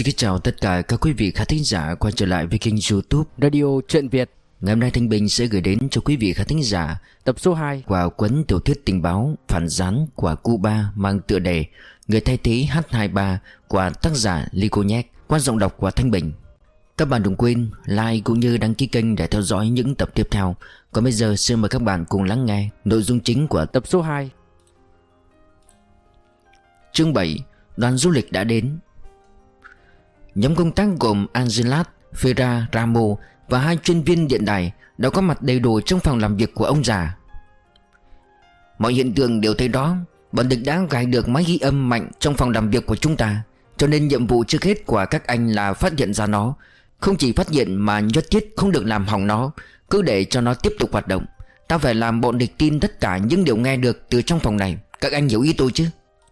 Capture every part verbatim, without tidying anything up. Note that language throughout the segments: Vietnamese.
Xin kính chào tất cả các quý vị khán thính giả quay trở lại với kênh YouTube Radio Truyện Việt. Ngày hôm nay Thanh Bình sẽ gửi đến cho quý vị khán thính giả tập số hai của cuốn tiểu thuyết tình báo phản gián của Cuba mang tựa đề Người thay thế H hai ba của tác giả Liconiec, qua giọng đọc của Thanh Bình. Các bạn đừng quên like cũng như đăng ký kênh để theo dõi những tập tiếp theo. Còn bây giờ xin mời các bạn cùng lắng nghe nội dung chính của tập số hai. Chương bảy. Đoàn du lịch đã đến. Nhóm công tác gồm Angelat, Ferra, Ramo và hai chuyên viên điện đài đã có mặt đầy đủ trong phòng làm việc của ông già. Mọi hiện tượng đều thấy đó. Bọn địch đã gài được máy ghi âm mạnh trong phòng làm việc của chúng ta, cho nên nhiệm vụ trước hết của các anh là phát hiện ra nó. Không chỉ phát hiện mà nhất thiết không được làm hỏng nó, cứ để cho nó tiếp tục hoạt động. Ta phải làm bọn địch tin tất cả những điều nghe được từ trong phòng này. Các anh hiểu ý tôi chứ?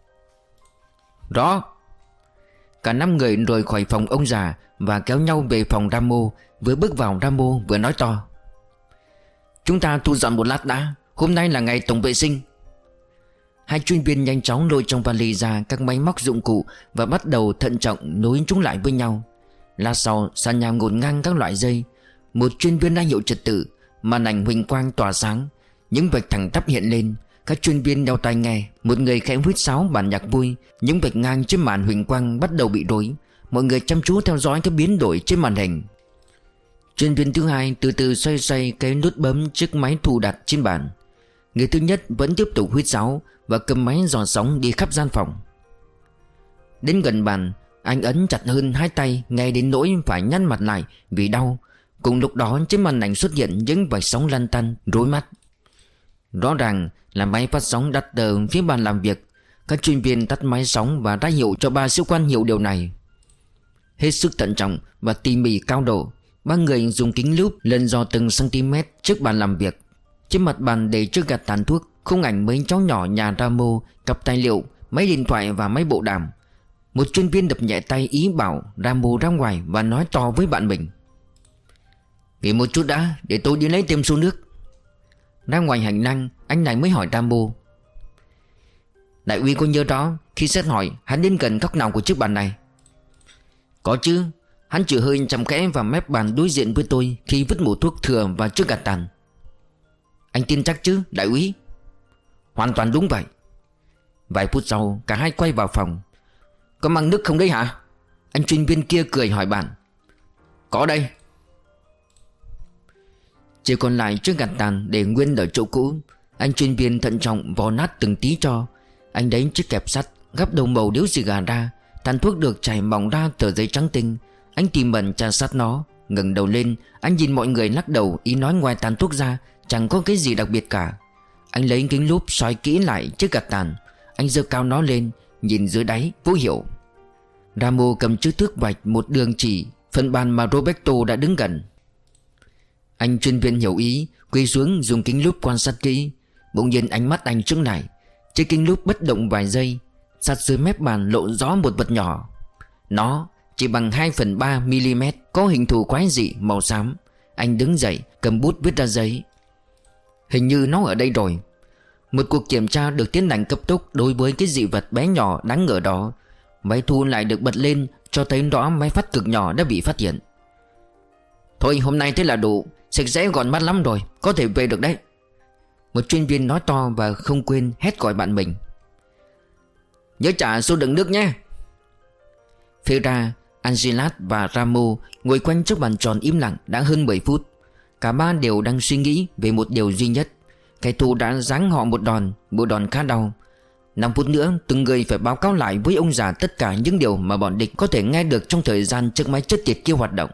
Rõ. Cả năm người rời khỏi phòng ông già và kéo nhau về phòng Ramo. Vừa bước vào, Ramo vừa nói to: Chúng ta thu dọn một lát đã. Hôm nay là ngày tổng vệ sinh. Hai chuyên viên nhanh chóng lôi trong vali ra các máy móc dụng cụ và bắt đầu thận trọng nối chúng lại với nhau. Lát sau, sàn nhà ngổn ngang các loại dây. Một chuyên viên ra hiệu trật tự. Màn ảnh huỳnh quang tỏa sáng, những vạch thẳng tắp hiện lên. Các chuyên viên đeo tai nghe. Một người khẽ huýt sáo bản nhạc vui. Những vạch ngang trên màn huỳnh quang bắt đầu bị rối. Mọi người chăm chú theo dõi các biến đổi trên màn hình. Chuyên viên thứ hai từ từ xoay xoay cái nút bấm chiếc máy thu đặt trên bàn. Người thứ nhất vẫn tiếp tục huýt sáo và cầm máy dò sóng đi khắp gian phòng. Đến gần bàn, anh ấn chặt hơn hai tay, nghe đến nỗi phải nhăn mặt lại vì đau. Cùng lúc đó trên màn ảnh xuất hiện những vạch sóng lăn tăn rối mắt. Rõ ràng là máy phát sóng đặt ở phía bàn làm việc. Các chuyên viên tắt máy sóng và ra hiệu cho ba sĩ quan hiểu điều này. Hết sức thận trọng và tỉ mỉ cao độ, ba người dùng kính lúp lần dò từng cm trước bàn làm việc. Trên mặt bàn để trước gạt tàn thuốc, khung ảnh mấy cháu nhỏ nhà Ramo, cặp tài liệu, máy điện thoại và máy bộ đàm. Một chuyên viên đập nhẹ tay ý bảo Ramo ra ngoài và nói to với bạn mình: Nghỉ một chút đã, để tôi đi lấy thêm số nước. Ra ngoài hành lang, anh này mới hỏi Ramo: Đại úy có nhớ đó, khi xét hỏi hắn đến gần góc nào của chiếc bàn này? Có chứ. Hắn chỉ hơi chằm kẽ vào mép bàn đối diện với tôi khi vứt mẩu thuốc thừa và chiếc gạt tàn. Anh tin chắc chứ, đại úy? Hoàn toàn đúng vậy. Vài phút sau, cả hai quay vào phòng. Có mang nước không đấy hả? Anh chuyên viên kia cười hỏi bạn. Có đây. Chỉ còn lại chiếc gạt tàn để nguyên ở chỗ cũ. Anh chuyên viên thận trọng vò nát từng tí cho. Anh lấy chiếc kẹp sắt, gắp đầu màu điếu xì gà ra. Tàn thuốc được chảy mỏng ra tờ giấy trắng tinh. Anh tìm mẩn trà sát nó. Ngẩng đầu lên, anh nhìn mọi người lắc đầu, ý nói ngoài tàn thuốc ra chẳng có cái gì đặc biệt cả. Anh lấy kính lúp soi kỹ lại chiếc gạt tàn. Anh giơ cao nó lên, nhìn dưới đáy vô hiệu. Ramo cầm chiếc thước vạch một đường chỉ phần bàn mà Roberto đã đứng gần. Anh chuyên viên hiểu ý, quỳ xuống dùng kính lúp quan sát kỹ. Bỗng nhiên ánh mắt anh chững lại. Chiếc kính lúp bất động vài giây. Sát dưới mép bàn lộ rõ một vật nhỏ. Nó chỉ bằng hai phần ba mi-li-mét, có hình thù quái dị màu xám. Anh đứng dậy, cầm bút viết ra giấy. Hình như nó ở đây rồi. Một cuộc kiểm tra được tiến hành cấp tốc đối với cái dị vật bé nhỏ đáng ngờ đó. Máy thu lại được bật lên, cho thấy rõ máy phát cực nhỏ đã bị phát hiện. Thôi hôm nay thế là đủ, sạch sẽ gọn mắt lắm rồi, có thể về được đấy. Một chuyên viên nói to và không quên hét gọi bạn mình. Nhớ trả số đựng nước nhé. Ferra, Angelat và Ramo ngồi quanh chiếc bàn tròn im lặng đã hơn mười phút. Cả ba đều đang suy nghĩ về một điều duy nhất. Kẻ thù đã giáng họ một đòn, một đòn khá đau. Năm phút nữa từng người phải báo cáo lại với ông già tất cả những điều mà bọn địch có thể nghe được trong thời gian chiếc máy chết tiệt kia hoạt động.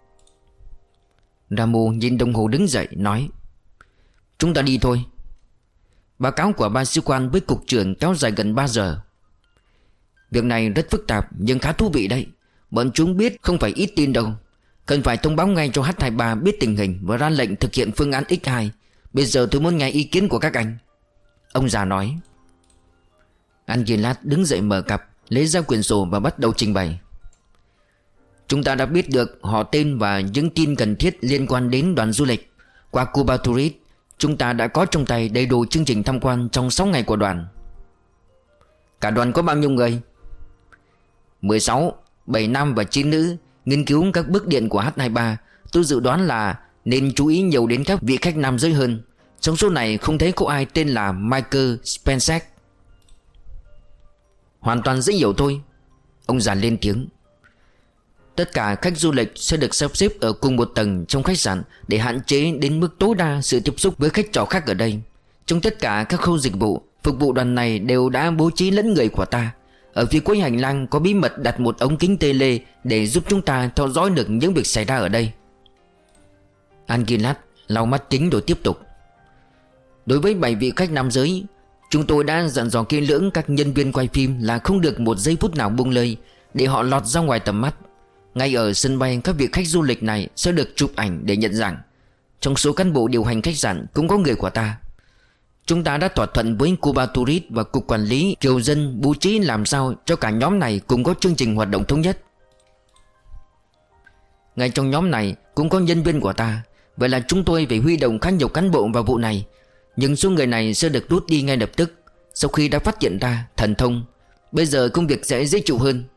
Ramo nhìn đồng hồ đứng dậy nói: Chúng ta đi thôi. Báo cáo của ba sĩ quan với cục trưởng kéo dài gần ba giờ. Việc này rất phức tạp nhưng khá thú vị đấy. Bọn chúng biết không phải ít tin đâu. Cần phải thông báo ngay cho H hai ba biết tình hình và ra lệnh thực hiện phương án X hai. Bây giờ tôi muốn nghe ý kiến của các anh. Ông già nói. Angelat đứng dậy mở cặp, lấy ra quyển sổ và bắt đầu trình bày. Chúng ta đã biết được họ tên và những tin cần thiết liên quan đến đoàn du lịch. Qua Cuba Tourist, chúng ta đã có trong tay đầy đủ chương trình tham quan trong sáu ngày của đoàn. Cả đoàn có bao nhiêu người? mười sáu. bảy nam và chín nữ. Nghiên cứu các bước điện của H hai ba, tôi dự đoán là nên chú ý nhiều đến các vị khách nam giới hơn. Trong số này không thấy có ai tên là Michael Spencer. Hoàn toàn dễ hiểu thôi, ông già lên tiếng. Tất cả khách du lịch sẽ được sắp xếp ở cùng một tầng trong khách sạn để hạn chế đến mức tối đa sự tiếp xúc với khách trọ khác ở đây. Trong tất cả các khu dịch vụ, phục vụ đoàn này đều đã bố trí lẫn người của ta. Ở phía cuối hành lang có bí mật đặt một ống kính tele để giúp chúng ta theo dõi được những việc xảy ra ở đây. Anguillat lau mắt kính rồi tiếp tục. Đối với bảy vị khách nam giới, chúng tôi đã dặn dò kỹ lưỡng các nhân viên quay phim là không được một giây phút nào buông lơi để họ lọt ra ngoài tầm mắt. Ngay ở sân bay, các vị khách du lịch này sẽ được chụp ảnh để nhận dạng. Trong số cán bộ điều hành khách sạn cũng có người của ta. Chúng ta đã thỏa thuận với Cuba Tourist và Cục Quản lý Kiều Dân bố trí làm sao cho cả nhóm này cùng có chương trình hoạt động thống nhất. Ngay trong nhóm này cũng có nhân viên của ta. Vậy là chúng tôi phải huy động khá nhiều cán bộ vào vụ này. Nhưng số người này sẽ được rút đi ngay lập tức sau khi đã phát hiện ra thần thông. Bây giờ công việc sẽ dễ chịu hơn.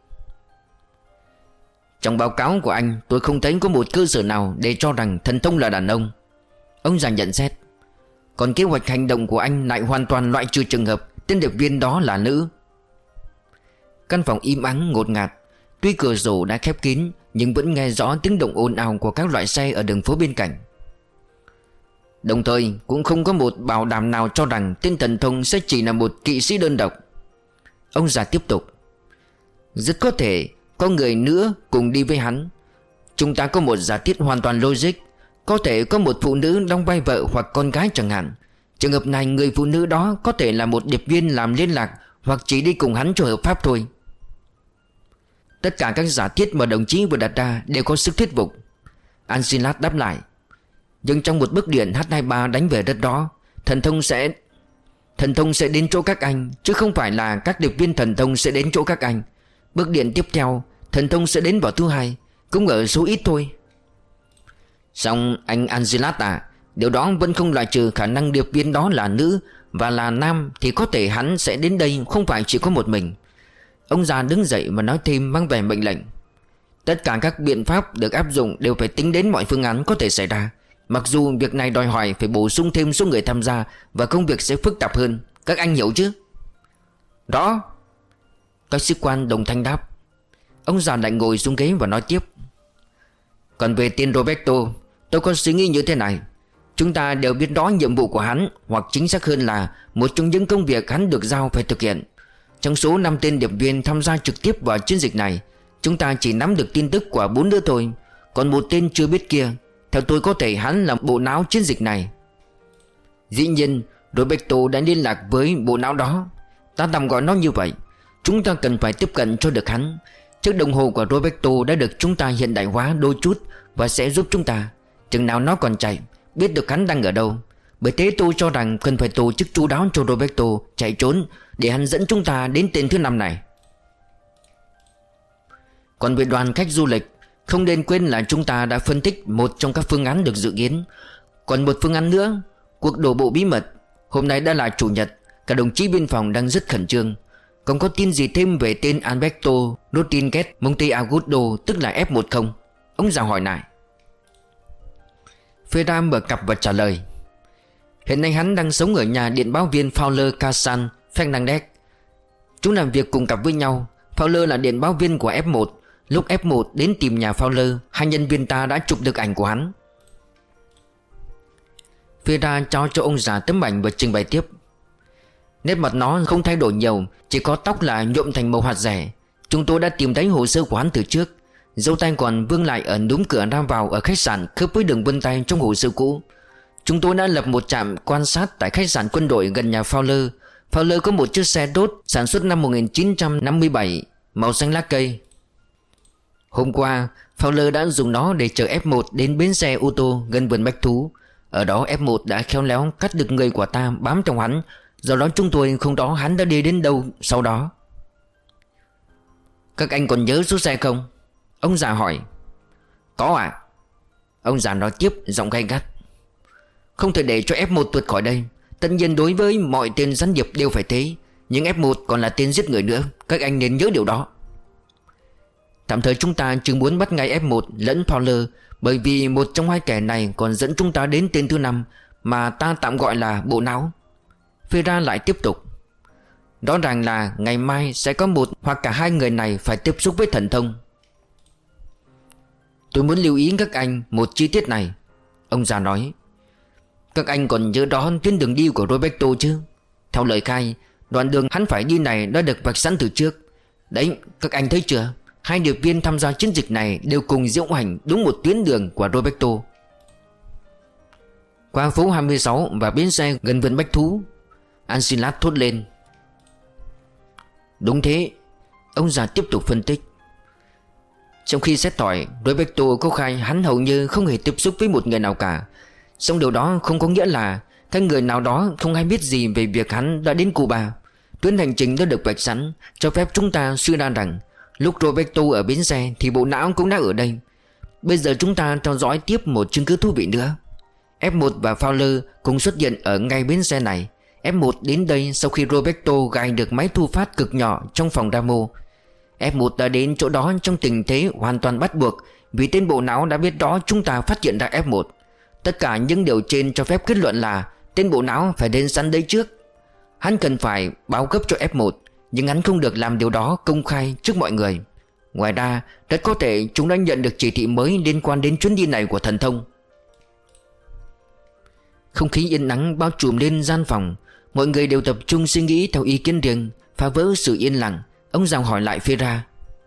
Trong báo cáo của anh, tôi không thấy có một cơ sở nào để cho rằng thần thông là đàn ông, ông già nhận xét. Còn kế hoạch hành động của anh lại hoàn toàn loại trừ trường hợp tên điệp viên đó là nữ. Căn phòng im ắng ngột ngạt. Tuy cửa sổ đã khép kín nhưng vẫn nghe rõ tiếng động ồn ào của các loại xe ở đường phố bên cạnh. Đồng thời cũng không có một bảo đảm nào cho rằng tên thần thông sẽ chỉ là một kỵ sĩ đơn độc. Ông già tiếp tục. Rất có thể có người nữa cùng đi với hắn. Chúng ta có một giả thiết hoàn toàn logic. Có thể có một phụ nữ đóng vai vợ hoặc con gái chẳng hạn. Trường hợp này người phụ nữ đó có thể là một điệp viên làm liên lạc hoặc chỉ đi cùng hắn cho hợp pháp thôi. Tất cả các giả thiết mà đồng chí vừa đặt ra đều có sức thuyết phục, Anguillat đáp lại. Nhưng trong một bức điện H hai ba đánh về đất đó, thần thông sẽ Thần thông sẽ đến chỗ các anh, chứ không phải là các điệp viên thần thông sẽ đến chỗ các anh. Bức điện tiếp theo, thần thông sẽ đến vào thứ hai, cũng ở số ít thôi. Xong anh Anguillat à, điều đó vẫn không loại trừ khả năng điệp viên đó là nữ. Và là nam thì có thể hắn sẽ đến đây không phải chỉ có một mình. Ông già đứng dậy và nói thêm mang vẻ mệnh lệnh. Tất cả các biện pháp được áp dụng đều phải tính đến mọi phương án có thể xảy ra. Mặc dù việc này đòi hỏi phải bổ sung thêm số người tham gia và công việc sẽ phức tạp hơn. Các anh hiểu chứ? Đó. Các sĩ quan đồng thanh đáp. Ông già lại ngồi xuống ghế và nói tiếp. Còn về tên Roberto, tôi có suy nghĩ như thế này. Chúng ta đều biết rõ nhiệm vụ của hắn, hoặc chính xác hơn là một trong những công việc hắn được giao phải thực hiện. Trong số năm tên điệp viên tham gia trực tiếp vào chiến dịch này, chúng ta chỉ nắm được tin tức của bốn đứa thôi. Còn một tên chưa biết kia, theo tôi có thể hắn là bộ não chiến dịch này. Dĩ nhiên Roberto đã liên lạc với bộ não đó. Ta tạm gọi nó như vậy. Chúng ta cần phải tiếp cận cho được hắn. Chiếc đồng hồ của Roberto đã được chúng ta hiện đại hóa đôi chút và sẽ giúp chúng ta, chừng nào nó còn chạy, biết được hắn đang ở đâu. Bởi thế tôi cho rằng cần phải tổ chức chu đáo cho Roberto chạy trốn để hắn dẫn chúng ta đến tên thứ năm này. Còn về đoàn khách du lịch, không nên quên là chúng ta đã phân tích một trong các phương án được dự kiến. Còn một phương án nữa, cuộc đổ bộ bí mật. Hôm nay đã là chủ nhật, cả đồng chí biên phòng đang rất khẩn trương. Còn có tin gì thêm về tên Alberto Rodriguez Monteagudo, tức là F một không? Ông già hỏi lại. Ferra mở cặp và trả lời. Hiện nay hắn đang sống ở nhà điện báo viên Fowler Casan Fernandez. Chúng làm việc cùng cặp với nhau. Fowler là điện báo viên của F một. Lúc F một đến tìm nhà Fowler, hai nhân viên ta đã chụp được ảnh của hắn. Ferra trao cho ông già tấm ảnh và trình bày tiếp. Nét mặt nó không thay đổi nhiều, chỉ có tóc là nhuộm thành màu hạt rẻ. Chúng tôi đã tìm thấy hồ sơ của hắn từ trước. Dấu tay còn vương lại ở núm cửa ra vào ở khách sạn khớp với đường vân tay trong hồ sơ cũ. Chúng tôi đã lập một trạm quan sát tại khách sạn quân đội gần nhà Fowler. Fowler có một chiếc xe đốt sản xuất năm một nghìn chín trăm năm mươi bảy, màu xanh lá cây. Hôm qua, Fowler đã dùng nó để chở F một đến bến xe ô tô gần vườn bách thú. Ở đó F một đã khéo léo cắt được người của ta bám trong hắn. Do đó chúng tôi không rõ hắn đã đi đến đâu sau đó. Các anh còn nhớ số xe không? Ông già hỏi. Có ạ. À? Ông già nói tiếp giọng gay gắt. Không thể để cho F một vượt khỏi đây. Tất nhiên đối với mọi tên gián điệp đều phải thế. Nhưng F một còn là tên giết người nữa. Các anh nên nhớ điều đó. Tạm thời chúng ta chưa muốn bắt ngay ép một lẫn Fowler, bởi vì một trong hai kẻ này còn dẫn chúng ta đến tên thứ năm, mà ta tạm gọi là bộ não. Vera lại tiếp tục. Rõ ràng là ngày mai sẽ có một hoặc cả hai người này phải tiếp xúc với thần thông. Tôi muốn lưu ý các anh một chi tiết này, ông già nói. Các anh còn nhớ rõ tuyến đường đi của Roberto chứ? Theo lời khai, đoạn đường hắn phải đi này đã được vạch sẵn từ trước. Đấy, các anh thấy chưa? Hai điệp viên tham gia chiến dịch này đều cùng diễu hành đúng một tuyến đường của Roberto. Qua phố hai mươi sáu và bến xe gần vườn bách thú, Ansilas thốt lên. Đúng thế, ông già tiếp tục phân tích. Trong khi xét tỏi, Roberto có khai hắn hầu như không hề tiếp xúc với một người nào cả. Song điều đó không có nghĩa là cái người nào đó không hay biết gì về việc hắn đã đến Cuba. Tuyến hành trình đã được vạch sẵn, cho phép chúng ta suy ra rằng lúc Roberto ở bến xe thì bộ não cũng đã ở đây. Bây giờ chúng ta theo dõi tiếp một chứng cứ thú vị nữa. ép một và Fowler cùng xuất hiện ở ngay bến xe này. ép một đến đây sau khi Roberto gài được máy thu phát cực nhỏ trong phòng Ramo. ép một đã đến chỗ đó trong tình thế hoàn toàn bắt buộc, vì tên bộ não đã biết rõ chúng ta phát hiện ra ép một. Tất cả những điều trên cho phép kết luận là tên bộ não phải đến sẵn đấy trước. Hắn cần phải báo cấp cho ép một, nhưng hắn không được làm điều đó công khai trước mọi người. Ngoài ra, rất có thể chúng đã nhận được chỉ thị mới liên quan đến chuyến đi này của thần thông. Không khí yên ắng bao trùm lên gian phòng. Mọi người đều tập trung suy nghĩ theo ý kiến riêng, phá vỡ sự yên lặng. Ông già hỏi lại Vera.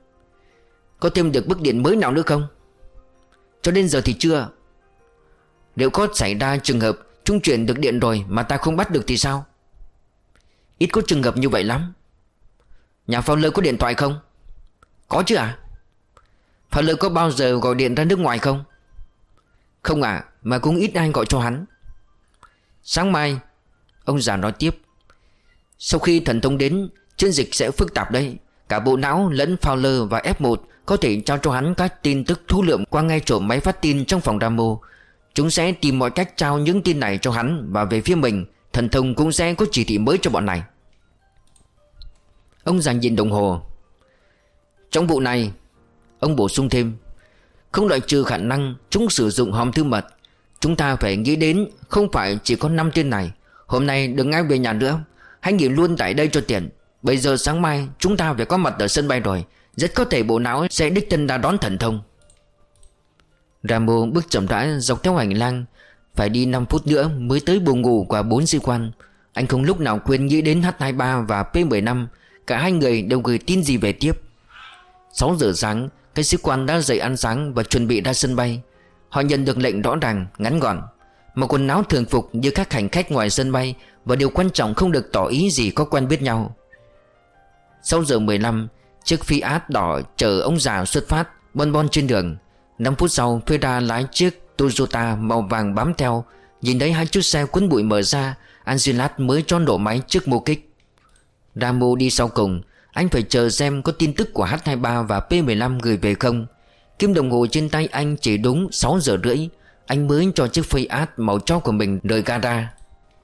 Có thêm được bức điện mới nào nữa không? Cho đến giờ thì chưa. Nếu có xảy ra trường hợp trung chuyển được điện rồi mà ta không bắt được thì sao? Ít có trường hợp như vậy lắm. Nhà Fowler có điện thoại không? Có chứ à? Fowler có bao giờ gọi điện ra nước ngoài không? Không à, mà cũng ít ai gọi cho hắn. Sáng mai, ông già nói tiếp, sau khi thần thông đến, chiến dịch sẽ phức tạp đấy. Cả bộ não lẫn Fowler và ép một có thể trao cho hắn các tin tức thu lượm qua ngay chỗ máy phát tin trong phòng Ramo. Chúng sẽ tìm mọi cách trao những tin này cho hắn, và về phía mình, thần thông cũng sẽ có chỉ thị mới cho bọn này. Ông già nhìn đồng hồ. Trong vụ này, ông bổ sung thêm, không loại trừ khả năng chúng sử dụng hòm thư mật. Chúng ta phải nghĩ đến không phải chỉ có năm tên này. Hôm nay đừng ai về nhà nữa, hãy nghỉ luôn tại đây cho tiện. Bây giờ sáng mai chúng ta phải có mặt ở sân bay rồi. Rất có thể bộ não sẽ đích thân ra đón thần thông. Ramo bước chậm rãi dọc theo hành lang. Phải đi năm phút nữa mới tới buồng ngủ của bốn sĩ quan. Anh không lúc nào quên nghĩ đến H hai mươi ba và P mười lăm. Cả hai người đều gửi tin gì về tiếp. Sáu giờ sáng, các sĩ quan đã dậy ăn sáng và chuẩn bị ra sân bay. Họ nhận được lệnh rõ ràng, ngắn gọn. Mặc quần áo thường phục như các hành khách ngoài sân bay, và điều quan trọng không được tỏ ý gì có quen biết nhau. Sáu giờ mười lăm, chiếc Fiat đỏ chở ông già xuất phát, bon bon trên đường. Năm phút sau, Vera lái chiếc Toyota màu vàng bám theo. Nhìn thấy hai chiếc xe cuốn bụi mở ra, Ansilas mới cho nổ máy trước mô kích. Ramo đi sau cùng. Anh phải chờ xem có tin tức của H hai mươi ba và P mười lăm gửi về không. Kim đồng hồ trên tay anh chỉ đúng sáu giờ rưỡi. Anh mới cho chiếc Fiat màu cho của mình rời gara.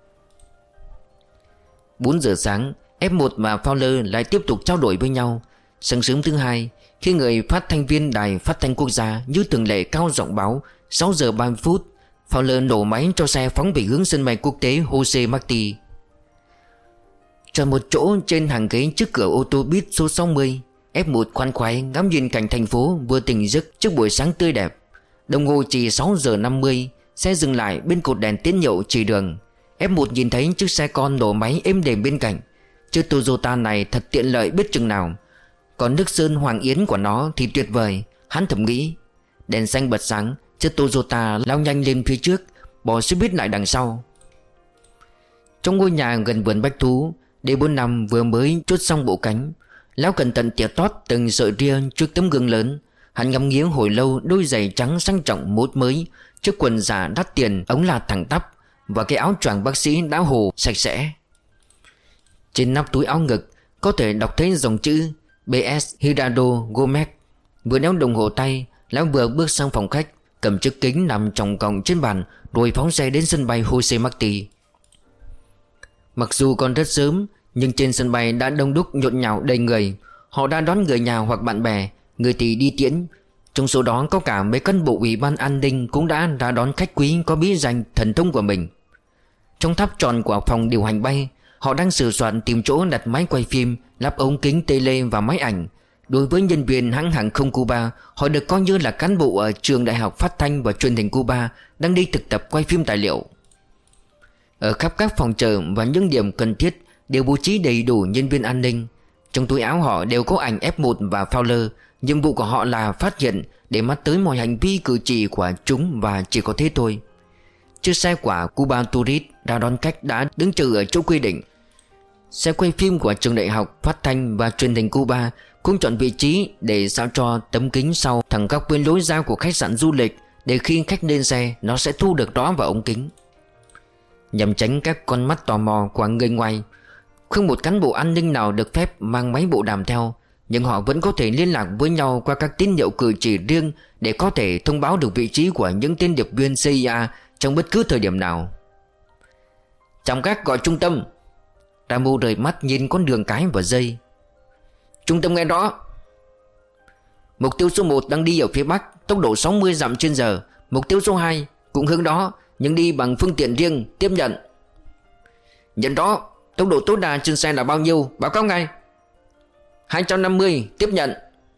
Bốn giờ sáng, ép một và Fowler lại tiếp tục trao đổi với nhau. Sáng sớm thứ hai, khi người phát thanh viên đài phát thanh quốc gia như thường lệ cao giọng báo sáu giờ ba mươi phút, Fowler nổ máy cho xe phóng về hướng sân bay quốc tế Jose Marti. Chọn một chỗ trên hàng ghế trước cửa ô tô buýt số sáu mươi, ép một khoan khoái ngắm nhìn cảnh thành phố vừa tỉnh giấc trước buổi sáng tươi đẹp. Đồng hồ chỉ sáu giờ năm mươi, xe dừng lại bên cột đèn tín hiệu chỉ đường. ép một nhìn thấy chiếc xe con nổ máy êm đềm bên cạnh. Chiếc Toyota này thật tiện lợi biết chừng nào. Còn nước sơn hoàng yến của nó thì tuyệt vời, hắn thầm nghĩ. Đèn xanh bật sáng, chiếc Toyota lao nhanh lên phía trước, bỏ xe buýt lại đằng sau. Trong ngôi nhà gần vườn bách thú, D bốn năm vừa mới chốt xong bộ cánh. Lão cẩn thận tỉa tót từng sợi ria trước tấm gương lớn. Hắn ngắm nghía hồi lâu đôi giày trắng sang trọng mốt mới, chiếc quần giả đắt tiền, ống lạt thẳng tắp, và cái áo choàng bác sĩ đã hồ sạch sẽ. Trên nắp túi áo ngực có thể đọc thấy dòng chữ bê ét Hirado Gomez. Vừa đeo đồng hồ tay, lão vừa bước sang phòng khách, cầm chiếc kính nằm chồng còng trên bàn, rồi phóng xe đến sân bay Jose Marti. Mặc dù còn rất sớm, nhưng trên sân bay đã đông đúc nhộn nhạo đầy người. Họ đã đón người nhà hoặc bạn bè, Người thì đi tiễn. Trong số đó có cả mấy cán bộ ủy ban an ninh cũng đã ra đón khách quý có bí danh thần thông của mình. Trong tháp tròn của phòng điều hành bay, họ đang sửa soạn tìm chỗ đặt máy quay phim, lắp ống kính tele và máy ảnh. Đối với nhân viên hãng hàng không Cuba, họ được coi như là cán bộ ở trường đại học phát thanh và truyền hình Cuba đang đi thực tập quay phim tài liệu. Ở khắp các phòng chờ và những điểm cần thiết đều bố trí đầy đủ nhân viên an ninh. Trong túi áo họ đều có ảnh F một và Fowler. Nhiệm vụ của họ là phát hiện, để mắt tới mọi hành vi cử chỉ của chúng và chỉ có thế thôi. Chiếc xe của Cuba Tourist ra đón khách đã đứng chờ ở chỗ quy định. Xe quay phim của trường đại học phát thanh và truyền hình Cuba cũng chọn vị trí để sao cho tấm kính sau thẳng góc bên lối ra của khách sạn du lịch, để khi khách lên xe nó sẽ thu được rõ vào ống kính. Nhằm tránh các con mắt tò mò của người ngoài, không một cán bộ an ninh nào được phép mang máy bộ đàm theo, nhưng họ vẫn có thể liên lạc với nhau qua các tín hiệu cử chỉ riêng để có thể thông báo được vị trí của những tên điệp viên xê i a trong bất cứ thời điểm nào. Trong các gọi trung tâm. Ramo rời mắt nhìn con đường cái và dây. Trung tâm nghe rõ. Mục tiêu số một đang đi ở phía bắc, tốc độ sáu mươi dặm trên giờ. Mục tiêu số hai cũng hướng đó, nhưng đi bằng phương tiện riêng. Tiếp nhận. Nhận rõ. Tốc độ tối đa trên xe là bao nhiêu? Báo cáo ngay. hai trăm năm mươi. Tiếp nhận.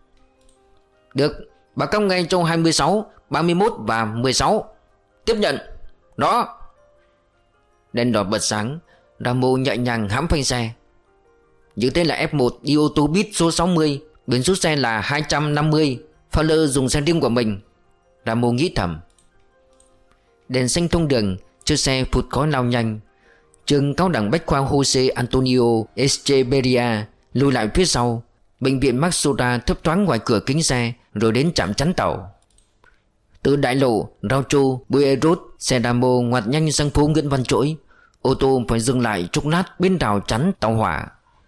Được. Báo cáo ngay cho hai mươi sáu, ba mươi mốt và mười sáu. Tiếp nhận. Đó. Đèn đỏ bật sáng. Ramo nhẹ nhàng hãm phanh xe. Như thế là F một đi ô tô buýt số sáu mươi, biển số xe là hai trăm năm mươi. Fowler dùng xe riêng của mình. Ramo nghĩ thầm. Đèn xanh thông đường. Chiếc xe phụt khói lao nhanh. Trường cao đẳng bách khoa Jose Antonio Echeverria lùi lại phía sau. Bệnh viện Maxora thấp thoáng ngoài cửa kính xe, rồi đến trạm chắn tàu. Từ đại lộ Rancho Buenos xe Ramo ngoặt nhanh sang phố Nguyễn Văn Trỗi. Ô tô phải dừng lại chốc lát bên rào chắn tàu hỏa.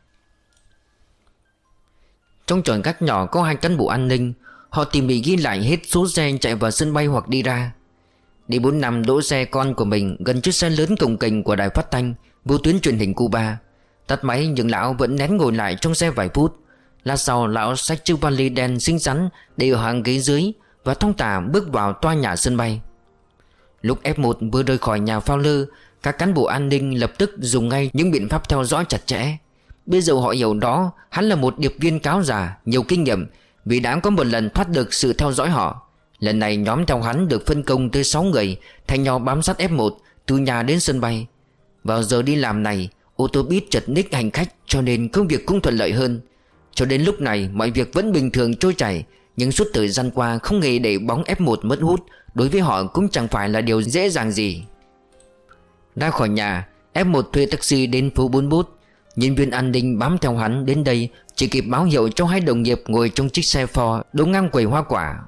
Trong tròi gác nhỏ có hai cán bộ an ninh. Họ tỉ mỉ ghi lại hết số xe chạy vào sân bay hoặc đi ra. Đi bốn năm đỗ xe con của mình gần chiếc xe lớn cồng kềnh của đài phát thanh vô tuyến truyền hình Cuba. Tắt máy nhưng lão vẫn nén ngồi lại trong xe vài phút. Lát sau lão xách chiếc vali đen xinh xắn để ở hàng ghế dưới và thong thả bước vào tòa nhà sân bay. Lúc F một vừa rời khỏi nhà Fowler, các cán bộ an ninh lập tức dùng ngay những biện pháp theo dõi chặt chẽ. Bây giờ họ hiểu đó, hắn là một điệp viên cáo già, nhiều kinh nghiệm, vì đã có một lần thoát được sự theo dõi họ. Lần này nhóm theo hắn được phân công tới sáu người, thành nhau bám sát F một từ nhà đến sân bay. Vào giờ đi làm này, ô tô buýt chật ních hành khách, cho nên công việc cũng thuận lợi hơn. Cho đến lúc này mọi việc vẫn bình thường trôi chảy, nhưng suốt thời gian qua không hề để bóng F một mất hút. Đối với họ cũng chẳng phải là điều dễ dàng gì. Ra khỏi nhà, F một thuê taxi đến phố bốn mươi mốt. Nhân viên an ninh bám theo hắn đến đây chỉ kịp báo hiệu cho hai đồng nghiệp ngồi trong chiếc xe Ford đỗ ngang quầy hoa quả.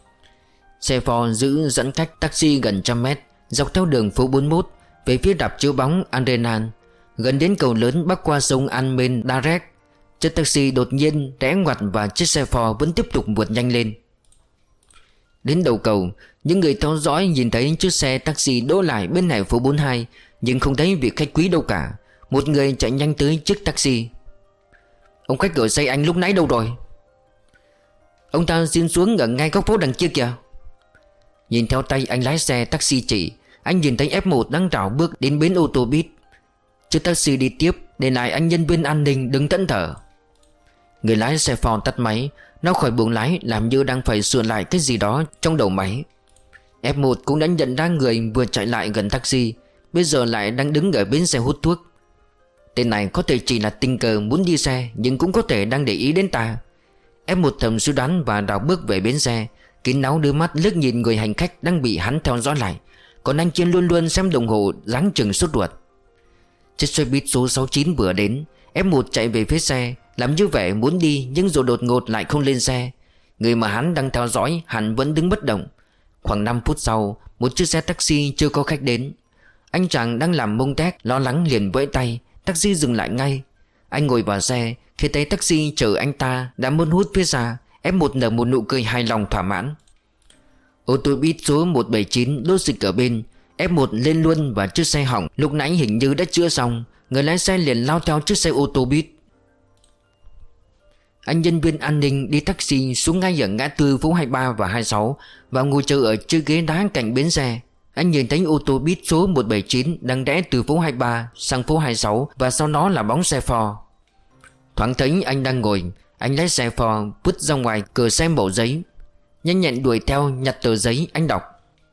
Xe Ford giữ dẫn cách taxi gần trăm mét dọc theo đường phố bốn mươi mốt về phía rạp chiếu bóng Adrenan. Gần đến cầu lớn bắc qua sông Almen Darek, chiếc taxi đột nhiên rẽ ngoặt và chiếc xe Ford vẫn tiếp tục vượt nhanh lên. Đến đầu cầu, những người theo dõi nhìn thấy chiếc xe taxi đỗ lại bên hè phố bốn mươi hai, nhưng không thấy vị khách quý đâu cả. Một người chạy nhanh tới chiếc taxi. Ông khách ở xe anh lúc nãy đâu rồi? Ông ta xin xuống ở ngay góc phố đằng kia kìa. Nhìn theo tay anh lái xe taxi chỉ, anh nhìn thấy F một đang rảo bước đến bến ô tô buýt. Chiếc taxi đi tiếp, để lại anh nhân viên an ninh đứng thẫn thờ. Người lái xe Ford tắt máy, nó khỏi buồng lái làm như đang phải sửa lại cái gì đó trong đầu máy. F một cũng đã nhận ra người vừa chạy lại gần taxi, bây giờ lại đang đứng ở bến xe hút thuốc. Tên này có thể chỉ là tình cờ muốn đi xe, nhưng cũng có thể đang để ý đến ta. F một thầm suy đoán và đảo bước về bến xe, kín đáo đưa mắt liếc nhìn người hành khách đang bị hắn theo dõi lại. Còn anh kia luôn luôn xem đồng hồ, dáng chừng sốt ruột. Chiếc xe buýt số sáu chín vừa đến. F một chạy về phía xe, làm như vẻ muốn đi, nhưng rồi đột ngột lại không lên xe. Người mà hắn đang theo dõi hẳn vẫn đứng bất động. Khoảng năm phút sau, một chiếc xe taxi chưa có khách đến. Anh chàng đang làm mông tét lo lắng liền vẫy tay. Taxi dừng lại ngay. Anh ngồi vào xe, khi thấy taxi chở anh ta đã muốn hút phía xa, F một nở một nụ cười hài lòng thỏa mãn. Ô tô buýt số một bảy chín đỗ xịch ở bên. F một lên luôn và chiếc xe hỏng lúc nãy hình như đã chữa xong. Người lái xe liền lao theo chiếc xe ô tô buýt. Anh nhân viên an ninh đi taxi xuống ngay ở ngã tư phố hai mươi ba và hai mươi sáu và ngồi chờ ở chiếc ghế đá cạnh bến xe. Anh nhìn thấy ô tô buýt số một bảy chín đang rẽ từ phố hai mươi ba sang phố hai mươi sáu và sau đó là bóng xe Ford. Thoáng thấy anh đang ngồi, anh lái xe Ford vứt ra ngoài cửa xe mẩu giấy. Nhanh nhẹn đuổi theo, nhặt tờ giấy, anh đọc: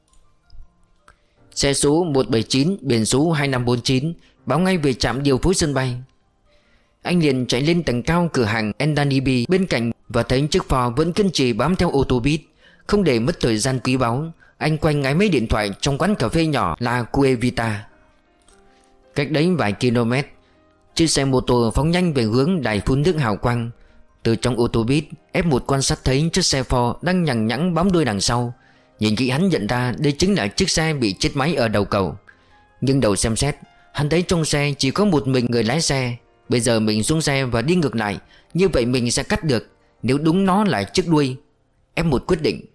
xe số một bảy chín, biển số hai năm bốn chín, báo ngay về trạm điều phối sân bay. Anh liền chạy lên tầng cao cửa hàng Endanibi bên cạnh và thấy chiếc Ford vẫn kiên trì bám theo ô tô buýt. Không để mất thời gian quý báu, anh quay ngáy mấy điện thoại trong quán cà phê nhỏ La Cuevita. Cách đấy vài km, chiếc xe mô tô phóng nhanh về hướng đài phun nước hào quang. Từ trong ô tô buýt, ép một quan sát thấy chiếc xe Ford đang nhằng nhẵng bám đuôi đằng sau. Nhìn kỹ hắn nhận ra đây chính là chiếc xe bị chết máy ở đầu cầu. Nhưng đầu xem xét, hắn thấy trong xe chỉ có một mình người lái xe. Bây giờ mình xuống xe và đi ngược lại, như vậy mình sẽ cắt được. Nếu đúng nó là chiếc đuôi. ép một quyết định.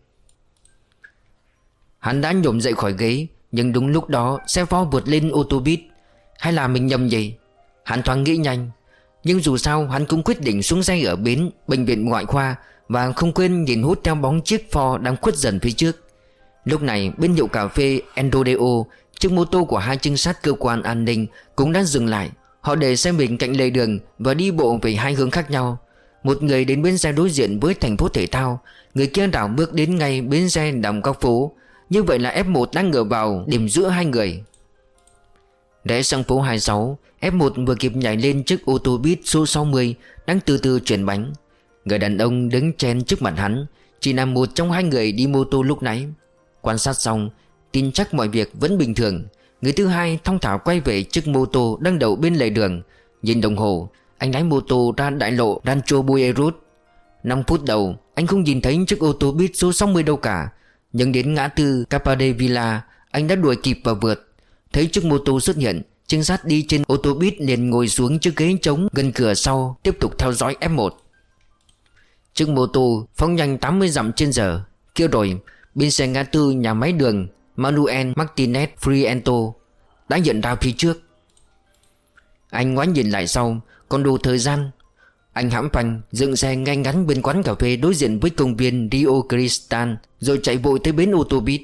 Hắn đã nhổm dậy khỏi ghế, nhưng đúng lúc đó xe Ford vượt lên ô tô buýt. Hay là mình nhầm gì? Hắn thoáng nghĩ nhanh. Nhưng dù sao hắn cũng quyết định xuống xe ở bến bệnh viện ngoại khoa và không quên nhìn hút theo bóng chiếc Ford đang khuất dần phía trước. Lúc này bên hiệu cà phê Endodeo, chiếc mô tô của hai trinh sát cơ quan an ninh cũng đã dừng lại. Họ để xe mình cạnh lề đường và đi bộ về hai hướng khác nhau. Một người đến bến xe đối diện với thành phố thể thao, người kia đảo bước đến ngay bến xe nằm góc phố. Như vậy là ép một đang ngửa vào điểm giữa hai người. Rẽ sang phố hai mươi sáu, ép một vừa kịp nhảy lên chiếc ô tô buýt số sáu mươi đang từ từ chuyển bánh. Người đàn ông đứng chen trước mặt hắn chỉ là một trong hai người đi mô tô lúc nãy. Quan sát xong, tin chắc mọi việc vẫn bình thường. Người thứ hai thong thả quay về chiếc mô tô đang đậu bên lề đường. Nhìn đồng hồ, anh lái mô tô ra đại lộ Rancho Bueirut. Năm phút đầu anh không nhìn thấy chiếc ô tô buýt số sáu mươi đâu cả. Nhưng đến ngã tư Capadevilla, anh đã đuổi kịp và vượt. Thấy chiếc mô tô xuất hiện, trinh sát đi trên ô tô buýt liền ngồi xuống chiếc ghế trống gần cửa sau, tiếp tục theo dõi ép một. Chiếc mô tô phóng nhanh tám mươi dặm trên giờ. Kia rồi, bên xe ngã tư nhà máy đường Manuel Martinez Friento đã hiện ra phía trước. Anh ngoái nhìn lại sau, còn đủ thời gian. Anh hãm phanh dừng xe ngay ngắn bên quán cà phê đối diện với công viên Rio Cristal, rồi chạy vội tới bến ô tô buýt.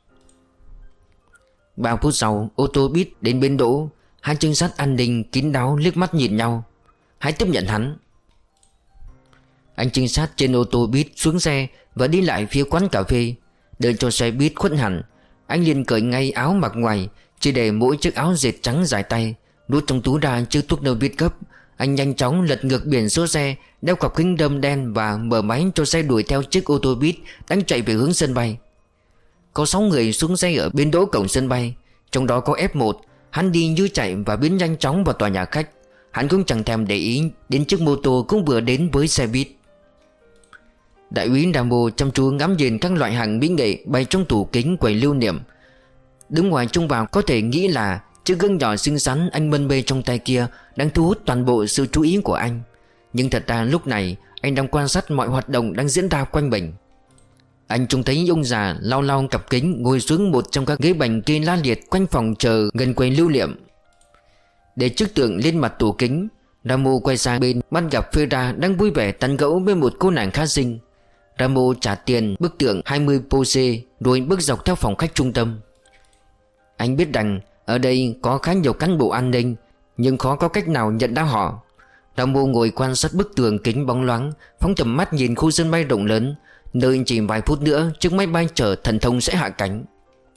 Ba phút sau, ô tô buýt đến bến đỗ. Hai trinh sát an ninh kín đáo liếc mắt nhìn nhau. Hãy tiếp nhận hắn. Anh trinh sát trên ô tô buýt xuống xe và đi lại phía quán cà phê. Đợi cho xe buýt khuất hẳn, anh liền cởi ngay áo mặc ngoài, chỉ để mỗi chiếc áo dệt trắng dài tay, rút trong túi ra chiếc thuốc nâu viết cấp. Anh nhanh chóng lật ngược biển số xe, đeo cặp kính đâm đen và mở máy cho xe đuổi theo chiếc ô tô buýt đang chạy về hướng sân bay. Có sáu người xuống xe ở bên đỗ cổng sân bay, trong đó có ép một. Hắn đi như chạy và biến nhanh chóng vào tòa nhà khách. Hắn cũng chẳng thèm để ý đến chiếc mô tô cũng vừa đến với xe buýt. Đại úy Rambo chăm chú ngắm nhìn các loại hàng mỹ nghệ bày trong tủ kính quầy lưu niệm. Đứng ngoài trông vào có thể nghĩ là chiếc gương nhỏ xinh xắn anh mân mê trong tay kia đang thu hút toàn bộ sự chú ý của anh. Nhưng thật ra lúc này anh đang quan sát mọi hoạt động đang diễn ra quanh mình. Anh trông thấy ông già lau lau cặp kính ngồi xuống một trong các ghế bành kê la liệt quanh phòng chờ gần quầy lưu niệm. Để chiếc tượng lên mặt tủ kính, Ramo quay sang bên bắt gặp Fera đang vui vẻ tán gẫu với một cô nàng khá xinh. Ramo trả tiền bức tượng hai mươi pose rồi bước dọc theo phòng khách trung tâm. Anh biết rằng ở đây có khá nhiều cán bộ an ninh, nhưng khó có cách nào nhận ra họ. Ramo ngồi quan sát bức tường kính bóng loáng, phóng tầm mắt nhìn khu sân bay rộng lớn, nơi chỉ vài phút nữa chiếc máy bay chở thần thông sẽ hạ cánh.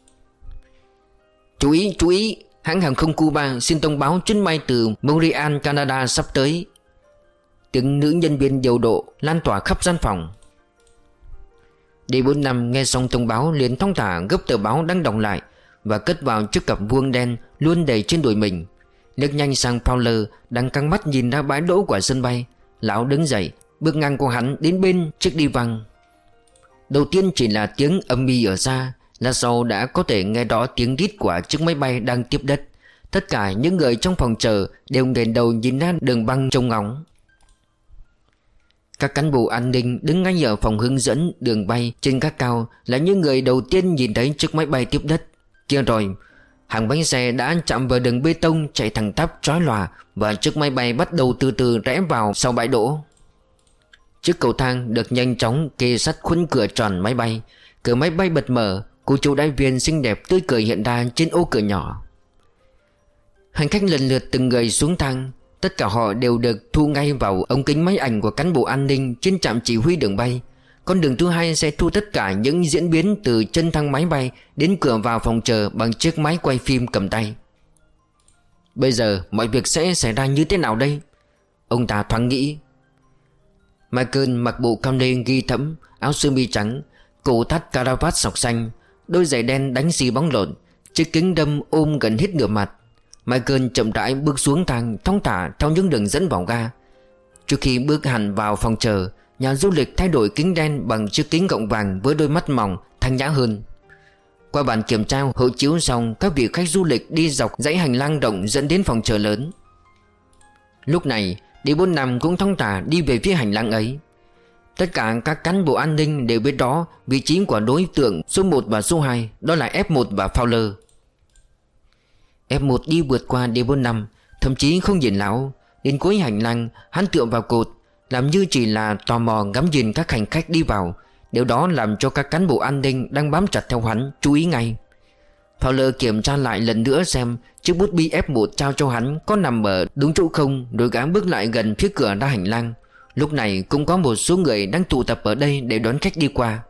Chú ý, chú ý, hãng hàng không Cuba xin thông báo chuyến bay từ Montreal, Canada sắp tới. Tiếng nữ nhân viên điều độ lan tỏa khắp gian phòng. D bốn năm nghe xong thông báo liền thong thả gấp tờ báo đang đọc lại và cất vào chiếc cặp vuông đen luôn đầy trên đùi mình. Liếc nhanh sang Fowler đang căng mắt nhìn ra bãi đỗ của sân bay. Lão đứng dậy, bước ngang qua hắn đến bên chiếc đi văng. Đầu tiên chỉ là tiếng âm ỉ ở xa, là sau đã có thể nghe rõ tiếng rít của chiếc máy bay đang tiếp đất. Tất cả những người trong phòng chờ đều nghển đầu nhìn ra đường băng trông ngóng. Các cán bộ an ninh đứng ngay ở phòng hướng dẫn đường bay trên gác cao là những người đầu tiên nhìn thấy chiếc máy bay tiếp đất. Kia rồi, hàng bánh xe đã chạm vào đường bê tông chạy thẳng tắp chói lòa và chiếc máy bay bắt đầu từ từ rẽ vào sau bãi đỗ. Chiếc cầu thang được nhanh chóng kê sát khuôn cửa tròn máy bay. Cửa máy bay bật mở. Cô chủ đại viên xinh đẹp tươi cười hiện ra trên ô cửa nhỏ. Hành khách lần lượt từng người xuống thang. Tất cả họ đều được thu ngay vào ống kính máy ảnh của cán bộ an ninh trên trạm chỉ huy đường bay. Con đường thứ hai sẽ thu tất cả những diễn biến từ chân thang máy bay đến cửa vào phòng chờ bằng chiếc máy quay phim cầm tay. Bây giờ mọi việc sẽ xảy ra như thế nào đây? Ông ta thoáng nghĩ. Michael mặc bộ cam lê ghi thẫm, áo sơ mi trắng, cổ thắt caravat sọc xanh, đôi giày đen đánh xì bóng lộn, chiếc kính đâm ôm gần hết nửa mặt. Michael chậm rãi bước xuống thang, thong thả theo những đường dẫn vào ga. Trước khi bước hẳn vào phòng chờ, nhà du lịch thay đổi kính đen bằng chiếc kính gọng vàng với đôi mắt mỏng, thanh nhã hơn. Qua bàn kiểm tra hộ chiếu xong, các vị khách du lịch đi dọc dãy hành lang rộng dẫn đến phòng chờ lớn. Lúc này, D bốn năm cũng thong thả đi về phía hành lang ấy. Tất cả các cán bộ an ninh đều biết đó vị trí của đối tượng số một và số hai, đó là F một và Fowler. F một đi vượt qua D bốn năm, thậm chí không nhìn lão. Đến cuối hành lang, hắn tựa vào cột, làm như chỉ là tò mò ngắm nhìn các hành khách đi vào. Điều đó làm cho các cán bộ an ninh đang bám chặt theo hắn chú ý ngay. Fowler kiểm tra lại lần nữa xem chiếc bút bi F một trao cho hắn có nằm ở đúng chỗ không, rồi gã bước lại gần phía cửa ra hành lang. Lúc này cũng có một số người đang tụ tập ở đây để đón khách đi qua.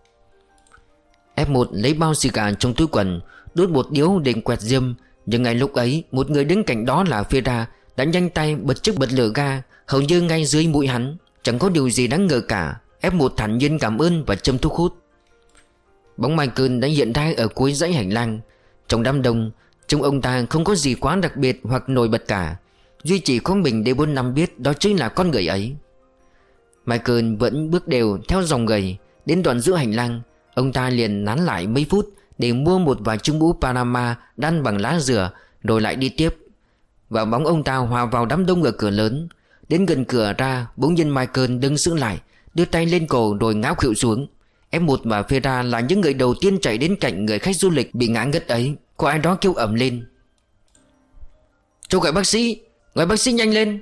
F một lấy bao xì gà trong túi quần, đốt một điếu định quẹt diêm. Nhưng ngay lúc ấy, một người đứng cạnh đó là Feda đã nhanh tay bật chiếc bật lửa ga hầu như ngay dưới mũi hắn. Chẳng có điều gì đáng ngờ cả. F một thản nhiên cảm ơn và châm thuốc hút. Bóng Michael đã hiện ra ở cuối dãy hành lang. Trong đám đông, trông ông ta không có gì quá đặc biệt hoặc nổi bật cả. Duy chỉ có mình D bốn năm biết đó chính là con người ấy. Michael vẫn bước đều theo dòng người. Đến đoạn giữa hành lang, ông ta liền nán lại mấy phút để mua một vài chiếc mũ Panama đan bằng lá dừa, rồi lại đi tiếp. Và bóng ông ta hòa vào đám đông ở cửa lớn. Đến gần cửa ra, bỗng nhiên Michael đứng sững lại, đưa tay lên cổ rồi ngã khuỵu xuống. F một và Feda là những người đầu tiên chạy đến cạnh người khách du lịch bị ngã ngất ấy. Có ai đó kêu ầm lên: "Cho gọi bác sĩ, gọi bác sĩ nhanh lên!"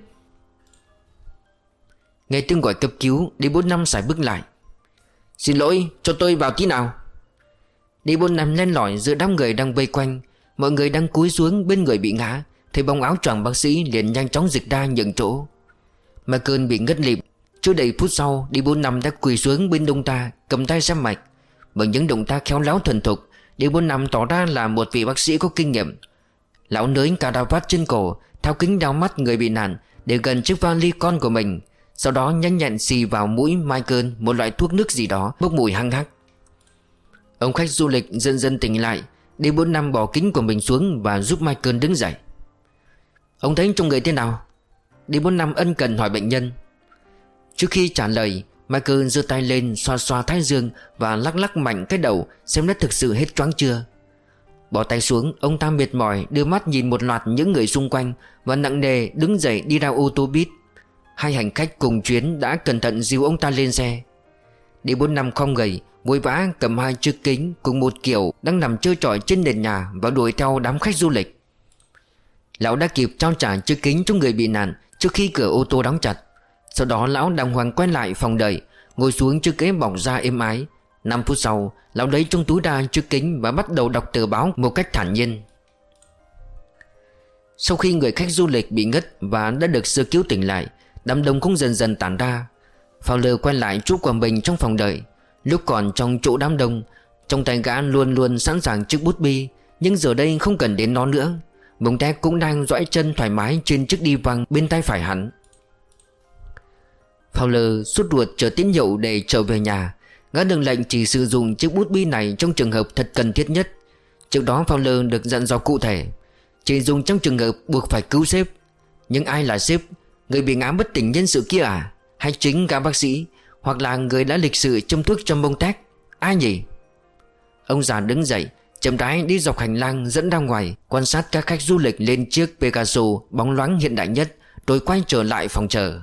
Nghe tiếng gọi cấp cứu, D bốn năm sải bước lại. "Xin lỗi, cho tôi vào tí nào." D bốn năm len lỏi giữa đám người đang vây quanh. Mọi người đang cúi xuống bên người bị ngã. Thấy bóng áo choàng bác sĩ liền nhanh chóng dịch ra nhường chỗ. Michael bị ngất lịm. Chưa đầy phút sau, D bốn năm đã quỳ xuống bên ông ta, cầm tay xem mạch. Bằng những động tác khéo léo thuần thục, D bốn năm tỏ ra là một vị bác sĩ có kinh nghiệm. Lão nới caravat trên cổ, tháo kính đeo mắt người bị nạn để gần chiếc vali con của mình. Sau đó nhanh nhẹn xì vào mũi Michael một loại thuốc nước gì đó bốc mùi hăng hắc. Ông khách du lịch dần dần tỉnh lại. D bốn năm bỏ kính của mình xuống và giúp Michael đứng dậy. "Ông thấy trong người thế nào?" D bốn năm ân cần hỏi bệnh nhân. Trước khi trả lời, Michael giơ tay lên xoa xoa thái dương và lắc lắc mạnh cái đầu xem nó thực sự hết choáng chưa. Bỏ tay xuống, ông ta mệt mỏi đưa mắt nhìn một loạt những người xung quanh và nặng nề đứng dậy đi ra ô tô buýt. Hai hành khách cùng chuyến đã cẩn thận dìu ông ta lên xe. D bốn năm không gầy, vội vã cầm hai chiếc kính cùng một kiểu đang nằm chơi trọi trên nền nhà và đuổi theo đám khách du lịch. Lão đã kịp trao trả chiếc kính cho người bị nạn trước khi cửa ô tô đóng chặt. Sau đó lão đàng hoàng quay lại phòng đợi, ngồi xuống chiếc ghế bọc da êm ái. Năm phút sau, lão lấy trong túi ra chiếc kính và bắt đầu đọc tờ báo một cách thản nhiên. Sau khi người khách du lịch bị ngất và đã được sơ cứu tỉnh lại, đám đông cũng dần dần tản ra. Fowler quay lại chút của mình trong phòng đợi. Lúc còn trong chỗ đám đông, trong tay gã luôn luôn sẵn sàng chiếc bút bi, nhưng giờ đây không cần đến nó nữa. Bông Tét cũng đang duỗi chân thoải mái trên chiếc đi văng bên tay phải hắn. Fowler sốt ruột chờ tín hiệu để trở về nhà. Gã được lệnh chỉ sử dụng chiếc bút bi này trong trường hợp thật cần thiết nhất. Trước đó Fowler được dặn dò cụ thể chỉ dùng trong trường hợp buộc phải cứu sếp. Nhưng ai là sếp? Người bị ngã bất tỉnh nhân sự kia à? Hay chính gã bác sĩ? Hoặc là người đã lịch sự châm thuốc cho Bông Tét? Ai nhỉ? Ông già đứng dậy, chậm rãi đi dọc hành lang dẫn ra ngoài, quan sát các khách du lịch lên chiếc Pegaso bóng loáng hiện đại nhất, rồi quay trở lại phòng chờ.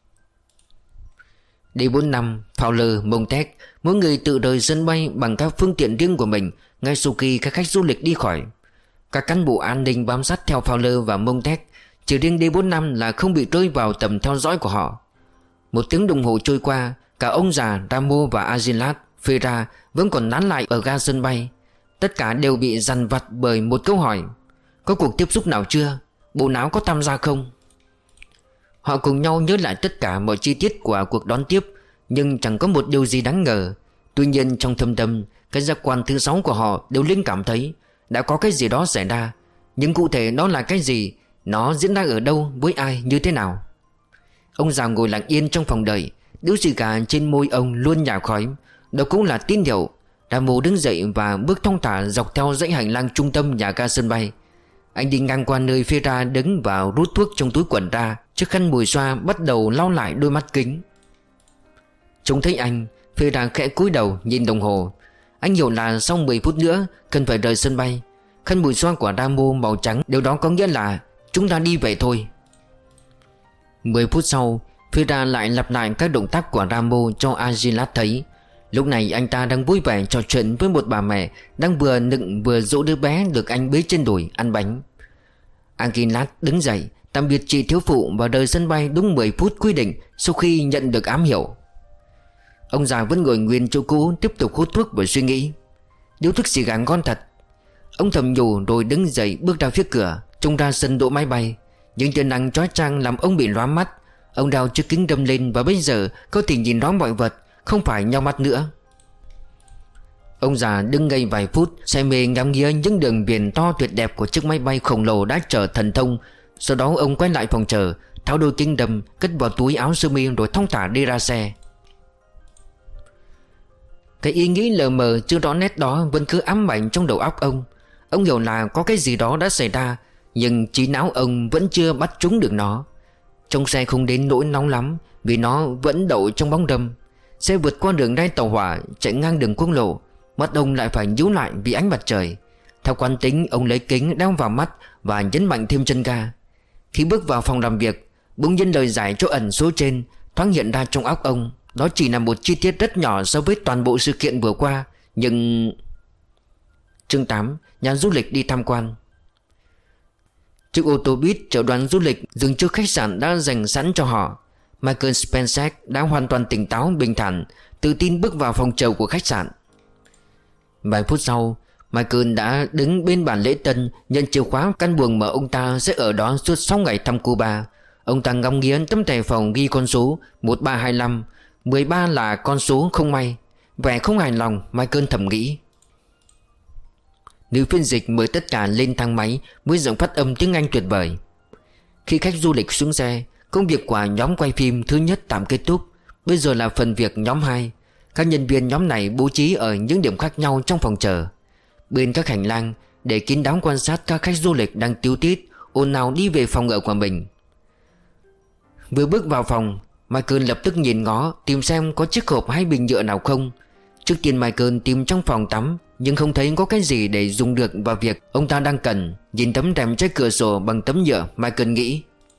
D bốn năm, Fowler, Bông Tét, mỗi người tự rời sân bay bằng các phương tiện riêng của mình ngay sau khi các khách du lịch đi khỏi. Các cán bộ an ninh bám sát theo Fowler và Bông Tét, chỉ riêng D bốn năm là không bị rơi vào tầm theo dõi của họ. Một tiếng đồng hồ trôi qua, cả ông già, Ramo và Agilat, Fera vẫn còn nán lại ở ga sân bay. Tất cả đều bị dằn vặt bởi một câu hỏi: có cuộc tiếp xúc nào chưa? Bộ não có tham gia không? Họ cùng nhau nhớ lại tất cả mọi chi tiết của cuộc đón tiếp, nhưng chẳng có một điều gì đáng ngờ. Tuy nhiên trong thâm tâm, cái giác quan thứ sáu của họ đều linh cảm thấy đã có cái gì đó xảy ra. Nhưng cụ thể nó là cái gì, nó diễn ra ở đâu, với ai, như thế nào? Ông già ngồi lặng yên trong phòng đợi. Điếu xì gà trên môi ông luôn nhả khói. Đó cũng là tín hiệu. Ramo đứng dậy và bước thong thả dọc theo dãy hành lang trung tâm nhà ga sân bay. Anh đi ngang qua nơi Fera đứng và rút thuốc trong túi quần ra. Chiếc khăn mùi xoa bắt đầu lau lại đôi mắt kính. Trông thấy anh, Fera khẽ cúi đầu nhìn đồng hồ. Anh hiểu là sau mười phút nữa cần phải rời sân bay. Khăn mùi xoa của Ramo màu trắng, điều đó có nghĩa là chúng ta đi về thôi. Mười phút sau, Fera lại lặp lại các động tác của Ramo cho Agilat thấy. Lúc này anh ta đang vui vẻ trò chuyện với một bà mẹ đang vừa nựng vừa dỗ đứa bé được anh bế trên đùi ăn bánh. Agilat đứng dậy tạm biệt chị thiếu phụ và rời sân bay đúng mười phút quy định sau khi nhận được ám hiệu. Ông già vẫn ngồi nguyên chỗ cũ tiếp tục hút thuốc và suy nghĩ. Điếu thuốc xì gà ngon thật. Ông thầm nhủ rồi đứng dậy bước ra phía cửa, trông ra sân đỗ máy bay. Những tia nắng chói chang làm ông bị lóa mắt. Ông đeo chiếc kính đâm lên và bây giờ có thể nhìn rõ mọi vật, không phải nhao mắt nữa. Ông già đứng ngây vài phút, say mê ngắm nghía những đường viền to tuyệt đẹp của chiếc máy bay khổng lồ đã chở thần thông. Sau đó ông quay lại phòng chờ, tháo đôi kính đâm, cất vào túi áo sơ mi rồi thong thả đi ra xe. Cái ý nghĩ lờ mờ chưa rõ nét đó vẫn cứ ám ảnh trong đầu óc ông. Ông hiểu là có cái gì đó đã xảy ra, nhưng trí não ông vẫn chưa bắt trúng được nó. Trong xe không đến nỗi nóng lắm, vì nó vẫn đậu trong bóng râm. Xe vượt qua đường ray tàu hỏa, chạy ngang đường quốc lộ. Mắt ông lại phải nhíu lại vì ánh mặt trời. Theo quán tính, ông lấy kính đeo vào mắt và nhấn mạnh thêm chân ga. Khi bước vào phòng làm việc, bỗng nhiên lời giải chỗ ẩn số trên thoáng hiện ra trong óc ông. Đó chỉ là một chi tiết rất nhỏ so với toàn bộ sự kiện vừa qua. Nhưng... Chương tám. Nhà du lịch đi tham quan. Chiếc ô tô buýt chở đoàn du lịch dừng trước khách sạn đã dành sẵn cho họ. Michael Spencer đã hoàn toàn tỉnh táo bình thản, tự tin bước vào phòng chờ của khách sạn. Vài phút sau, Michael đã đứng bên bàn lễ tân nhận chìa khóa căn buồng mà ông ta sẽ ở đó suốt sáu ngày thăm Cuba. Ông ta ngắm nghía tấm thẻ phòng ghi con số một ba hai lăm, mười ba là con số không may. Vẻ không hài lòng, Michael thầm nghĩ. Nữ phiên dịch mời tất cả lên thang máy với giọng phát âm tiếng Anh tuyệt vời. Khi khách du lịch xuống xe, công việc của nhóm quay phim thứ nhất tạm kết thúc. Bây giờ là phần việc nhóm hai. Các nhân viên nhóm này bố trí ở những điểm khác nhau trong phòng chờ. Bên các hành lang để kín đáo quan sát các khách du lịch đang tíu tít ồn ào đi về phòng ở của mình. Vừa bước vào phòng, Michael lập tức nhìn ngó tìm xem có chiếc hộp hay bình nhựa nào không. Trước tiên Michael tìm trong phòng tắm, nhưng không thấy có cái gì để dùng được vào việc ông ta đang cần. Nhìn tấm rèm trái cửa sổ bằng tấm nhựa, Michael nghĩ,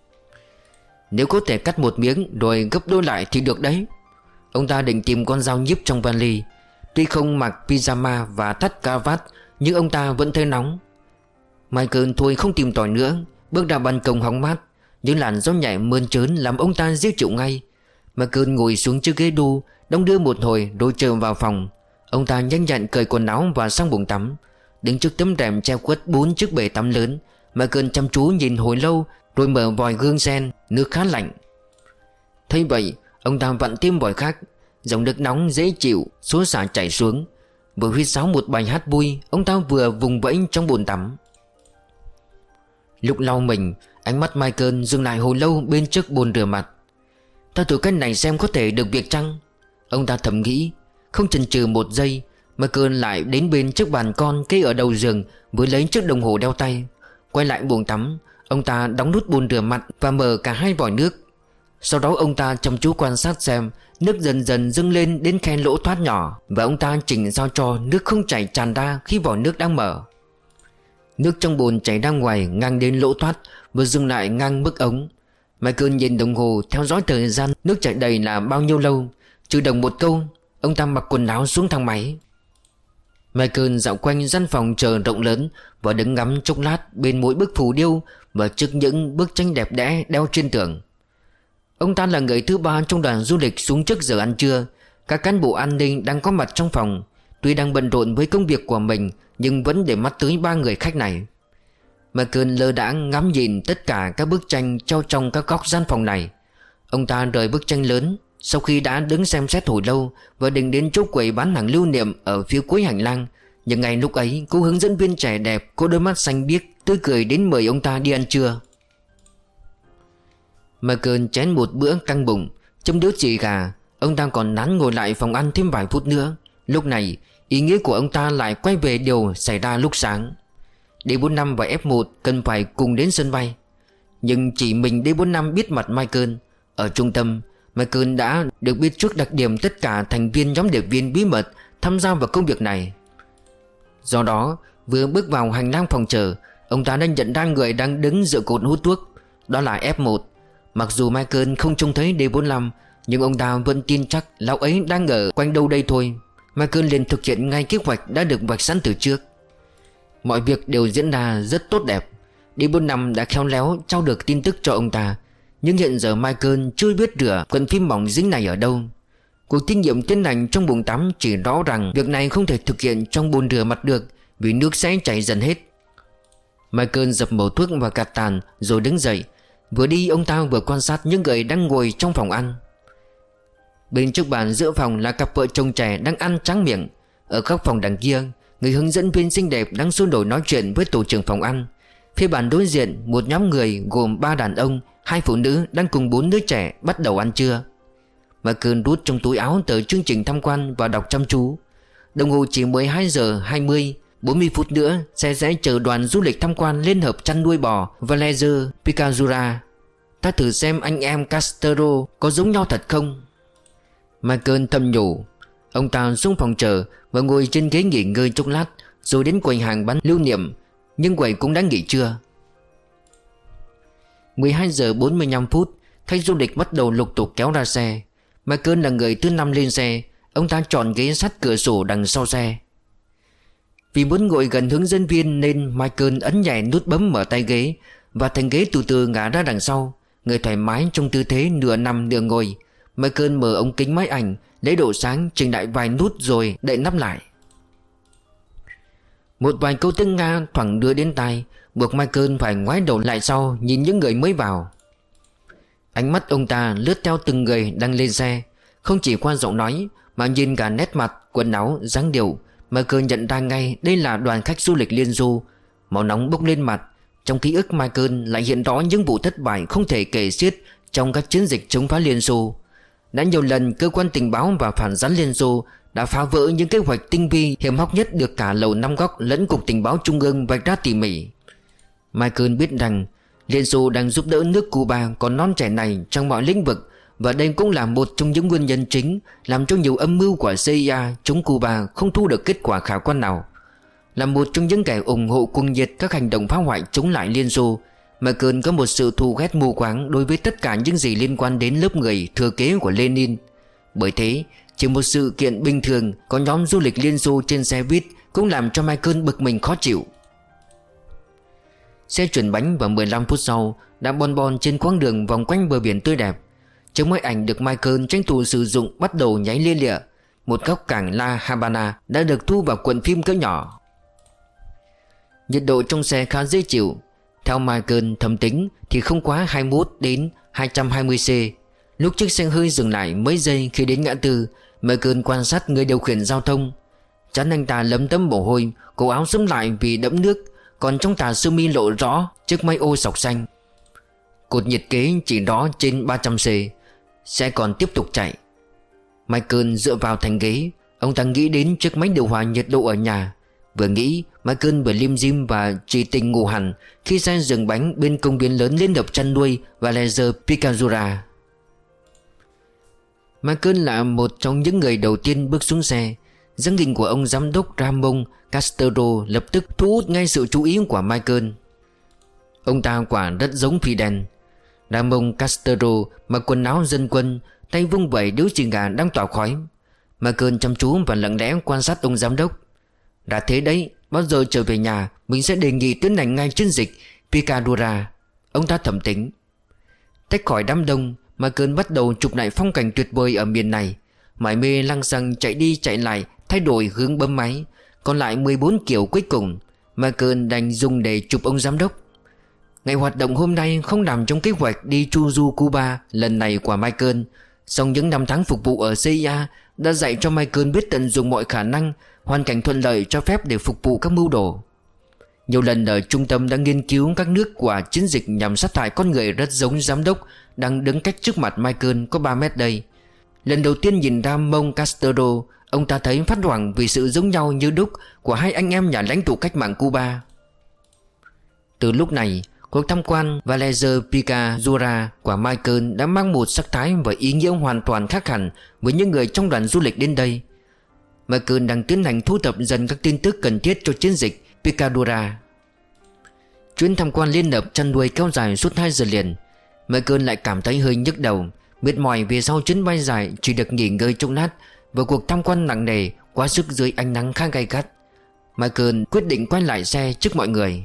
nếu có thể cắt một miếng rồi gấp đôi lại thì được đấy. Ông ta định tìm con dao nhíp trong vali. Tuy không mặc pyjama và thắt cravat, nhưng ông ta vẫn thấy nóng. Michael thôi không tìm tòi nữa, bước ra ban công hóng mát. Những làn gió nhẹ mơn trớn làm ông ta dễ chịu ngay. Michael ngồi xuống chiếc ghế đu, đong đưa một hồi rồi trở vào phòng. Ông ta nhanh nhẹn cởi quần áo và sang buồng tắm. Đứng trước tấm rèm che khuất bốn chiếc bể tắm lớn, Michael chăm chú nhìn hồi lâu rồi mở vòi gương sen, nước khá lạnh. Thấy vậy, ông ta vặn thêm vòi khác. Dòng nước nóng dễ chịu xối xả chảy xuống. Vừa huýt sáo một bài hát vui, ông ta vừa vùng vẫy trong bồn tắm. Lúc lau mình, ánh mắt Michael dừng lại hồi lâu bên trước bồn rửa mặt. Ta thử cách này xem có thể được việc chăng? Ông ta thầm nghĩ. Không chần chừ một giây, Michael lại đến bên chiếc bàn con kê ở đầu giường, vừa lấy chiếc đồng hồ đeo tay. Quay lại buồng tắm, ông ta đóng nút bồn rửa mặt và mở cả hai vòi nước. Sau đó ông ta chăm chú quan sát xem nước dần dần dâng lên đến khe lỗ thoát nhỏ, và ông ta chỉnh sao cho nước không chảy tràn ra khi vòi nước đang mở. Nước trong bồn chảy ra ngoài ngang đến lỗ thoát, vừa dừng lại ngang mức ống. Michael nhìn đồng hồ theo dõi thời gian nước chảy đầy là bao nhiêu lâu. Trừ đồng một câu, ông ta mặc quần áo xuống thang máy. Michael dạo quanh gian phòng chờ rộng lớn và đứng ngắm chốc lát bên mỗi bức phù điêu và trước những bức tranh đẹp đẽ đeo trên tường. Ông ta là người thứ ba trong đoàn du lịch xuống trước giờ ăn trưa. Các cán bộ an ninh đang có mặt trong phòng. Tuy đang bận rộn với công việc của mình, nhưng vẫn để mắt tới ba người khách này. Michael lơ đãng ngắm nhìn tất cả các bức tranh treo trong các góc gian phòng này. Ông ta rời bức tranh lớn sau khi đã đứng xem xét hồi lâu và định đến chỗ quầy bán hàng lưu niệm ở phía cuối hành lang. Nhưng ngay lúc ấy, cô hướng dẫn viên trẻ đẹp có đôi mắt xanh biếc tươi cười đến mời ông ta đi ăn trưa. Michael chén một bữa căng bụng, châm điếu xì gà. Ông ta còn nán ngồi lại phòng ăn thêm vài phút nữa. Lúc này, ý nghĩa của ông ta lại quay về điều xảy ra lúc sáng. D bốn năm và F một cần phải cùng đến sân bay. Nhưng chỉ mình D bốn năm biết mặt Michael. Ở trung tâm, Michael đã được biết trước đặc điểm tất cả thành viên nhóm điệp viên bí mật tham gia vào công việc này. Do đó, vừa bước vào hành lang phòng chờ, ông ta đã nhận ra người đang đứng dựa cột hút thuốc. Đó là F một. Mặc dù Michael không trông thấy D bốn năm, nhưng ông ta vẫn tin chắc lão ấy đang ở quanh đâu đây thôi. Michael liền thực hiện ngay kế hoạch đã được vạch sẵn từ trước. Mọi việc đều diễn ra rất tốt đẹp. D bốn năm đã khéo léo trao được tin tức cho ông ta. Nhưng hiện giờ Michael chưa biết rửa cuộn phim mỏng dính này ở đâu. Cuộc thí nghiệm tiến hành trong bồn tắm chỉ rõ rằng việc này không thể thực hiện trong bồn rửa mặt được, vì nước sẽ chảy dần hết. Michael dập mẩu thuốc và gạt tàn rồi đứng dậy. Vừa đi ông ta vừa quan sát những người đang ngồi trong phòng ăn. Bên trước bàn giữa phòng là cặp vợ chồng trẻ đang ăn tráng miệng. Ở góc phòng đằng kia, người hướng dẫn viên xinh đẹp đang sôi nổi nói chuyện với tổ trưởng phòng ăn. Phía bàn đối diện, một nhóm người gồm ba đàn ông, hai phụ nữ đang cùng bốn đứa trẻ bắt đầu ăn trưa. Michael rút trong túi áo tờ chương trình tham quan và đọc chăm chú. Đồng hồ chỉ mười hai giờ hai mươi, bốn mươi phút nữa xe sẽ chở đoàn du lịch tham quan Liên hợp chăn nuôi bò Vallejo Picazura. Ta thử xem anh em Castro có giống nhau thật không? Michael thầm nhủ. Ông ta xuống phòng chờ và ngồi trên ghế nghỉ ngơi chốc lát, rồi đến quầy hàng bán lưu niệm. Nhưng quầy cũng đã nghỉ trưa. Mười hai giờ bốn mươi lăm phút, khách du lịch bắt đầu lục tục kéo ra xe. Michael là người thứ năm lên xe. Ông ta chọn ghế sát cửa sổ đằng sau xe. Vì muốn ngồi gần hướng dẫn viên nên Michael ấn nhẹ nút bấm mở tay ghế, và thành ghế từ từ ngả ra đằng sau. Người thoải mái trong tư thế nửa nằm nửa ngồi. Michael mở ống kính máy ảnh, lấy độ sáng, chỉnh lại vài nút rồi đậy nắp lại. Một vài câu tiếng Nga thoảng đưa đến tai, buộc Michael phải ngoái đầu lại sau nhìn những người mới vào. Ánh mắt ông ta lướt theo từng người đang lên xe, không chỉ qua giọng nói mà nhìn cả nét mặt, quần áo, dáng điệu. Michael nhận ra ngay đây là đoàn khách du lịch Liên Du. Máu nóng bốc lên mặt. Trong ký ức Michael lại hiện rõ những vụ thất bại không thể kể xiết trong các chiến dịch chống phá Liên Xô. Đã nhiều lần cơ quan tình báo và phản gián Liên Xô đã phá vỡ những kế hoạch tinh vi hiểm hóc nhất được cả Lầu Năm Góc lẫn Cục Tình báo Trung ương vạch ra tỉ mỉ. Michael biết rằng Liên Xô đang giúp đỡ nước Cuba còn non trẻ này trong mọi lĩnh vực, và đây cũng là một trong những nguyên nhân chính làm cho nhiều âm mưu của C I A chống Cuba không thu được kết quả khả quan nào. Là một trong những kẻ ủng hộ cuồng nhiệt các hành động phá hoại chống lại Liên Xô, Michael có một sự thù ghét mù quáng đối với tất cả những gì liên quan đến lớp người thừa kế của Lenin. Bởi thế, chỉ một sự kiện bình thường có nhóm du lịch Liên Xô trên xe buýt cũng làm cho Michael bực mình khó chịu. Xe chuyển bánh và mười lăm phút sau đã bon bon trên quãng đường vòng quanh bờ biển tươi đẹp. Chiếc máy ảnh được Michael tranh thủ sử dụng bắt đầu nháy lia lịa. Một góc cảng La Habana đã được thu vào cuộn phim cỡ nhỏ. Nhiệt độ trong xe khá dễ chịu. Theo Michael thầm tính thì không quá hai mươi mốt đến hai trăm hai mươi C. Lúc chiếc xe hơi dừng lại mấy giây khi đến ngã tư, Michael quan sát người điều khiển giao thông. Trán anh ta lấm tấm mồ hôi, cổ áo xúm lại vì đẫm nước, còn trong tà sơ mi lộ rõ chiếc máy ô sọc xanh. Cột nhiệt kế chỉ đó trên ba trăm C. Xe còn tiếp tục chạy. Michael dựa vào thành ghế. Ông ta nghĩ đến chiếc máy điều hòa nhiệt độ ở nhà. Vừa nghĩ, Michael vừa lim dim và chỉ tình ngủ hẳn khi xe dừng bánh bên công viên lớn Liên hợp chăn nuôi Vallejo Picazura. Michael là một trong những người đầu tiên bước xuống xe. Dáng hình của ông giám đốc Ramon Castro lập tức thu hút ngay sự chú ý của Michael. Ông ta quả rất giống Fidel. Ramon Castro mặc quần áo dân quân, tay vung vẩy điếu xì gà đang tỏa khói. Michael chăm chú và lặng lẽ quan sát ông giám đốc. Đã thế đấy, bao giờ trở về nhà mình sẽ đề nghị tiến hành ngay chiến dịch Picadura, ông ta thầm tính. Tách khỏi đám đông, Michael bắt đầu chụp lại phong cảnh tuyệt vời ở miền này. Mải mê lăng xăng chạy đi chạy lại, thay đổi hướng bấm máy. Còn lại mười bốn kiểu cuối cùng Michael đành dùng để chụp ông giám đốc. Ngày hoạt động hôm nay không nằm trong kế hoạch đi chu du Cuba lần này của Michael. Song những năm tháng phục vụ ở xê i a đã dạy cho Michael biết tận dụng mọi khả năng, hoàn cảnh thuận lợi cho phép để phục vụ các mưu đồ. Nhiều lần ở trung tâm đã nghiên cứu các nước của chiến dịch nhằm sát hại con người rất giống giám đốc đang đứng cách trước mặt Michael có ba mét đây. Lần đầu tiên nhìn ra Mông Castro, ông ta thấy phát hoảng vì sự giống nhau như đúc của hai anh em nhà lãnh tụ cách mạng Cuba. Từ lúc này, cuộc tham quan Valencia Picadura của Michael đã mang một sắc thái và ý nghĩa hoàn toàn khác hẳn với những người trong đoàn du lịch đến đây. Michael đang tiến hành thu thập dần các tin tức cần thiết cho chiến dịch Picadura. Chuyến tham quan liên hợp chăn nuôi kéo dài suốt hai giờ liền. Michael lại cảm thấy hơi nhức đầu, mệt mỏi vì sau chuyến bay dài chỉ được nghỉ ngơi trong lát và cuộc tham quan nặng nề quá sức dưới ánh nắng khá gay gắt. Michael quyết định quay lại xe trước mọi người.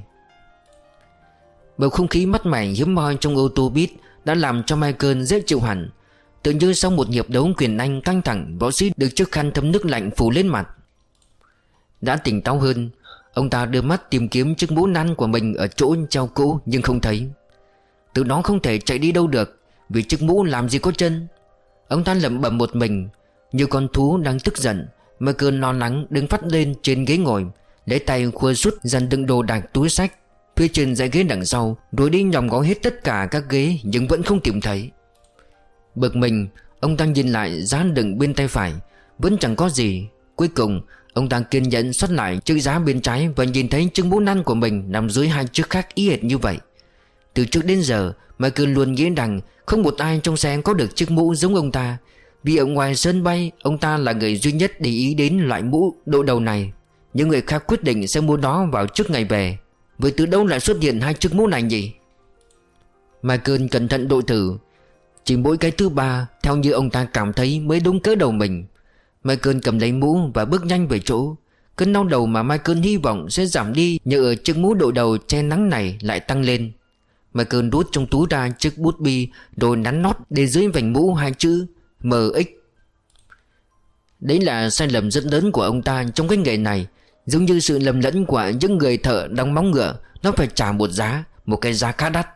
Bầu không khí mát mẻ hiếm hoi trong ô tô buýt đã làm cho Michael dễ chịu hẳn. Tự như sau một hiệp đấu quyền Anh căng thẳng, võ sĩ được chiếc khăn thấm nước lạnh phủ lên mặt. Đã tỉnh táo hơn, ông ta đưa mắt tìm kiếm chiếc mũ năn của mình ở chỗ treo cũ nhưng không thấy. Từ đó không thể chạy đi đâu được, vì chiếc mũ làm gì có chân. Ông ta lẩm bẩm một mình như con thú đang tức giận. Michael lo lắng đứng phát lên trên ghế ngồi, lấy tay khua sút dàn đựng đồ đạc túi sách phía trên dãy ghế đằng sau, rồi đi nhòm ngó hết tất cả các ghế nhưng vẫn không tìm thấy. Bực mình, ông ta nhìn lại giá đựng bên tay phải, vẫn chẳng có gì. Cuối cùng ông ta kiên nhẫn xoát lại chiếc giá bên trái và nhìn thấy chiếc mũ năn của mình nằm dưới hai chiếc khác y hệt như vậy. Từ trước đến giờ Michael luôn nghĩ rằng không một ai trong xe có được chiếc mũ giống ông ta, vì ở ngoài sân bay ông ta là người duy nhất để ý đến loại mũ độ đầu này. Những người khác quyết định sẽ mua đó vào trước ngày về. Vậy từ đâu lại xuất hiện hai chiếc mũ này nhỉ? Michael cẩn thận đội thử. Chỉ mỗi cái thứ ba theo như ông ta cảm thấy mới đúng cỡ đầu mình. Michael cầm lấy mũ và bước nhanh về chỗ. Cơn đau đầu mà Michael hy vọng sẽ giảm đi nhờ ở chiếc mũ đội đầu che nắng này lại tăng lên. Michael rút trong túi ra chiếc bút bi rồi nắn nót để dưới vành mũ hai chữ M X. Đấy là sai lầm rất lớn của ông ta trong cái nghề này, giống như sự lầm lẫn của những người thợ đóng móng ngựa. Nó phải trả một giá, một cái giá khá đắt.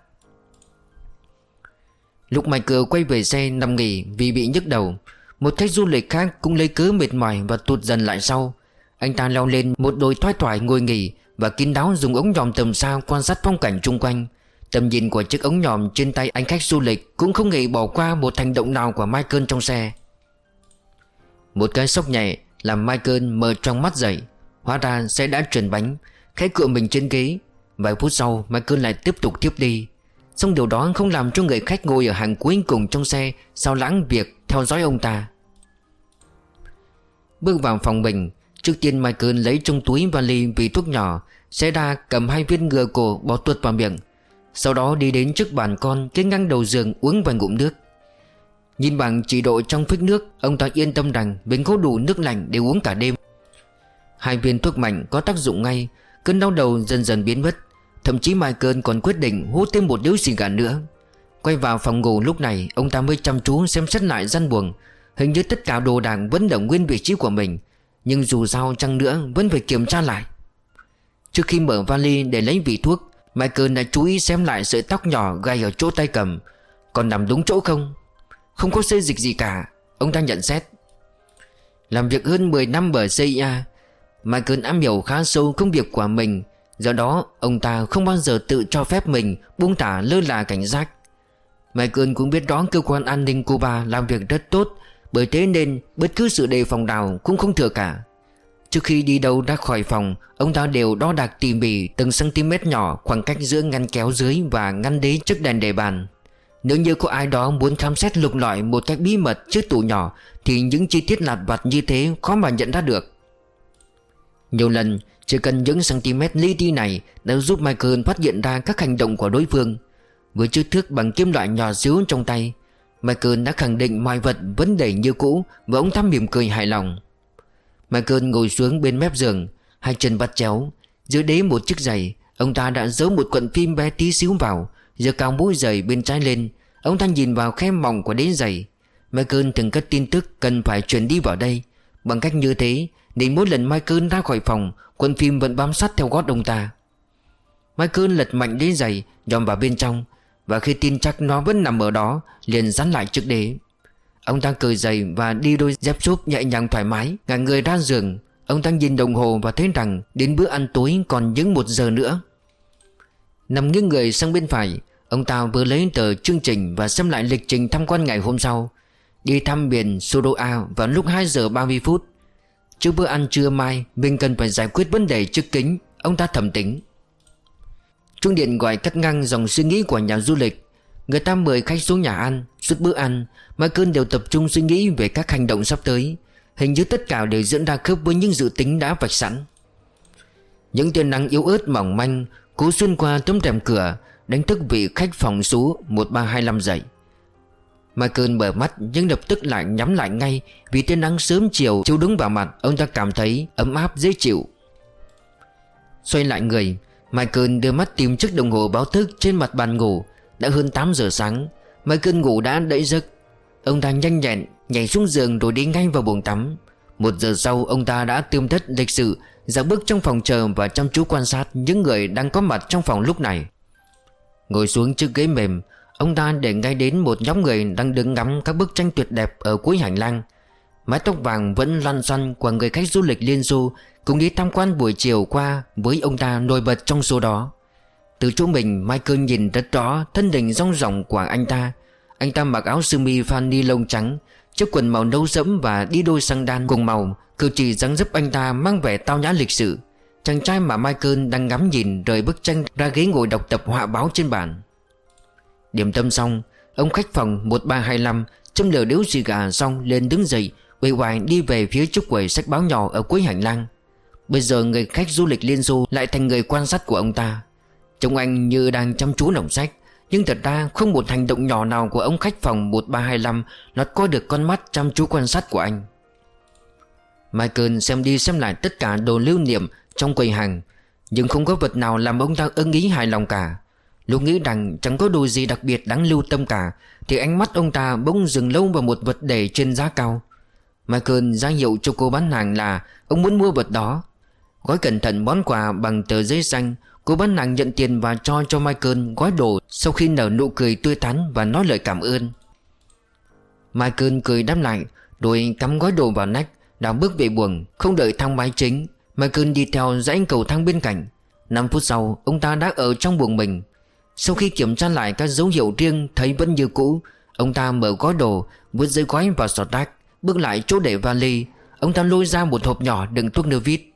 Lúc Michael quay về xe nằm nghỉ vì bị nhức đầu, một khách du lịch khác cũng lấy cớ mệt mỏi và tụt dần lại sau. Anh ta leo lên một đồi thoai thoải ngồi nghỉ và kín đáo dùng ống nhòm tầm xa quan sát phong cảnh chung quanh. Tầm nhìn của chiếc ống nhòm trên tay anh khách du lịch cũng không hề bỏ qua một hành động nào của Michael trong xe. Một cái sốc nhẹ làm Michael mở choàng mắt dậy. Hóa ra xe đã chuyển bánh, khẽ cựa mình trên ghế. Vài phút sau Michael lại tiếp tục tiếp đi. Song điều đó không làm cho người khách ngồi ở hàng cuối cùng trong xe sao lãng việc theo dõi ông ta. Bước vào phòng mình, trước tiên Michael lấy trong túi vali vị thuốc nhỏ, xé ra cầm hai viên ngừa cổ bỏ tuột vào miệng. Sau đó đi đến trước bàn con kế ngang đầu giường uống vài ngụm nước. Nhìn bảng chỉ độ trong phích nước, ông ta yên tâm rằng mình có đủ nước lạnh để uống cả đêm. Hai viên thuốc mạnh có tác dụng ngay, cơn đau đầu dần dần biến mất. Thậm chí Michael còn quyết định hút thêm một điếu xì gà nữa. Quay vào phòng ngủ lúc này, ông ta mới chăm chú xem xét lại gian buồng. Hình như tất cả đồ đạc vẫn ở nguyên vị trí của mình, nhưng dù sao chăng nữa vẫn phải kiểm tra lại. Trước khi mở vali để lấy vị thuốc, Michael đã chú ý xem lại sợi tóc nhỏ gai ở chỗ tay cầm, còn nằm đúng chỗ không? Không có xê dịch gì cả, ông ta nhận xét. Làm việc hơn mười năm ở xê i a, Michael am hiểu khá sâu công việc của mình. Do đó ông ta không bao giờ tự cho phép mình buông thả lơ là cảnh giác. Michael cũng biết rõ cơ quan an ninh Cuba làm việc rất tốt, bởi thế nên bất cứ sự đề phòng nào cũng không thừa cả. Trước khi đi đâu ra khỏi phòng, ông ta đều đo đạc tỉ mỉ từng cm nhỏ khoảng cách giữa ngăn kéo dưới và ngăn đế trước đèn đề bàn. Nếu như có ai đó muốn khám xét lục lọi một cách bí mật chiếc tủ nhỏ thì những chi tiết lặt vặt như thế khó mà nhận ra được. Nhiều lần chỉ cần những cm li ti này đã giúp Michael phát hiện ra các hành động của đối phương. Với chiếc thước bằng kim loại nhỏ xíu trong tay, Michael đã khẳng định mọi vật vẫn để như cũ và ông ta mỉm cười hài lòng. Michael ngồi xuống bên mép giường, hai chân vắt chéo, dưới đế một chiếc giày. Ông ta đã giấu một cuộn phim bé tí xíu vào, giơ cao mũi giày bên trái lên. Ông ta nhìn vào khe mỏng của đế giày. Michael từng cất tin tức cần phải chuyển đi vào đây. Bằng cách như thế nên mỗi lần Michael ra khỏi phòng, quân phim vẫn bám sát theo gót ông ta. Michael lật mạnh đế giày nhòm vào bên trong, và khi tin chắc nó vẫn nằm ở đó, liền dán lại chiếc đế. Ông ta cởi giày và đi đôi dép xốp nhẹ nhàng thoải mái, ngả người ra giường. Ông ta nhìn đồng hồ và thấy rằng đến bữa ăn tối còn những một giờ nữa. Nằm nghiêng người sang bên phải, ông ta vừa lấy tờ chương trình và xem lại lịch trình tham quan ngày hôm sau. Đi thăm biển Soroa vào lúc hai giờ ba mươi phút. Trước bữa ăn trưa mai, mình cần phải giải quyết vấn đề chiếc kính, ông ta thầm tính. Chuông điện gọi cắt ngang dòng suy nghĩ của nhà du lịch. Người ta mời khách xuống nhà ăn. Suốt bữa ăn, Michael đều tập trung suy nghĩ về các hành động sắp tới. Hình như tất cả đều diễn ra khớp với những dự tính đã vạch sẵn. Những tia nắng yếu ớt mỏng manh cố xuyên qua tấm rèm cửa, đánh thức vị khách phòng số một ba hai lăm dậy. Michael mở mắt nhưng lập tức lại nhắm lại ngay, vì tia nắng sớm chiều chiếu đúng vào mặt. Ông ta cảm thấy ấm áp dễ chịu. Xoay lại người, Michael đưa mắt tìm chiếc đồng hồ báo thức trên mặt bàn ngủ. Đã hơn tám giờ sáng. Michael ngủ đã đẫy giấc. Ông ta nhanh nhẹn nhảy xuống giường rồi đi ngay vào buồng tắm. Một giờ sau, ông ta đã tươm tất lịch sự ra bước trong phòng chờ và chăm chú quan sát những người đang có mặt trong phòng lúc này. Ngồi xuống chiếc ghế mềm, ông ta để ngay đến một nhóm người đang đứng ngắm các bức tranh tuyệt đẹp ở cuối hành lang. Mái tóc vàng vẫn lăn xăn của người khách du lịch Liên Xô cùng đi tham quan buổi chiều qua với ông ta nổi bật trong số đó. Từ chỗ mình, Michael nhìn rất rõ thân hình rong ròng của anh ta. Anh ta mặc áo sơ mi phan ni lông trắng, chiếc quần màu nâu sẫm và đi đôi xăng đan cùng màu. Cử chỉ dáng dấp anh ta mang vẻ tao nhã lịch sự. Chàng trai mà Michael đang ngắm nhìn rời bức tranh ra ghế ngồi đọc tập họa báo trên bàn. Điểm tâm xong, ông khách phòng một ba hai lăm châm lửa điếu xì gà xong lên đứng dậy, uể oải đi về phía chiếc quầy sách báo nhỏ ở cuối hành lang. Bây giờ người khách du lịch Liên Xô lại thành người quan sát của ông ta. Trông anh như đang chăm chú đọc sách, nhưng thật ra không một hành động nhỏ nào của ông khách phòng một ba hai lăm lọt qua được con mắt chăm chú quan sát của anh. Michael xem đi xem lại tất cả đồ lưu niệm trong quầy hàng, nhưng không có vật nào làm ông ta ưng ý hài lòng cả. Lúc nghĩ rằng chẳng có đồ gì đặc biệt đáng lưu tâm cả, thì ánh mắt ông ta bỗng dừng lâu vào một vật để trên giá cao. Michael ra hiệu cho cô bán hàng là ông muốn mua vật đó. Gói cẩn thận món quà bằng tờ giấy xanh. Cô bán hàng nhận tiền và cho cho Michael gói đồ sau khi nở nụ cười tươi tắn và nói lời cảm ơn. Michael cười đáp lại rồi cắm gói đồ vào nách, đảo bước về buồng. Không đợi thang máy chính, Michael đi theo dãy cầu thang bên cạnh. Năm phút sau, ông ta đã ở trong buồng mình. Sau khi kiểm tra lại các dấu hiệu riêng thấy vẫn như cũ, ông ta mở gói đồ, vứt giấy gói vào sọt rác, bước lại chỗ để vali. Ông ta lôi ra một hộp nhỏ đựng thuốc nơ vít.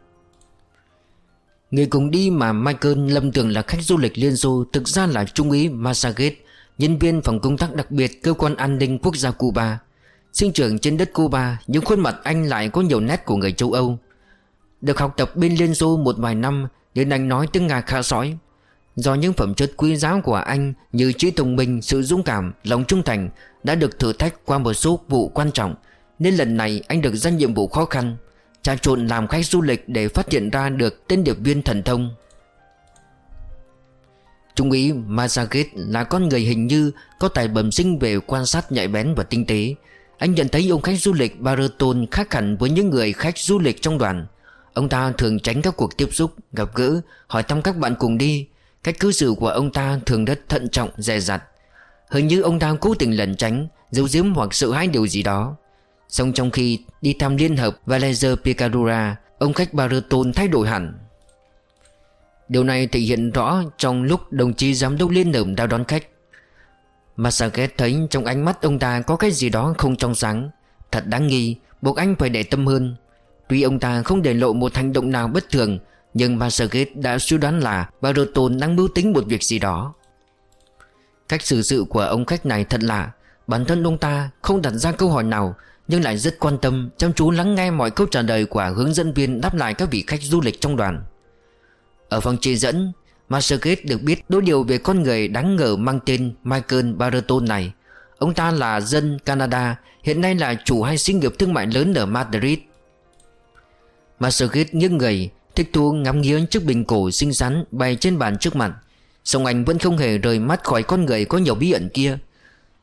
Người cùng đi mà Michael lầm tưởng là khách du lịch Liên Xô thực ra là trung úy Massaget, nhân viên phòng công tác đặc biệt cơ quan an ninh quốc gia Cuba. Sinh trưởng trên đất Cuba, nhưng khuôn mặt anh lại có nhiều nét của người châu Âu. Được học tập bên Liên Xô một vài năm nên anh nói tiếng Nga khá sõi. Do những phẩm chất quý giá của anh như trí thông minh, sự dũng cảm, lòng trung thành đã được thử thách qua một số vụ quan trọng, nên lần này anh được giao nhiệm vụ khó khăn, trà trộn làm khách du lịch để phát hiện ra được tên điệp viên thần thông. Trung úy Massaget là con người hình như có tài bẩm sinh về quan sát nhạy bén và tinh tế. Anh nhận thấy ông khách du lịch Baraton khác hẳn với những người khách du lịch trong đoàn. Ông ta thường tránh các cuộc tiếp xúc, gặp gỡ, hỏi thăm các bạn cùng đi. Cách cư xử của ông ta thường rất thận trọng, dè dặt. Hình như ông ta cố tình lẩn tránh, giấu giếm hoặc sợ hãi điều gì đó. Song trong khi đi thăm liên hợp Valerio Picadura, ông khách Baraton thay đổi hẳn. Điều này thể hiện rõ trong lúc đồng chí giám đốc liên hợp đã đón khách. Massaget thấy trong ánh mắt ông ta có cái gì đó không trong sáng, thật đáng nghi, buộc anh phải để tâm hơn. Tuy ông ta không để lộ một hành động nào bất thường, nhưng Massaget đã suy đoán là Baraton đang mưu tính một việc gì đó. Cách xử sự của ông khách này thật lạ. Bản thân ông ta không đặt ra câu hỏi nào, nhưng lại rất quan tâm, chăm chú lắng nghe mọi câu trả lời của hướng dẫn viên đáp lại các vị khách du lịch trong đoàn. Ở phòng chỉ dẫn, Massaget được biết đôi điều về con người đáng ngờ mang tên Michael Baraton này. Ông ta là dân Canada, hiện nay là chủ hai xí nghiệp thương mại lớn ở Madrid. Massaget nghiêng người, thích thú ngắm nghía chiếc bình cổ xinh xắn bày trên bàn trước mặt. Song anh vẫn không hề rời mắt khỏi con người có nhiều bí ẩn kia.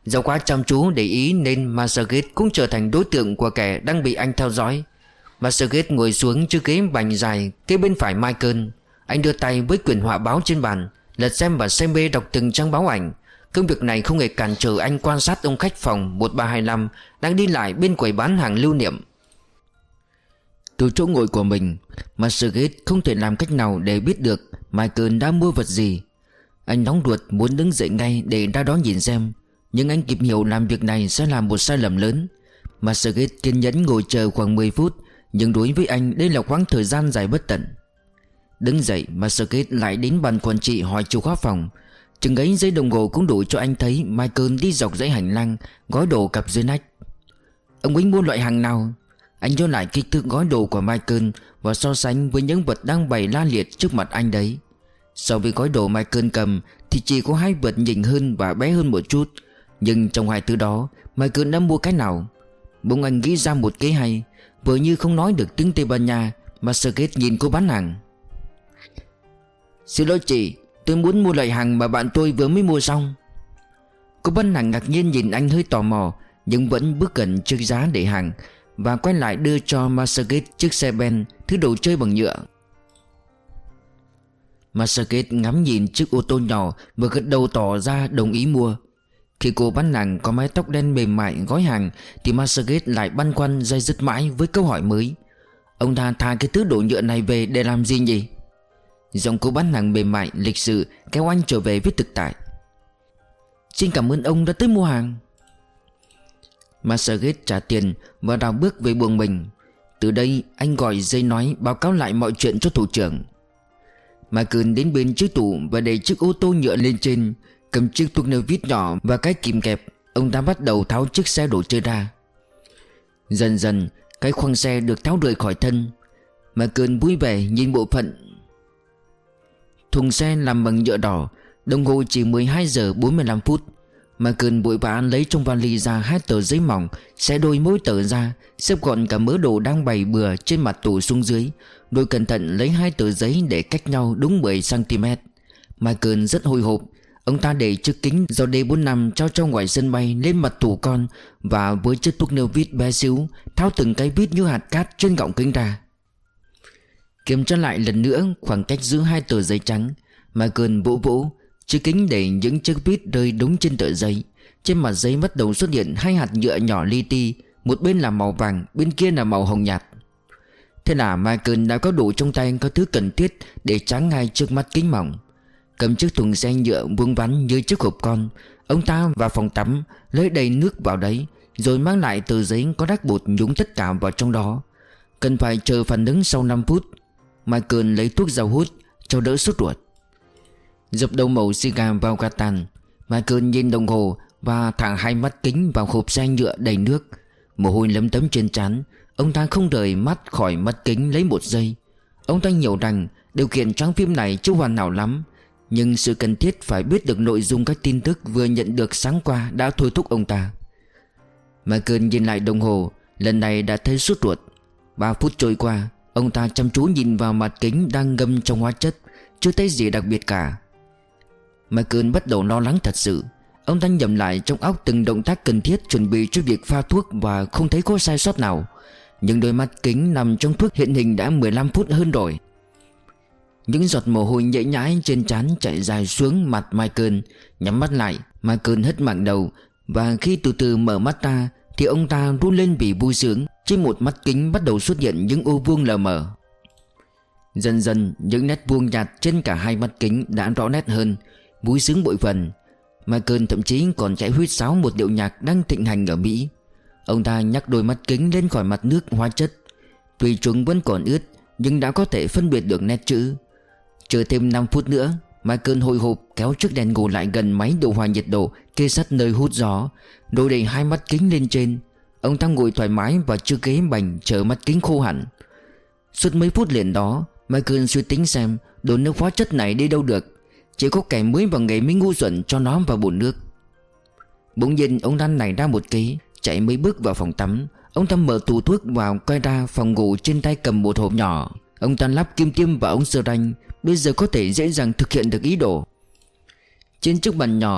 Do quá chăm chú để ý nên Margaret cũng trở thành đối tượng của kẻ đang bị anh theo dõi. Margaret ngồi xuống chiếc ghế bành dài kế bên phải Michael. Anh đưa tay với quyển họa báo trên bàn, lật xem và say mê đọc từng trang báo ảnh. Công việc này không hề cản trở anh quan sát ông khách phòng một ba hai năm đang đi lại bên quầy bán hàng lưu niệm. Từ chỗ ngồi của mình, Margaret không thể làm cách nào để biết được Michael đã mua vật gì. Anh nóng ruột muốn đứng dậy ngay để ra đó nhìn xem, nhưng anh kịp hiểu làm việc này sẽ là một sai lầm lớn. Margaret kiên nhẫn ngồi chờ khoảng mười phút, nhưng đối với anh đây là khoảng thời gian dài bất tận. Đứng dậy, Margaret lại đến bàn quản trị hỏi chìa khóa phòng. Chừng ấy giây đồng hồ cũng đủ cho anh thấy Michael đi dọc dãy hành lang, gói đồ cặp dưới nách. Ông ấy mua loại hàng nào? Anh nhớ lại kích thước gói đồ của Michael và so sánh với những vật đang bày la liệt trước mặt anh đấy. So với gói đồ Michael cầm thì chỉ có hai vật nhỉnh hơn và bé hơn một chút. Nhưng trong hai thứ đó, Michael đã mua cái nào? Bỗng anh nghĩ ra một kế hay. Vừa như không nói được tiếng Tây Ban Nha, Margaret nhìn cô bán hàng. Xin lỗi chị, tôi muốn mua loại hàng mà bạn tôi vừa mới mua xong. Cô bán hàng ngạc nhiên nhìn anh hơi tò mò, nhưng vẫn bước gần chiếc giá để hàng và quay lại đưa cho Margaret chiếc xe ben, thứ đồ chơi bằng nhựa. Margaret ngắm nhìn chiếc ô tô nhỏ và gật đầu tỏ ra đồng ý mua. Khi cô bán hàng có mái tóc đen mềm mại gói hàng thì Margaret lại băn khoăn day dứt mãi với câu hỏi mới. Ông ta thà cái thứ đồ nhựa này về để làm gì nhỉ? Giọng cô bán hàng mềm mại lịch sự kéo anh trở về với thực tại. Xin cảm ơn ông đã tới mua hàng. Margaret trả tiền và đào bước về buồng mình. Từ đây anh gọi dây nói báo cáo lại mọi chuyện cho thủ trưởng. Michael đến bên chiếc tủ và để chiếc ô tô nhựa lên trên, cầm chiếc thuốc nêu vít nhỏ và cái kìm kẹp. Ông ta bắt đầu tháo chiếc xe đồ chơi ra. Dần dần cái khoang xe được tháo rời khỏi thân. Michael vui vẻ nhìn bộ phận thùng xe làm bằng nhựa đỏ. Đồng hồ chỉ mười hai giờ bốn mươi lăm phút. Michael vội vã lấy trong vali ra hai tờ giấy mỏng, xé đôi mỗi tờ ra, xếp gọn cả mớ đồ đang bày bừa trên mặt tủ xuống dưới, rồi cẩn thận lấy hai tờ giấy để cách nhau đúng mười xăng ti mét. Michael rất hồi hộp. Ông ta để chiếc kính do D bốn năm trao cho ngoài sân bay lên mặt tủ con, và với chiếc thuốc nêu vít bé xíu tháo từng cái vít như hạt cát trên gọng kính ra. Kiểm tra lại lần nữa khoảng cách giữa hai tờ giấy trắng. Michael vỗ vỗ chiếc kính để những chiếc vít rơi đúng trên tờ giấy. Trên mặt giấy bắt đầu xuất hiện hai hạt nhựa nhỏ li ti, một bên là màu vàng, bên kia là màu hồng nhạt. Thế là Michael đã có đủ trong tay các thứ cần thiết để tráng ngay trước mắt kính mỏng. Cầm chiếc thùng xe nhựa vuông vắn như chiếc hộp con, ông ta vào phòng tắm lấy đầy nước vào đấy, rồi mang lại tờ giấy có rác bột nhúng tất cả vào trong đó. Cần phải chờ phản ứng sau năm phút. Michael lấy thuốc dao hút cho đỡ sốt ruột, dập đầu mẩu xì gà vào gạt tàn. Michael nhìn đồng hồ và thả hai mắt kính vào hộp xe nhựa đầy nước. Mồ hôi lấm tấm trên trán. Ông ta không rời mắt khỏi mắt kính lấy một giây. Ông ta hiểu rằng điều kiện choáng phim này chưa hoàn hảo lắm, nhưng sự cần thiết phải biết được nội dung các tin tức vừa nhận được sáng qua đã thôi thúc ông ta. Michael nhìn lại đồng hồ, lần này đã thấy sốt ruột. Ba phút trôi qua, ông ta chăm chú nhìn vào mặt kính đang ngâm trong hóa chất, chưa thấy gì đặc biệt cả. Michael bắt đầu lo lắng thật sự. Ông ta nhẩm lại trong óc từng động tác cần thiết chuẩn bị cho việc pha thuốc và không thấy có sai sót nào. Nhưng đôi mắt kính nằm trong thuốc hiện hình đã mười lăm phút hơn rồi. Những giọt mồ hôi nhễ nhãi trên trán chảy dài xuống mặt Michael. Nhắm mắt lại, Michael hất mạnh đầu, và khi từ từ mở mắt ra thì ông ta run lên vì vui sướng. Trên một mắt kính bắt đầu xuất hiện những ô vuông lờ mờ. Dần dần những nét vuông nhạt trên cả hai mắt kính đã rõ nét hơn. Vui sướng bội phần. Michael thậm chí còn chạy huýt sáo một điệu nhạc đang thịnh hành ở Mỹ. Ông ta nhắc đôi mắt kính lên khỏi mặt nước hóa chất. Tuy chúng vẫn còn ướt, nhưng đã có thể phân biệt được nét chữ. Chờ thêm năm phút nữa, Michael hồi hộp kéo chiếc đèn ngủ lại gần máy điều hòa nhiệt độ kê sát nơi hút gió, rồi đẩy hai mắt kính lên trên. Ông ta ngồi thoải mái vào chiếc ghế bành chờ mắt kính khô hẳn. Suốt mấy phút liền đó, Michael suy tính xem đồ nước hóa chất này đi đâu được. Chỉ có kẻ mới vào nghề mới ngu xuẩn cho nó vào bồn nước. Bỗng nhiên ông ta nảy ra một kế, chạy mấy bước vào phòng tắm. Ông ta mở tủ thuốc vào, quay ra phòng ngủ, trên tay cầm một hộp nhỏ. Ông ta lắp kim tiêm vào ống sơ ranh. Bây giờ có thể dễ dàng thực hiện được ý đồ. Trên chiếc bàn nhỏ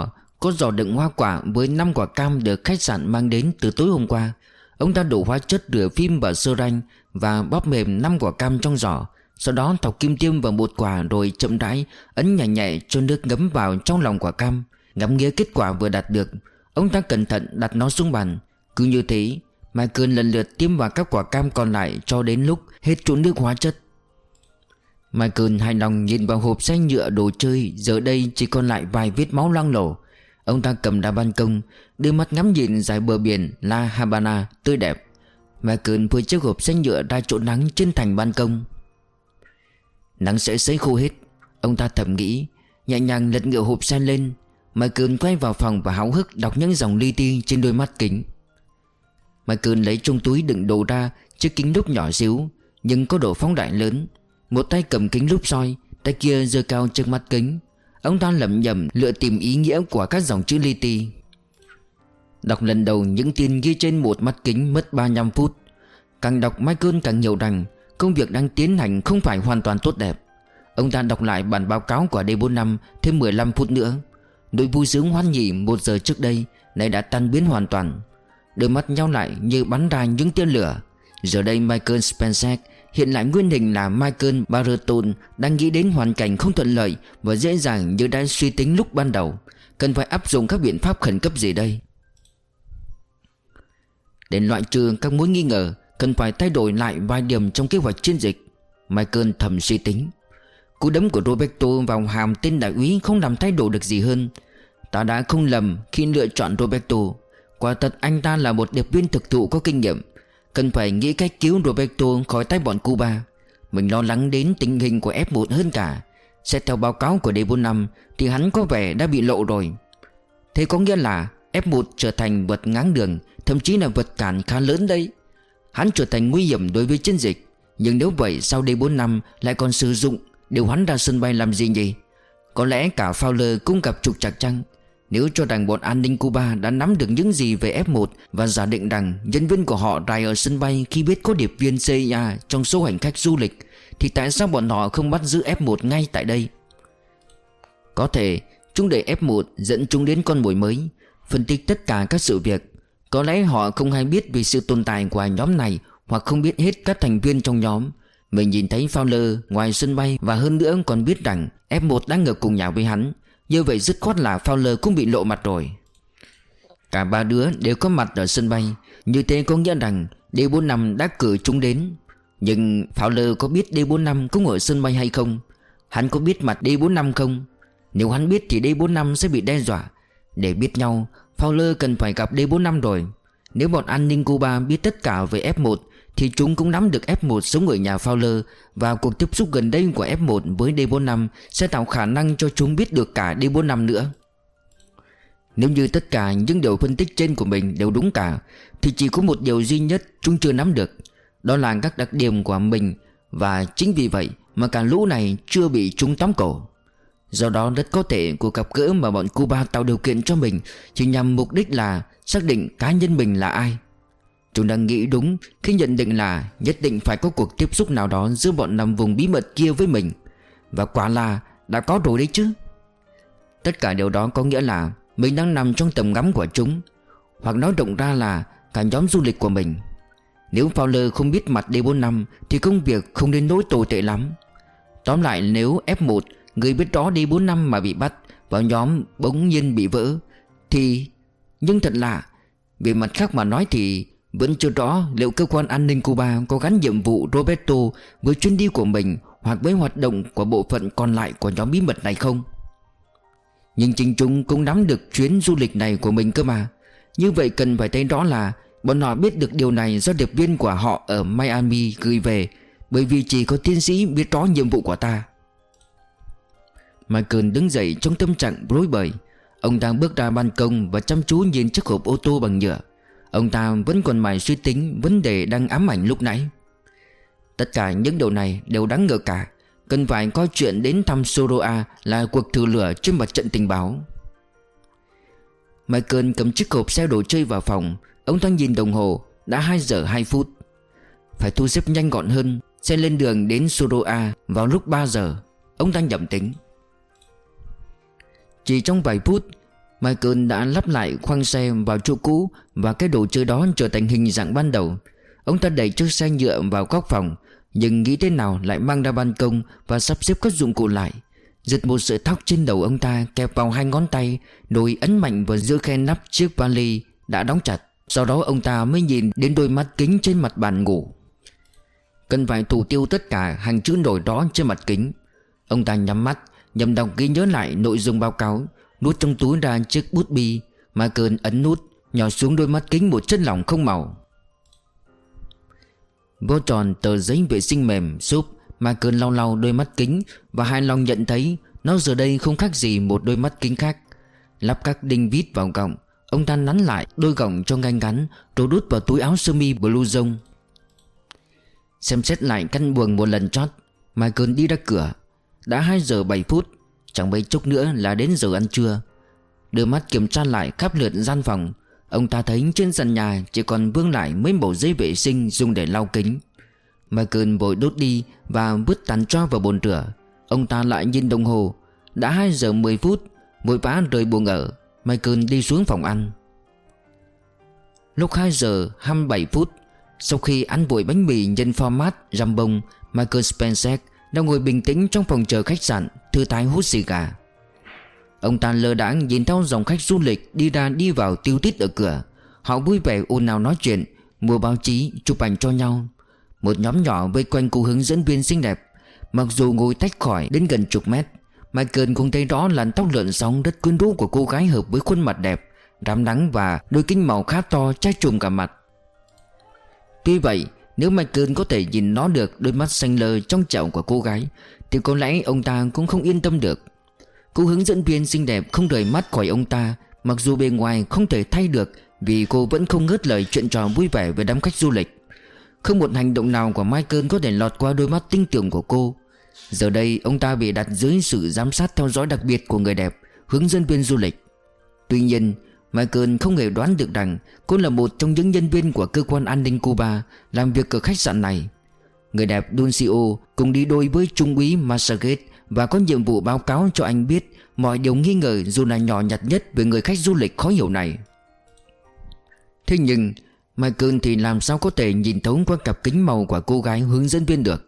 có giỏ đựng hoa quả với năm quả cam được khách sạn mang đến từ tối hôm qua. Ông ta đổ hóa chất rửa phim vào sơ ranh và bóp mềm năm quả cam trong giỏ. Sau đó thọc kim tiêm vào một quả rồi chậm rãi ấn nhẹ nhẹ cho nước ngấm vào trong lòng quả cam. Ngắm nghía kết quả vừa đạt được, ông ta cẩn thận đặt nó xuống bàn. Cứ như thế, Michael lần lượt tiêm vào các quả cam còn lại cho đến lúc hết chỗ nước hóa chất. Michael hài lòng nhìn vào hộp xay nhựa đồ chơi, giờ đây chỉ còn lại vài vết máu loang lổ. Ông ta cầm ra ban công, đưa mắt ngắm nhìn dải bờ biển La Habana tươi đẹp. Michael vừa chiếc hộp xay nhựa ra chỗ nắng trên thành ban công. Nắng sẽ sấy khô hết, ông ta thầm nghĩ, nhẹ nhàng lật ngựa hộp xay lên. Michael quay vào phòng và háo hức đọc những dòng li ti trên đôi mắt kính. Michael lấy trong túi đựng đồ ra chiếc kính lúp nhỏ xíu nhưng có độ phóng đại lớn. Một tay cầm kính lúp soi, tay kia giơ cao trước mắt kính. Ông ta lẩm nhẩm lựa tìm ý nghĩa của các dòng chữ li ti. Đọc lần đầu những tin ghi trên một mắt kính mất ba mươi lăm phút. Càng đọc Michael càng hiểu rằng công việc đang tiến hành không phải hoàn toàn tốt đẹp. Ông ta đọc lại bản báo cáo của D bốn năm thêm mười lăm phút nữa. Nỗi vui sướng hoan hỉ một giờ trước đây nay đã tan biến hoàn toàn. Đôi mắt nhau lại như bắn ra những tia lửa. Giờ đây Michael Spencer hiện lại nguyên hình là Michael Barreton, đang nghĩ đến hoàn cảnh không thuận lợi và dễ dàng như đã suy tính lúc ban đầu. Cần phải áp dụng các biện pháp khẩn cấp gì đây? Để loại trừ các mối nghi ngờ, cần phải thay đổi lại vài điểm trong kế hoạch chiến dịch, Michael thầm suy tính. Cú đấm của Roberto vào hàm tên đại úy không làm thay đổi được gì hơn. Ta đã không lầm khi lựa chọn Roberto. Quả thật anh ta là một điệp viên thực thụ có kinh nghiệm. Cần phải nghĩ cách cứu Roberto khỏi tay bọn Cuba. Mình lo lắng đến tình hình của F một hơn cả. Xét theo báo cáo của D bốn năm thì hắn có vẻ đã bị lộ rồi. Thế có nghĩa là F một trở thành vật ngáng đường, thậm chí là vật cản khá lớn đấy. Hắn trở thành nguy hiểm đối với chiến dịch. Nhưng nếu vậy sao D bốn năm lại còn sử dụng điều hắn ra sân bay làm gì nhỉ? Có lẽ cả Fowler cũng gặp trục trặc chăng? Nếu cho rằng bọn an ninh Cuba đã nắm được những gì về F một và giả định rằng nhân viên của họ rải ở sân bay khi biết có điệp viên C I A trong số hành khách du lịch, thì tại sao bọn họ không bắt giữ F một ngay tại đây? Có thể chúng để F một dẫn chúng đến con mồi mới, phân tích tất cả các sự việc. Có lẽ họ không hay biết về sự tồn tại của nhóm này, hoặc không biết hết các thành viên trong nhóm. Mình nhìn thấy Fowler ngoài sân bay và hơn nữa còn biết rằng F một đang ở cùng nhà với hắn. Như vậy dứt khoát là Fowler cũng bị lộ mặt rồi. Cả ba đứa đều có mặt ở sân bay. Như thế có nghĩa rằng D bốn năm đã cử chúng đến. Nhưng Fowler có biết D bốn năm cũng ở sân bay hay không? Hắn có biết mặt D bốn năm không? Nếu hắn biết thì D bốn năm sẽ bị đe dọa. Để biết nhau, Fowler cần phải gặp D bốn năm rồi. Nếu bọn an ninh Cuba biết tất cả về F một thì chúng cũng nắm được F một sống ở nhà Fowler, và cuộc tiếp xúc gần đây của F một với D bốn năm sẽ tạo khả năng cho chúng biết được cả D bốn năm nữa. Nếu như tất cả những điều phân tích trên của mình đều đúng cả, thì chỉ có một điều duy nhất chúng chưa nắm được, đó là các đặc điểm của mình. Và chính vì vậy mà cả lũ này chưa bị chúng tóm cổ. Do đó rất có thể cuộc gặp gỡ mà bọn Cuba tạo điều kiện cho mình chỉ nhằm mục đích là xác định cá nhân mình là ai. Chúng đang nghĩ đúng khi nhận định là nhất định phải có cuộc tiếp xúc nào đó giữa bọn nằm vùng bí mật kia với mình. Và quả là đã có rồi đấy chứ. Tất cả điều đó có nghĩa là mình đang nằm trong tầm ngắm của chúng, hoặc nói rộng ra là cả nhóm du lịch của mình. Nếu Fowler không biết mặt D bốn năm thì công việc không đến nỗi tồi tệ lắm. Tóm lại, nếu F một, người biết rõ D bốn năm mà bị bắt và nhóm bỗng nhiên bị vỡ thì... Nhưng thật lạ, về mặt khác mà nói thì vẫn chưa rõ liệu cơ quan an ninh Cuba có gắn nhiệm vụ Roberto với chuyến đi của mình hoặc với hoạt động của bộ phận còn lại của nhóm bí mật này không. Nhưng chính chúng cũng nắm được chuyến du lịch này của mình cơ mà. Như vậy cần phải thấy rõ là bọn họ biết được điều này do điệp viên của họ ở Miami gửi về, bởi vì chỉ có tiến sĩ biết rõ nhiệm vụ của ta. Michael đứng dậy trong tâm trạng rối bời. Ông ta bước ra ban công và chăm chú nhìn chiếc hộp ô tô bằng nhựa. Ông ta vẫn còn mải suy tính vấn đề đang ám ảnh lúc nãy. Tất cả những điều này đều đáng ngờ cả. Cần phải có chuyện đến thăm Soroa là cuộc thử lửa trên mặt trận tình báo. Michael cầm chiếc hộp xe đồ chơi vào phòng. Ông ta nhìn đồng hồ, đã hai giờ hai phút. Phải thu xếp nhanh gọn hơn, sẽ lên đường đến Soroa vào lúc ba giờ. Ông ta nhẩm tính. Chỉ trong vài phút, Michael đã lắp lại khoang xe vào chỗ cũ và cái đồ chơi đó trở thành hình dạng ban đầu. Ông ta đẩy chiếc xe nhựa vào góc phòng, nhưng nghĩ thế nào lại mang ra ban công và sắp xếp các dụng cụ lại. Giật một sợi tóc trên đầu ông ta kẹp vào hai ngón tay, rồi ấn mạnh vào giữa khe nắp chiếc vali đã đóng chặt. Sau đó ông ta mới nhìn đến đôi mắt kính trên mặt bàn ngủ. Cần phải thủ tiêu tất cả hàng chữ nổi đó trên mặt kính. Ông ta nhắm mắt, nhằm đọc ghi nhớ lại nội dung báo cáo, rút trong túi ra chiếc bút bi. Michael ấn nút, nhỏ xuống đôi mắt kính một chất lỏng không màu. Vô tròn tờ giấy vệ sinh mềm xốp. Michael lau lau đôi mắt kính và hài lòng nhận thấy nó giờ đây không khác gì một đôi mắt kính khác. Lắp các đinh vít vào gọng, ông ta nắn lại đôi gọng cho ngay ngắn, rồi đút vào túi áo sơ mi blue zone. Xem xét lại căn buồng một lần chót, Michael đi ra cửa. Đã hai giờ bảy phút, chẳng mấy chốc nữa là đến giờ ăn trưa. Đưa mắt kiểm tra lại khắp lượt gian phòng, ông ta thấy trên sàn nhà chỉ còn vương lại mấy mẩu giấy vệ sinh dùng để lau kính. Michael vội đốt đi và vứt tàn tro vào bồn rửa. Ông ta lại nhìn đồng hồ, đã hai giờ mười phút. Vội vã rời buồng ở, Michael đi xuống phòng ăn. Lúc hai giờ hai mươi bảy phút, sau khi ăn vội bánh mì nhân format jambon, Michael Spencer đang ngồi bình tĩnh trong phòng chờ khách sạn, thư thái hút xì gà. Ông ta lơ đãng nhìn theo dòng khách du lịch đi ra đi vào tiêu tít ở cửa. Họ vui vẻ ồn ào nói chuyện, mua báo chí, chụp ảnh cho nhau. Một nhóm nhỏ vây quanh cô hướng dẫn viên xinh đẹp. Mặc dù ngồi tách khỏi đến gần chục mét, Michael cũng thấy rõ làn tóc lượn sóng rất quyến rũ của cô gái hợp với khuôn mặt đẹp, rám nắng và đôi kính màu khá to che trùm cả mặt. Tuy vậy, nếu Michael có thể nhìn nó được đôi mắt xanh lơ trong trẻo của cô gái, thì có lẽ ông ta cũng không yên tâm được. Cô hướng dẫn viên xinh đẹp không rời mắt khỏi ông ta, mặc dù bề ngoài không thể thay được, vì cô vẫn không ngớt lời chuyện trò vui vẻ với đám khách du lịch. Không một hành động nào của Michael có thể lọt qua đôi mắt tinh tường của cô. Giờ đây ông ta bị đặt dưới sự giám sát theo dõi đặc biệt của người đẹp, hướng dẫn viên du lịch. Tuy nhiên, Michael không hề đoán được rằng cô là một trong những nhân viên của cơ quan an ninh Cuba làm việc ở khách sạn này. Người đẹp Dulcio cùng đi đôi với trung úy Massaget và có nhiệm vụ báo cáo cho anh biết mọi điều nghi ngờ dù là nhỏ nhặt nhất về người khách du lịch khó hiểu này. Thế nhưng Michael thì làm sao có thể nhìn thấu qua cặp kính màu của cô gái hướng dẫn viên được.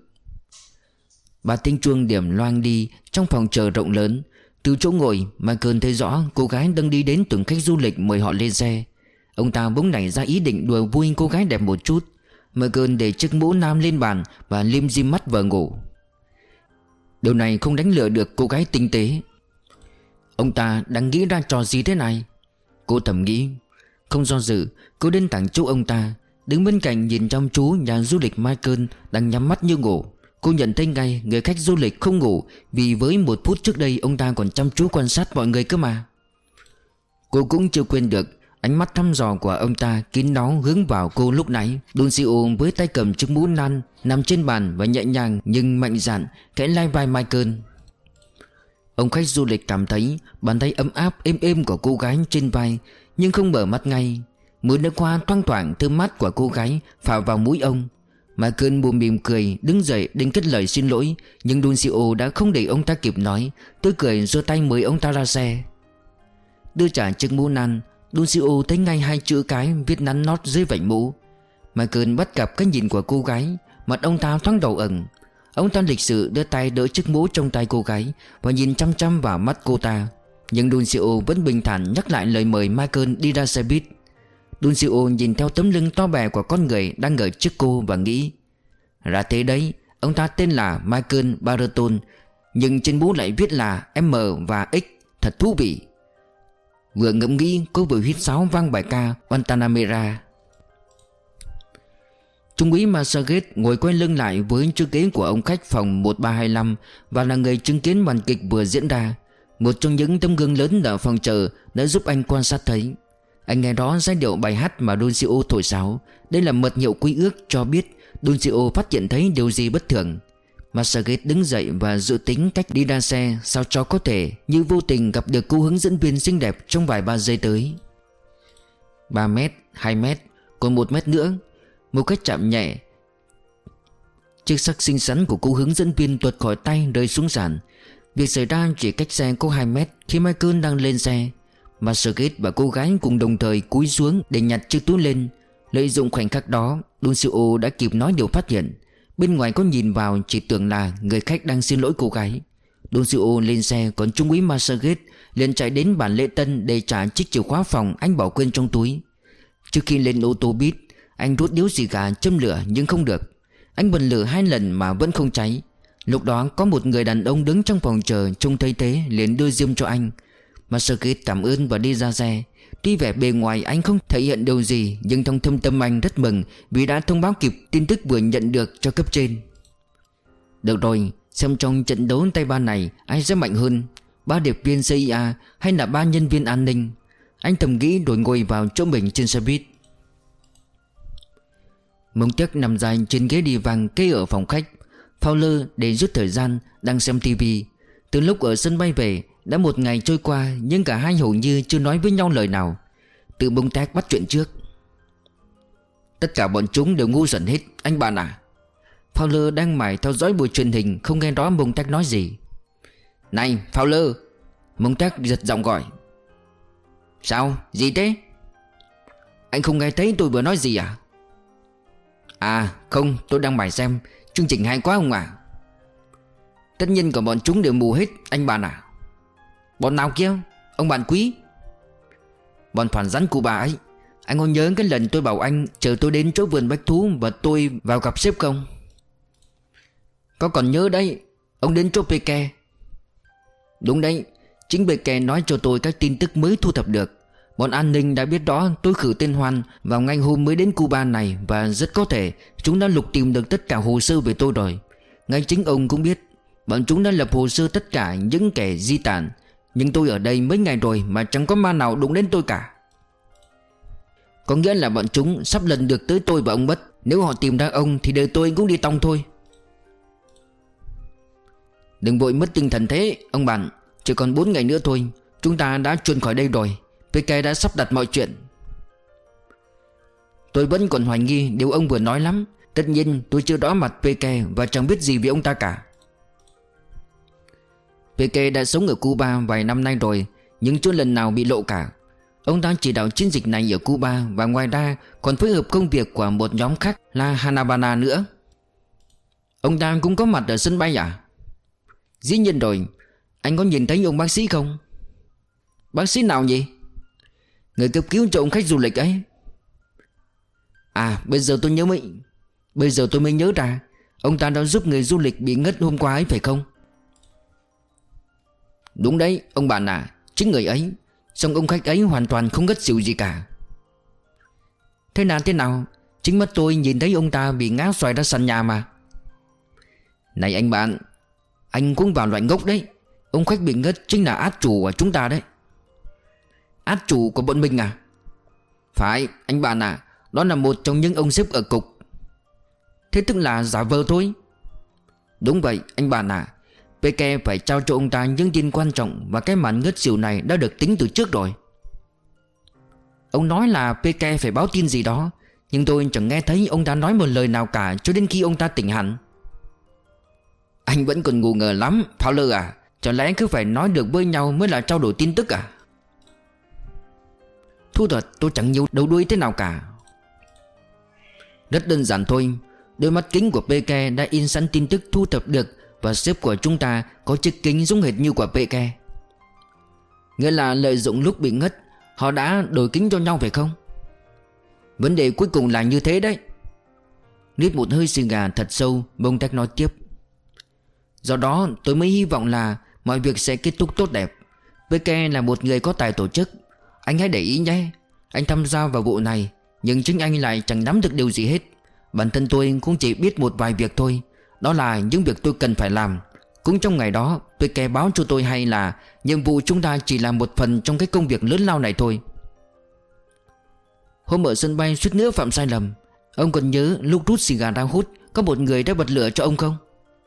Ba tiếng chuông điểm loang đi trong phòng chờ rộng lớn. Từ chỗ ngồi, Michael thấy rõ cô gái đang đi đến từng khách du lịch mời họ lên xe. Ông ta bỗng nảy ra ý định đùa vui cô gái đẹp một chút. Michael để chiếc mũ nam lên bàn và lim dim mắt vờ ngủ. Điều này không đánh lừa được cô gái tinh tế. Ông ta đang nghĩ ra trò gì thế này? Cô thầm nghĩ. Không do dự, cô đến thẳng chỗ ông ta, đứng bên cạnh nhìn chăm chú nhà du lịch Michael đang nhắm mắt như ngủ. Cô nhận thấy ngay người khách du lịch không ngủ, vì với một phút trước đây ông ta còn chăm chú quan sát mọi người cơ mà. Cô cũng chưa quên được ánh mắt thăm dò của ông ta kín đáo hướng vào cô lúc nãy. Dulcio với tay cầm chiếc mũ nan nằm trên bàn và nhẹ nhàng nhưng mạnh dạn khẽ lai vai Michael. Ông khách du lịch cảm thấy bàn tay ấm áp êm êm của cô gái trên vai, nhưng không mở mắt ngay. Mùi nước hoa thoang thoảng thơm mát của cô gái phả vào mũi ông. Michael buồn mỉm cười đứng dậy định cất lời xin lỗi, nhưng Dulcio đã không để ông ta kịp nói. Tôi cười giơ tay mời ông ta ra xe. Đưa trả chiếc mũ nan, Dulcio thấy ngay hai chữ cái viết nắn nót dưới vành mũ. Michael bắt gặp cái nhìn của cô gái, mặt ông ta thoáng đỏ ửng. Ông ta lịch sự đưa tay đỡ chiếc mũ trong tay cô gái và nhìn chăm chăm vào mắt cô ta. Nhưng Dulcio vẫn bình thản nhắc lại lời mời Michael đi ra xe buýt. Dulcio nhìn theo tấm lưng to bè của con người đang ở trước cô và nghĩ, ra thế đấy, ông ta tên là Michael Barton, nhưng trên mũ lại viết là M và X, thật thú vị. Vừa ngẫm nghĩ, cô vừa huýt sáo vang bài ca Guantanamera. Trung úy Massaget ngồi quay lưng lại với chiếc ghế của ông khách phòng một ba hai lăm và là người chứng kiến màn kịch vừa diễn ra. Một trong những tấm gương lớn ở phòng chờ đã giúp anh quan sát thấy. Anh nghe rõ giai điệu bài hát mà Dulcio thổi sáo. Đây là mật hiệu quy ước cho biết Dulcio phát hiện thấy điều gì bất thường. Massaget đứng dậy và dự tính cách đi ra xe sao cho có thể như vô tình gặp được cô hướng dẫn viên xinh đẹp trong vài ba giây tới. Ba mét, hai mét, còn một mét nữa. Một cách chạm nhẹ, chiếc sắc xinh xắn của cô hướng dẫn viên tuột khỏi tay rơi xuống sàn. Việc xảy ra chỉ cách xe có hai mét khi Michael đang lên xe. Margaret và cô gái cùng đồng thời cúi xuống để nhặt chiếc túi lên. Lợi dụng khoảnh khắc đó, Lucio đã kịp nói điều phát hiện. Bên ngoài có nhìn vào chỉ tưởng là người khách đang xin lỗi cô gái. Lucio lên xe, còn trung úy Margaret liền chạy đến bàn lễ tân để trả chiếc chìa khóa phòng anh bỏ quên trong túi. Trước khi lên ô tô buýt, anh rút điếu xì gà châm lửa nhưng không được. Anh bật lửa hai lần mà vẫn không cháy. Lúc đó có một người đàn ông đứng trong phòng chờ, trông thấy thế liền đưa diêm cho anh. Margaret cảm ơn và đi ra xe. Tuy vẻ bề ngoài anh không thể hiện điều gì, nhưng trong thâm tâm anh rất mừng vì đã thông báo kịp tin tức vừa nhận được cho cấp trên. Được rồi, xem trong trận đấu tay ba này ai sẽ mạnh hơn, ba điệp viên xê i a hay là ba nhân viên an ninh. Anh thầm nghĩ rồi ngồi vào chỗ mình trên xe buýt. Mông Tech nằm dài trên ghế đi vàng kê ở phòng khách. Fowler để rút thời gian đang xem tivi. Từ lúc ở sân bay về đã một ngày trôi qua, nhưng cả hai hầu như chưa nói với nhau lời nào. Tự Mông Tech bắt chuyện trước. Tất cả bọn chúng đều ngu xuẩn hết, anh bạn à. Fowler đang mải theo dõi buổi truyền hình, không nghe rõ Mông Tech nói gì. Này Fowler, Mông Tech giật giọng gọi. Sao, gì thế? Anh không nghe thấy tôi vừa nói gì à? À không, tôi đang mải xem. Chương trình hay quá không à? Tất nhiên cả bọn chúng đều mù hết, anh bạn à. Bọn nào kia? Ông bạn quý? Bọn phản rắn Cuba ấy. Anh có nhớ cái lần tôi bảo anh chờ tôi đến chỗ vườn bách thú và tôi vào gặp sếp không? Có còn nhớ đấy. Ông đến chỗ Peke. Đúng đấy. Chính Peke nói cho tôi các tin tức mới thu thập được. Bọn an ninh đã biết đó tôi khử tên Hoan vào ngay hôm mới đến Cuba này, và rất có thể chúng đã lục tìm được tất cả hồ sơ về tôi rồi. Ngay chính ông cũng biết bọn chúng đã lập hồ sơ tất cả những kẻ di tản. Nhưng tôi ở đây mấy ngày rồi mà chẳng có ma nào đụng đến tôi cả. Có nghĩa là bọn chúng sắp lần được tới tôi và ông Bất. Nếu họ tìm ra ông thì đời tôi cũng đi tong thôi. Đừng vội mất tinh thần thế ông bạn. Chỉ còn bốn ngày nữa thôi, chúng ta đã chuồn khỏi đây rồi. pê ca đã sắp đặt mọi chuyện. Tôi vẫn còn hoài nghi điều ông vừa nói lắm. Tất nhiên tôi chưa rõ mặt pê ca và chẳng biết gì về ông ta cả. pê ca đã sống ở Cuba vài năm nay rồi, nhưng chưa lần nào bị lộ cả. Ông ta chỉ đạo chiến dịch này ở Cuba, và ngoài ra còn phối hợp công việc của một nhóm khác là Hanabana nữa. Ông ta cũng có mặt ở sân bay à? Dĩ nhiên rồi. Anh có nhìn thấy ông bác sĩ không? Bác sĩ nào nhỉ? Người cấp cứu cho ông khách du lịch ấy. À bây giờ tôi nhớ mới Bây giờ tôi mới nhớ ra. Ông ta đã giúp người du lịch bị ngất hôm qua ấy phải không? Đúng đấy ông bạn à, chính người ấy. Xong ông khách ấy hoàn toàn không ngất xỉu gì cả. Thế nào thế nào? Chính mắt tôi nhìn thấy ông ta bị ngã xoài ra sàn nhà mà. Này anh bạn, anh cũng vào loại ngốc đấy. Ông khách bị ngất chính là át chủ của chúng ta đấy. Át chủ của bọn mình à? Phải anh bạn à, đó là một trong những ông sếp ở cục. Thế tức là giả vờ thôi. Đúng vậy anh bạn à. pê ca phải trao cho ông ta những tin quan trọng, và cái màn ngất xỉu này đã được tính từ trước rồi. Ông nói là pê ca phải báo tin gì đó, nhưng tôi chẳng nghe thấy ông ta nói một lời nào cả cho đến khi ông ta tỉnh hẳn. Anh vẫn còn ngu ngờ lắm Fowler à. Chẳng lẽ cứ phải nói được với nhau mới là trao đổi tin tức à? Thu thật tôi chẳng nhiều đầu đuôi thế nào cả. Rất đơn giản thôi. Đôi mắt kính của pê ca đã in sẵn tin tức thu thập được, và sếp của chúng ta có chiếc kính giống hệt như của pê ca. Nghĩa là lợi dụng lúc bị ngất, họ đã đổi kính cho nhau phải không? Vấn đề cuối cùng là như thế đấy. Rít một hơi xì gà thật sâu, Mông Tech nói tiếp. Do đó tôi mới hy vọng là mọi việc sẽ kết thúc tốt đẹp. pê ca là một người có tài tổ chức. Anh hãy để ý nhé. Anh tham gia vào vụ này, nhưng chính anh lại chẳng nắm được điều gì hết. Bản thân tôi cũng chỉ biết một vài việc thôi. Đó là những việc tôi cần phải làm. Cũng trong ngày đó pê ca báo cho tôi hay là nhiệm vụ chúng ta chỉ là một phần trong cái công việc lớn lao này thôi. Hôm ở sân bay suýt nữa phạm sai lầm. Ông còn nhớ lúc rút xì gà ra hút, có một người đã bật lửa cho ông không?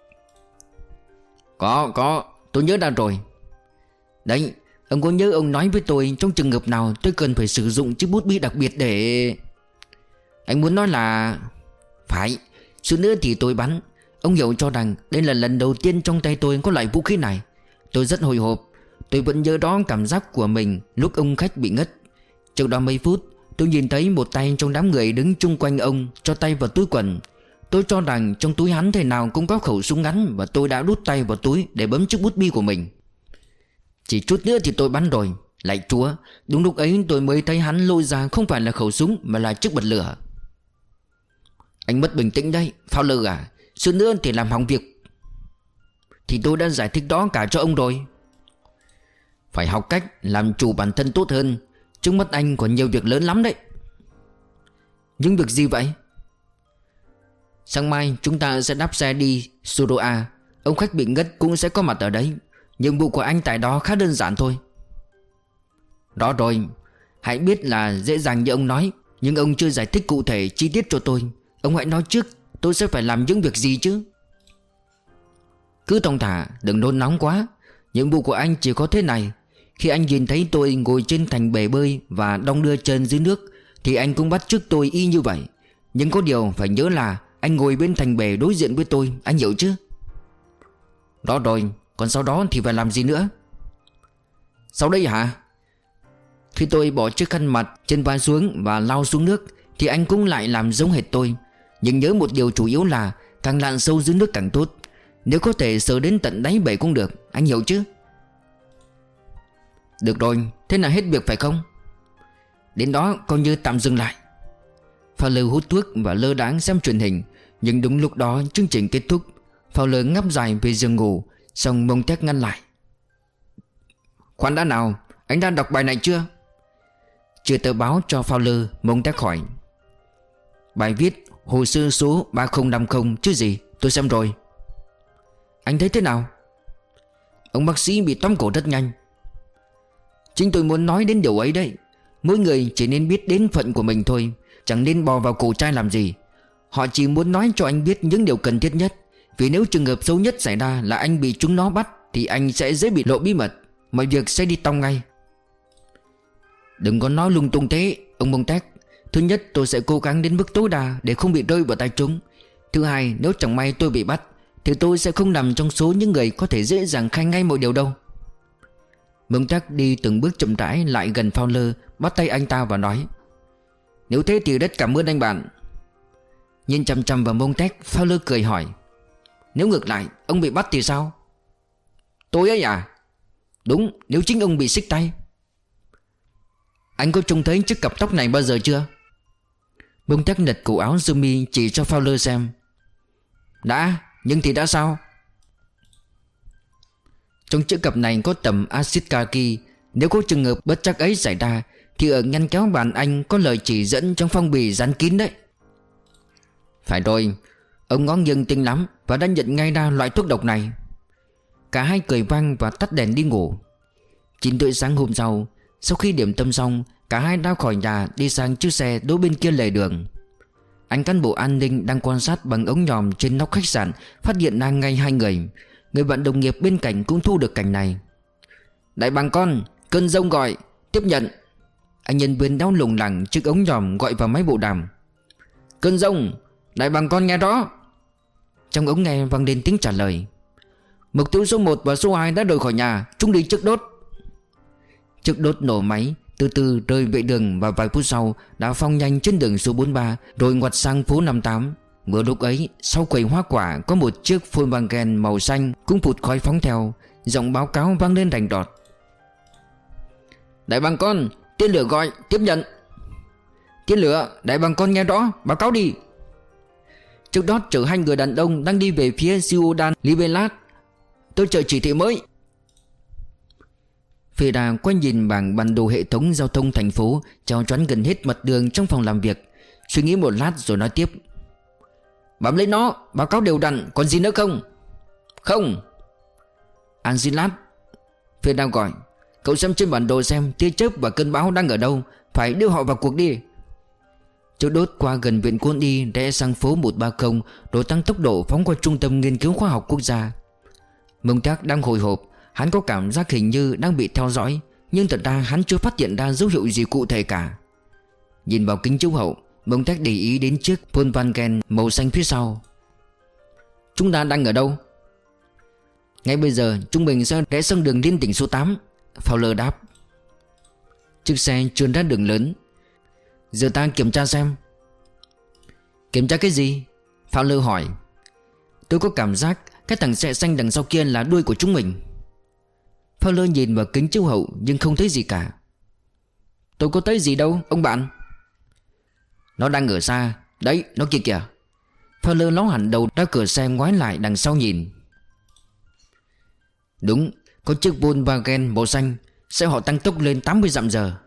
Có, có, tôi nhớ ra rồi. Đấy, ông có nhớ ông nói với tôi trong trường hợp nào tôi cần phải sử dụng chiếc bút bi đặc biệt để... Anh muốn nói là... Phải, suýt nữa thì tôi bắn. Ông hiểu cho rằng đây là lần đầu tiên trong tay tôi có loại vũ khí này. Tôi rất hồi hộp. Tôi vẫn nhớ đó cảm giác của mình lúc ông khách bị ngất. Trước đó mấy phút tôi nhìn thấy một tay trong đám người đứng chung quanh ông cho tay vào túi quần. Tôi cho rằng trong túi hắn thế nào cũng có khẩu súng ngắn, và tôi đã đút tay vào túi để bấm chiếc bút bi của mình. Chỉ chút nữa thì tôi bắn rồi. Lạy Chúa, đúng lúc ấy tôi mới thấy hắn lôi ra không phải là khẩu súng mà là chiếc bật lửa. Anh mất bình tĩnh đấy, Fowler à. Suốt nữa thì làm hỏng việc. Thì tôi đã giải thích đó cả cho ông rồi. Phải học cách làm chủ bản thân tốt hơn. Trước mắt anh còn nhiều việc lớn lắm đấy. Những việc gì vậy? Sáng mai chúng ta sẽ đáp xe đi Suroa. Ông khách bị ngất cũng sẽ có mặt ở đấy. Nhiệm vụ của anh tại đó khá đơn giản thôi. Đó rồi. Hãy biết là dễ dàng như ông nói, nhưng ông chưa giải thích cụ thể chi tiết cho tôi. Ông hãy nói trước tôi sẽ phải làm những việc gì chứ. Cứ thong thả, đừng nôn nóng quá. Nhiệm vụ của anh chỉ có thế này. Khi anh nhìn thấy tôi ngồi trên thành bể bơi và đong đưa chân dưới nước thì anh cũng bắt chước tôi y như vậy. Nhưng có điều phải nhớ là anh ngồi bên thành bể đối diện với tôi, anh hiểu chứ? Đó rồi, còn sau đó thì phải làm gì nữa? Sau đây hả? Khi tôi bỏ chiếc khăn mặt trên vai xuống và lao xuống nước thì anh cũng lại làm giống hệt tôi. Nhưng nhớ một điều chủ yếu là càng lặn sâu dưới nước càng tốt. Nếu có thể sờ đến tận đáy bể cũng được, anh hiểu chứ? Được rồi, thế là hết việc phải không? Đến đó coi như tạm dừng lại. Fowler hút thuốc và lơ đãng xem truyền hình. Nhưng đúng lúc đó chương trình kết thúc. Fowler ngáp dài về giường ngủ. Xong Montague ngăn lại. Khoan đã nào, anh đã đọc bài này chưa? Chưa tờ báo cho Fowler, Montague hỏi. Bài viết hồ sơ số ba không năm không chứ gì, tôi xem rồi. Anh thấy thế nào? Ông bác sĩ bị tóm cổ rất nhanh. Chính tôi muốn nói đến điều ấy đấy. Mỗi người chỉ nên biết đến phận của mình thôi, chẳng nên bò vào cổ trai làm gì. Họ chỉ muốn nói cho anh biết những điều cần thiết nhất. Vì nếu trường hợp xấu nhất xảy ra là anh bị chúng nó bắt thì anh sẽ dễ bị lộ bí mật. Mọi việc sẽ đi tong ngay. Đừng có nói lung tung thế, ông Montague. Thứ nhất, tôi sẽ cố gắng đến mức tối đa để không bị rơi vào tay chúng. Thứ hai, nếu chẳng may tôi bị bắt thì tôi sẽ không nằm trong số những người có thể dễ dàng khai ngay mọi điều đâu. Montague đi từng bước chậm rãi lại gần Fowler, bắt tay anh ta và nói. Nếu thế thì rất cảm ơn anh bạn. Nhìn chằm chằm vào Montague, Fowler cười hỏi. Nếu ngược lại ông bị bắt thì sao? Tôi ấy à? Đúng, nếu chính ông bị xích tay. Anh có trông thấy chiếc cặp tóc này bao giờ chưa? Montague lật cổ áo sơ mi chỉ cho Fowler xem. Đã, nhưng thì đã sao? Trong chiếc cặp này có tầm axit kaki. Nếu có trường hợp bất trắc ấy xảy ra thì ở ngăn kéo bàn anh có lời chỉ dẫn trong phong bì dán kín đấy. Phải rồi, ông ngó nghiêng tinh lắm và đã nhận ngay ra loại thuốc độc này. Cả hai cười vang và tắt đèn đi ngủ. Chín rưỡi sáng hôm sau, sau khi điểm tâm xong, cả hai đã khỏi nhà đi sang chiếc xe đối bên kia lề đường. Anh cán bộ an ninh đang quan sát bằng ống nhòm trên nóc khách sạn phát hiện ra ngay hai người. Người bạn đồng nghiệp bên cạnh cũng thu được cảnh này. Đại bàng con, cơn giông gọi, tiếp nhận. Anh nhân viên đeo lủng lẳng chiếc ống nhòm gọi vào máy bộ đàm. Cơn giông, đại bàng con nghe rõ. Trong ống nghe vang lên tiếng trả lời. Mục tiêu số một và số hai đã rời khỏi nhà, chúng đi trước đốt. Chiếc đốt nổ máy, từ từ rơi vệ đường và vài phút sau đã phóng nhanh trên đường số bốn mươi ba rồi ngoặt sang phố năm mươi tám. Vừa lúc ấy, sau quầy hoa quả có một chiếc Volkswagen màu xanh cũng phụt khói phóng theo. Giọng báo cáo vang lên rành rọt. Đại bàng con, tên lửa gọi, tiếp nhận. Tên lửa, đại bàng con nghe rõ, báo cáo đi. Chiếc đót chở hai người đàn ông đang đi về phía Ciudad Libertad. Tôi chờ chỉ thị mới. Phê đà quay nhìn bảng bản đồ hệ thống giao thông thành phố treo choán gần hết mặt đường trong phòng làm việc. Suy nghĩ một lát rồi nói tiếp. Bấm lấy nó, báo cáo đều đặn, còn gì nữa không? Không. Angelat, Phê đà gọi. Cậu xem trên bản đồ xem tia chớp và cơn bão đang ở đâu, phải đưa họ vào cuộc đi. Chiếc đốt qua gần viện Quân y rẽ sang phố một ba không rồi tăng tốc độ phóng qua trung tâm nghiên cứu khoa học quốc gia. Montague đang hồi hộp. Hắn có cảm giác hình như đang bị theo dõi, nhưng thật ra hắn chưa phát hiện ra dấu hiệu gì cụ thể cả. Nhìn vào kính chiếu hậu, Montague để ý đến chiếc Volkswagen màu xanh phía sau. Chúng ta đang ở đâu? Ngay bây giờ chúng mình sẽ rẽ sang đường liên tỉnh số tám. Fowler đáp. Chiếc xe trườn ra đường lớn. Giờ ta kiểm tra xem. Kiểm tra cái gì? Fowler hỏi. Tôi có cảm giác cái thằng xe xanh đằng sau kia là đuôi của chúng mình. Fowler nhìn vào kính chiếu hậu nhưng không thấy gì cả. Tôi có thấy gì đâu ông bạn. Nó đang ở xa. Đấy, nó kia kìa. Fowler ló hẳn đầu ra cửa xe ngoái lại đằng sau nhìn. Đúng, có chiếc Volkswagen màu xanh. Xe họ tăng tốc lên tám mươi dặm giờ.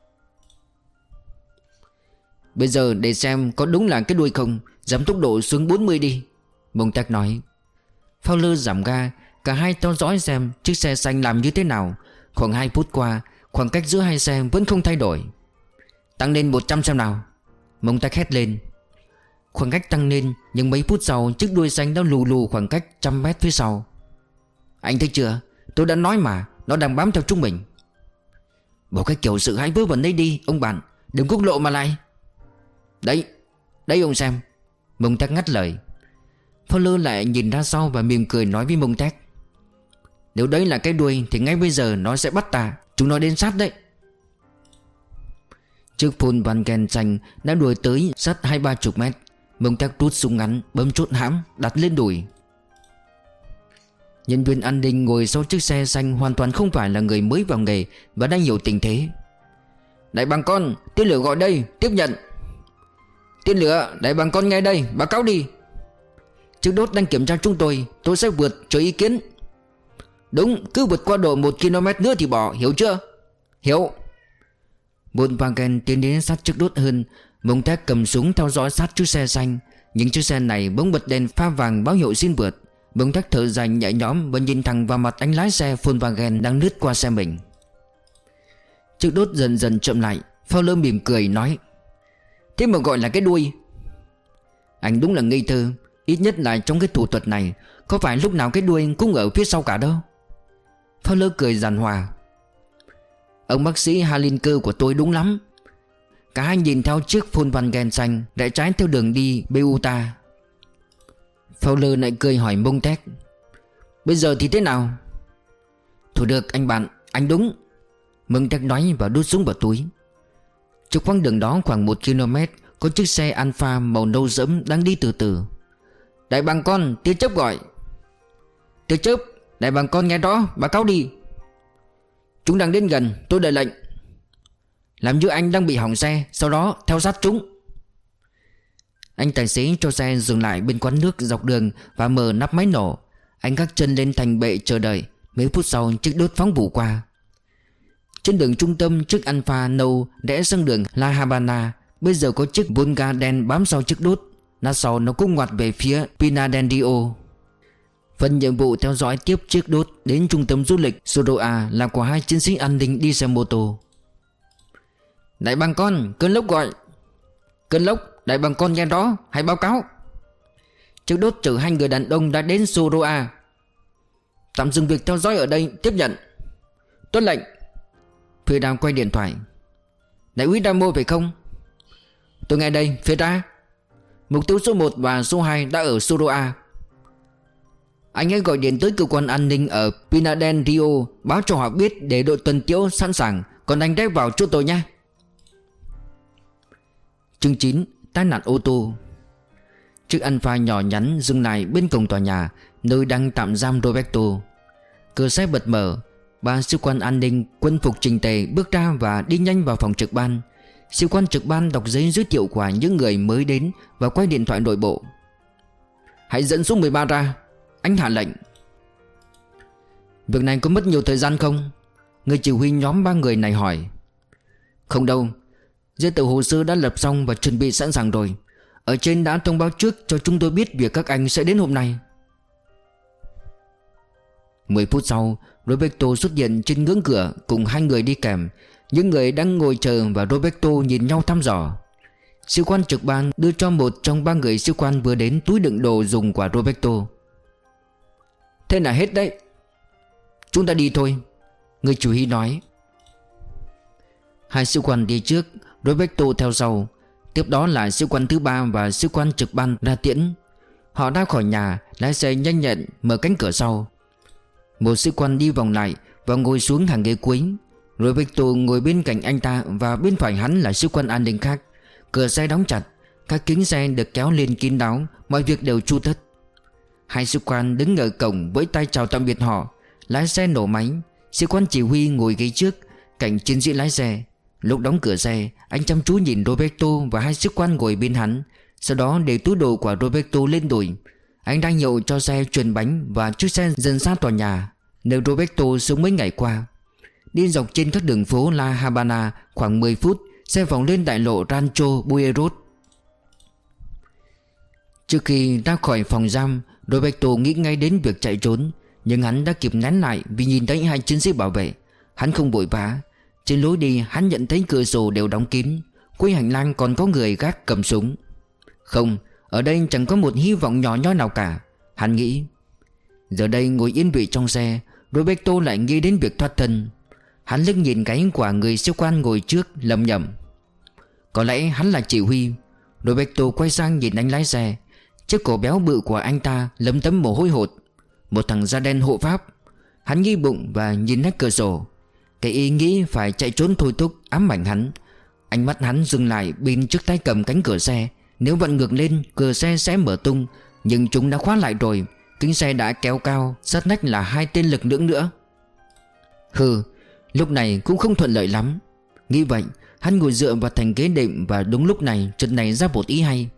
Bây giờ để xem có đúng là cái đuôi không. Giảm tốc độ xuống bốn mươi đi, Montag nói. Fowler giảm ga. Cả hai theo dõi xem chiếc xe xanh làm như thế nào. Khoảng hai phút qua, khoảng cách giữa hai xe vẫn không thay đổi. Tăng lên một trăm xem nào, Montag hét lên. Khoảng cách tăng lên, nhưng mấy phút sau chiếc đuôi xanh đã lù lù khoảng cách trăm mét phía sau. Anh thấy chưa, tôi đã nói mà, nó đang bám theo chúng mình. Bỏ cái kiểu sự hãi vớ vẩn đấy đi ông bạn, đừng quốc lộ mà lại. Đấy, đấy ông xem, Montag ngắt lời. Fowler lại nhìn ra sau và mỉm cười nói với Montag. Nếu đấy là cái đuôi thì ngay bây giờ nó sẽ bắt ta. Chúng nó đến sát đấy. Chiếc Volkswagen xanh đã đuổi tới sát hai ba chục mét. Montag rút súng ngắn, bấm chốt hãm, đặt lên đùi. Nhân viên an ninh ngồi sau chiếc xe xanh hoàn toàn không phải là người mới vào nghề và đang hiểu tình thế. Đại bàng con, tên lửa gọi đây, tiếp nhận. Tên lửa, đại bàng con nghe đây, báo cáo đi. Chiếc đốt đang kiểm tra chúng tôi, tôi sẽ vượt cho ý kiến. Đúng, cứ vượt qua độ một ki lô mét nữa thì bỏ, hiểu chưa? Hiểu. Volkswagen tiến đến sát chiếc đốt hơn. Montag cầm súng theo dõi sát chiếc xe xanh. Nhưng chiếc xe này bỗng bật đèn pha vàng báo hiệu xin vượt. Montag thở dài nhẹ nhõm và nhìn thẳng vào mặt anh lái xe Volkswagen đang lướt qua xe mình. Chiếc đốt dần dần chậm lại. Fowler mỉm cười nói. Thế mà gọi là cái đuôi. Anh đúng là ngây thơ. Ít nhất là trong cái thủ thuật này, có phải lúc nào cái đuôi cũng ở phía sau cả đâu. Fowler cười giàn hòa. Ông bác sĩ Halinker của tôi đúng lắm. Cả hai nhìn theo chiếc Volkswagen xanh rẽ trái theo đường đi Beuta. Fowler lại cười hỏi Montag. Bây giờ thì thế nào? Thôi được anh bạn, anh đúng, Montag nói và đút súng vào túi. Trước quãng đường đó khoảng một ki lô mét, có chiếc xe Alpha màu nâu rẫm đang đi từ từ. Đại bàng con, tia chớp gọi. Tia chớp, đại bàng con nghe rõ, báo cáo đi. Chúng đang đến gần, tôi đợi lệnh. Làm như anh đang bị hỏng xe, sau đó theo sát chúng. Anh tài xế cho xe dừng lại bên quán nước dọc đường và mở nắp máy nổ. Anh gác chân lên thành bệ chờ đợi. Mấy phút sau chiếc đốt phóng vụ qua. Trên đường trung tâm, chiếc Alpha nâu rẽ sang đường La Habana. Bây giờ có chiếc Volga đen bám sau chiếc đốt. Lát sau nó cũng ngoặt về phía Pinar del Rio. Phần nhiệm vụ theo dõi tiếp chiếc đốt đến trung tâm du lịch Soroa là của hai chiến sĩ an ninh đi xe mô tô. Đại bàng con, cơn lốc gọi. Cơn lốc, đại bàng con nghe rõ, hãy báo cáo. Chiếc đốt chở hai người đàn ông đã đến Soroa. Tạm dừng việc theo dõi ở đây, tiếp nhận. Tuân lệnh. Phía đang quay điện thoại. Đại úy Damo phải không? Tôi nghe đây, phía ra. Mục tiêu số một và số hai đã ở Soroa. Anh hãy gọi điện tới cơ quan an ninh ở Pinar del Rio, báo cho họ biết để đội tuần tiễu sẵn sàng. Còn anh rẽ vào chỗ tôi nha. Chương chín. Tai nạn ô tô. Chiếc Alpha nhỏ nhắn dừng lại bên cổng tòa nhà, nơi đang tạm giam Roberto. Cửa xe bật mở. Ba sĩ quan an ninh quân phục chỉnh tề bước ra và đi nhanh vào phòng trực ban. Sĩ quan trực ban đọc giấy giới thiệu của những người mới đến và quay điện thoại nội bộ. Hãy dẫn số mười ba ra, anh hạ lệnh. Việc này có mất nhiều thời gian không? Người chỉ huy nhóm ba người này hỏi. Không đâu, giấy tờ hồ sơ đã lập xong và chuẩn bị sẵn sàng rồi. Ở trên đã thông báo trước cho chúng tôi biết việc các anh sẽ đến hôm nay. Mười phút sau, Roberto xuất hiện trên ngưỡng cửa cùng hai người đi kèm. Những người đang ngồi chờ và Roberto nhìn nhau thăm dò. Sĩ quan trực ban đưa cho một trong ba người sĩ quan vừa đến túi đựng đồ dùng của Roberto. Thế là hết đấy. Chúng ta đi thôi, người chủ huy nói. Hai sĩ quan đi trước, Roberto theo sau. Tiếp đó là sĩ quan thứ ba và sĩ quan trực ban ra tiễn. Họ ra khỏi nhà, lái xe nhanh nhẹn mở cánh cửa sau. Một sĩ quan đi vòng lại và ngồi xuống hàng ghế cuối. Roberto ngồi bên cạnh anh ta và bên phải hắn là sĩ quan an ninh khác. Cửa xe đóng chặt, các kính xe được kéo lên kín đáo, mọi việc đều chu tất. Hai sĩ quan đứng ở cổng với tay chào tạm biệt họ. Lái xe nổ máy. Sĩ quan chỉ huy ngồi ghế trước cạnh chiến sĩ lái xe. Lúc đóng cửa xe, anh chăm chú nhìn Roberto và hai sĩ quan ngồi bên hắn. Sau đó để túi đồ của Roberto lên đùi. Anh đang nhậu cho xe chuyển bánh và chiếc xe dần sát tòa nhà nơi Roberto sống mấy ngày qua. Đi dọc trên các đường phố La Habana khoảng mười phút, xe vòng lên đại lộ Rancho Buenos. Trước khi ra khỏi phòng giam, Roberto nghĩ ngay đến việc chạy trốn, nhưng hắn đã kịp nén lại vì nhìn thấy hai chiến sĩ bảo vệ. Hắn không vội vã. Trên lối đi hắn nhận thấy cửa sổ đều đóng kín. Cuối hành lang còn có người gác cầm súng. Không, ở đây chẳng có một hy vọng nhỏ nhoi nào cả, hắn nghĩ. Giờ đây ngồi yên vị trong xe, Roberto lại nghĩ đến việc thoát thân. Hắn liếc nhìn cái của người sĩ quan ngồi trước, lẩm nhẩm. Có lẽ hắn là chỉ huy. Roberto quay sang nhìn anh lái xe. Chiếc cổ béo bự của anh ta lấm tấm mồ hôi hột. Một thằng da đen hộ pháp. Hắn nghi bụng và nhìn hết cửa sổ. Cái ý nghĩ phải chạy trốn thôi thúc ám ảnh hắn. Ánh mắt hắn dừng lại bên trước tay cầm cánh cửa xe. Nếu vặn ngược lên, cửa xe sẽ mở tung. Nhưng chúng đã khóa lại rồi. Kính xe đã kéo cao, sát nách là hai tên lực lưỡng nữa. Hừ, lúc này cũng không thuận lợi lắm. Nghĩ vậy, hắn ngồi dựa vào thành ghế đệm. Và đúng lúc này chợt nảy ra một ý hay.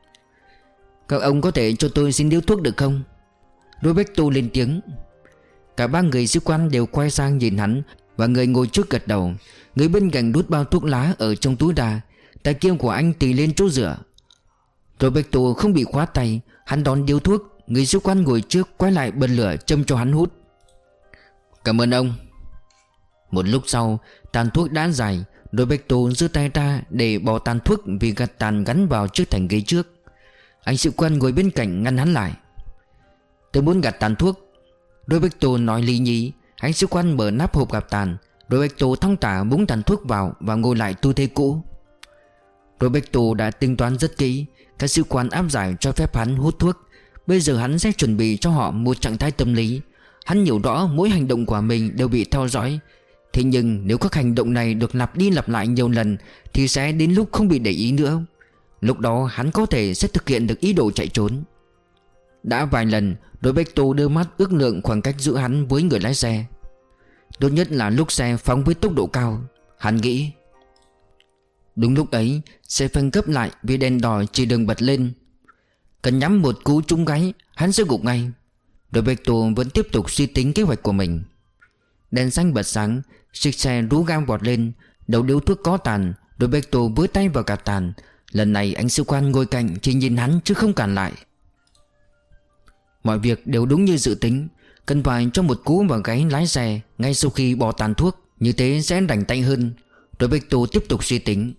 Các ông có thể cho tôi xin điếu thuốc được không? Roberto lên tiếng. Cả ba người sĩ quan đều quay sang nhìn hắn. Và người ngồi trước gật đầu. Người bên cạnh đút bao thuốc lá ở trong túi ra. Tay kia của anh tì lên chỗ rửa. Roberto không bị khóa tay. Hắn đón điếu thuốc. Người sĩ quan ngồi trước quay lại bật lửa châm cho hắn hút. Cảm ơn ông. Một lúc sau, tàn thuốc đã dài. Roberto giơ tay ra để bỏ tàn thuốc vì gạt tàn gắn vào chiếc thành ghế trước. Anh sĩ quan ngồi bên cạnh ngăn hắn lại. Tôi muốn gạt tàn thuốc, Roberto nói lý nhí. Anh sĩ quan mở nắp hộp gạt tàn. Roberto thong thả búng tàn thuốc vào và ngồi lại tư thế cũ. Roberto đã tính toán rất kỹ. Các sĩ quan áp giải cho phép hắn hút thuốc. Bây giờ hắn sẽ chuẩn bị cho họ một trạng thái tâm lý. Hắn hiểu rõ mỗi hành động của mình đều bị theo dõi. Thế nhưng nếu các hành động này được lặp đi lặp lại nhiều lần thì sẽ đến lúc không bị để ý nữa. Lúc đó hắn có thể sẽ thực hiện được ý đồ chạy trốn. Đã vài lần Roberto đưa mắt ước lượng khoảng cách giữa hắn với người lái xe. Tốt nhất là lúc xe phóng với tốc độ cao, hắn nghĩ. Đúng lúc ấy xe phanh gấp lại vì đèn đỏ chỉ đường bật lên. Cần nhắm một cú trúng gáy, hắn sẽ gục ngay. Roberto vẫn tiếp tục suy tính kế hoạch của mình. Đèn xanh bật sáng, chiếc xe rú ga vọt lên. Đầu điếu thuốc có tàn. Roberto với tay vào gạt tàn. Lần này anh sĩ quan ngồi cạnh chỉ nhìn hắn chứ không cản lại. Mọi việc đều đúng như dự tính. Cần phải cho một cú vào gáy lái xe ngay sau khi bỏ tàn thuốc. Như thế sẽ rảnh tay hơn. Roberto tiếp tục suy tính.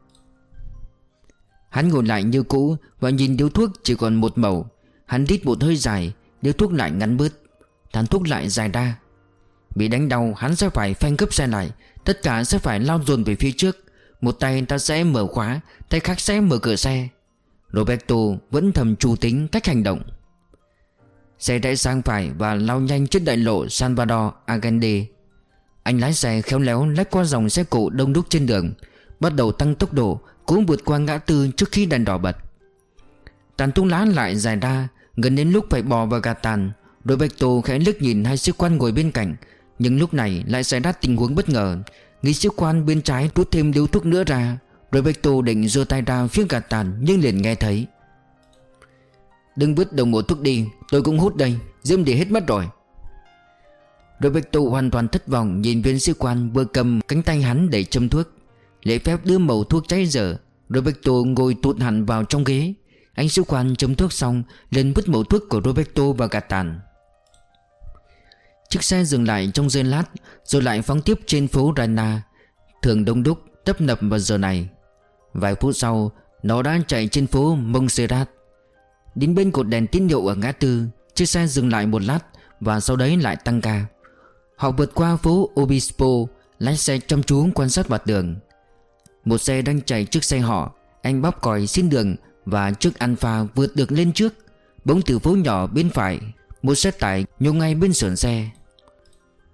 Hắn ngồi lại như cũ và nhìn điếu thuốc chỉ còn một mẩu. Hắn rít một hơi dài. Điếu thuốc lại ngắn bớt. Tàn thuốc lại dài ra. Bị đánh đau hắn sẽ phải phanh gấp xe lại. Tất cả sẽ phải lao dồn về phía trước. Một tay ta sẽ mở khóa, tay khác sẽ mở cửa xe. Roberto vẫn thầm chủ tính cách hành động. Xe rẽ sang phải và lao nhanh trên đại lộ Salvador Allende. Anh lái xe khéo léo lách qua dòng xe cộ đông đúc trên đường, bắt đầu tăng tốc độ, cố vượt qua ngã tư trước khi đèn đỏ bật. Tàn thuốc lá lại dài ra, gần đến lúc phải bò vào gạt tàn. Roberto khẽ liếc nhìn hai sĩ quan ngồi bên cạnh. Nhưng lúc này lại xảy ra tình huống bất ngờ. Người sĩ quan bên trái rút thêm điếu thuốc nữa ra. Roberto định giơ tay ra phía gạt tàn nhưng liền nghe thấy. Đừng vứt đầu một thuốc đi, tôi cũng hút đây, diêm thì hết mất rồi. Roberto hoàn toàn thất vọng nhìn viên sĩ quan vừa cầm cánh tay hắn để châm thuốc. Lễ phép đưa mẩu thuốc cháy dở. Roberto ngồi tụt hẳn vào trong ghế. Anh sĩ quan châm thuốc xong liền vứt mẩu thuốc của Roberto vào gạt tàn. Chiếc xe dừng lại trong giây lát rồi lại phóng tiếp trên phố Rana, thường đông đúc tấp nập vào giờ này. Vài phút sau nó đã chạy trên phố Montserrat. Đến bên cột đèn tín hiệu ở ngã tư, chiếc xe dừng lại một lát và sau đấy lại tăng ca. Họ vượt qua phố Obispo, lái xe chăm chú quan sát mặt đường. Một xe đang chạy trước xe họ. Anh bóp còi xin đường và chiếc Alfa vượt được lên trước. Bỗng từ phố nhỏ bên phải, một xe tải nhô ngay bên sườn xe.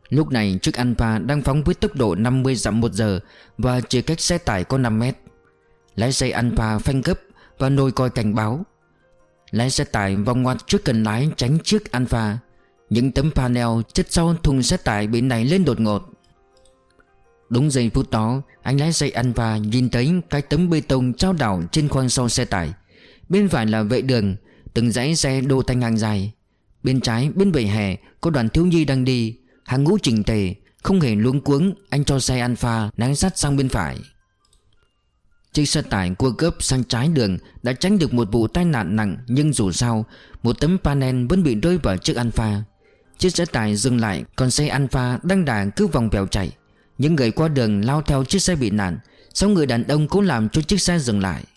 Lúc này chiếc Alfa đang phóng với tốc độ năm mươi dặm một giờ và chỉ cách xe tải có năm mét. Lái xe Alfa phanh gấp và nồi còi cảnh báo. Lái xe tải vòng ngoặt trước cần lái tránh chiếc Alfa. Những tấm panel chất sau thùng xe tải bị nảy lên đột ngột. Đúng giây phút đó, anh lái xe Alfa nhìn thấy cái tấm bê tông trao đảo trên khoang sau xe tải. Bên phải là vệ đường, từng dãy xe đô thành hàng dài. Bên trái, bên vỉa hè có đoàn thiếu nhi đang đi, hàng ngũ chỉnh tề. Không hề luống cuống, anh cho xe Alfa lái sát sang bên phải. Chiếc xe tải cua gấp sang trái đường đã tránh được một vụ tai nạn nặng, nhưng dù sao một tấm panel vẫn bị rơi vào chiếc Alfa. Chiếc xe tải dừng lại, còn xe Alfa đang đà cứ vòng vèo chạy. Những người qua đường lao theo chiếc xe bị nạn. Sáu người đàn ông cố làm cho chiếc xe dừng lại.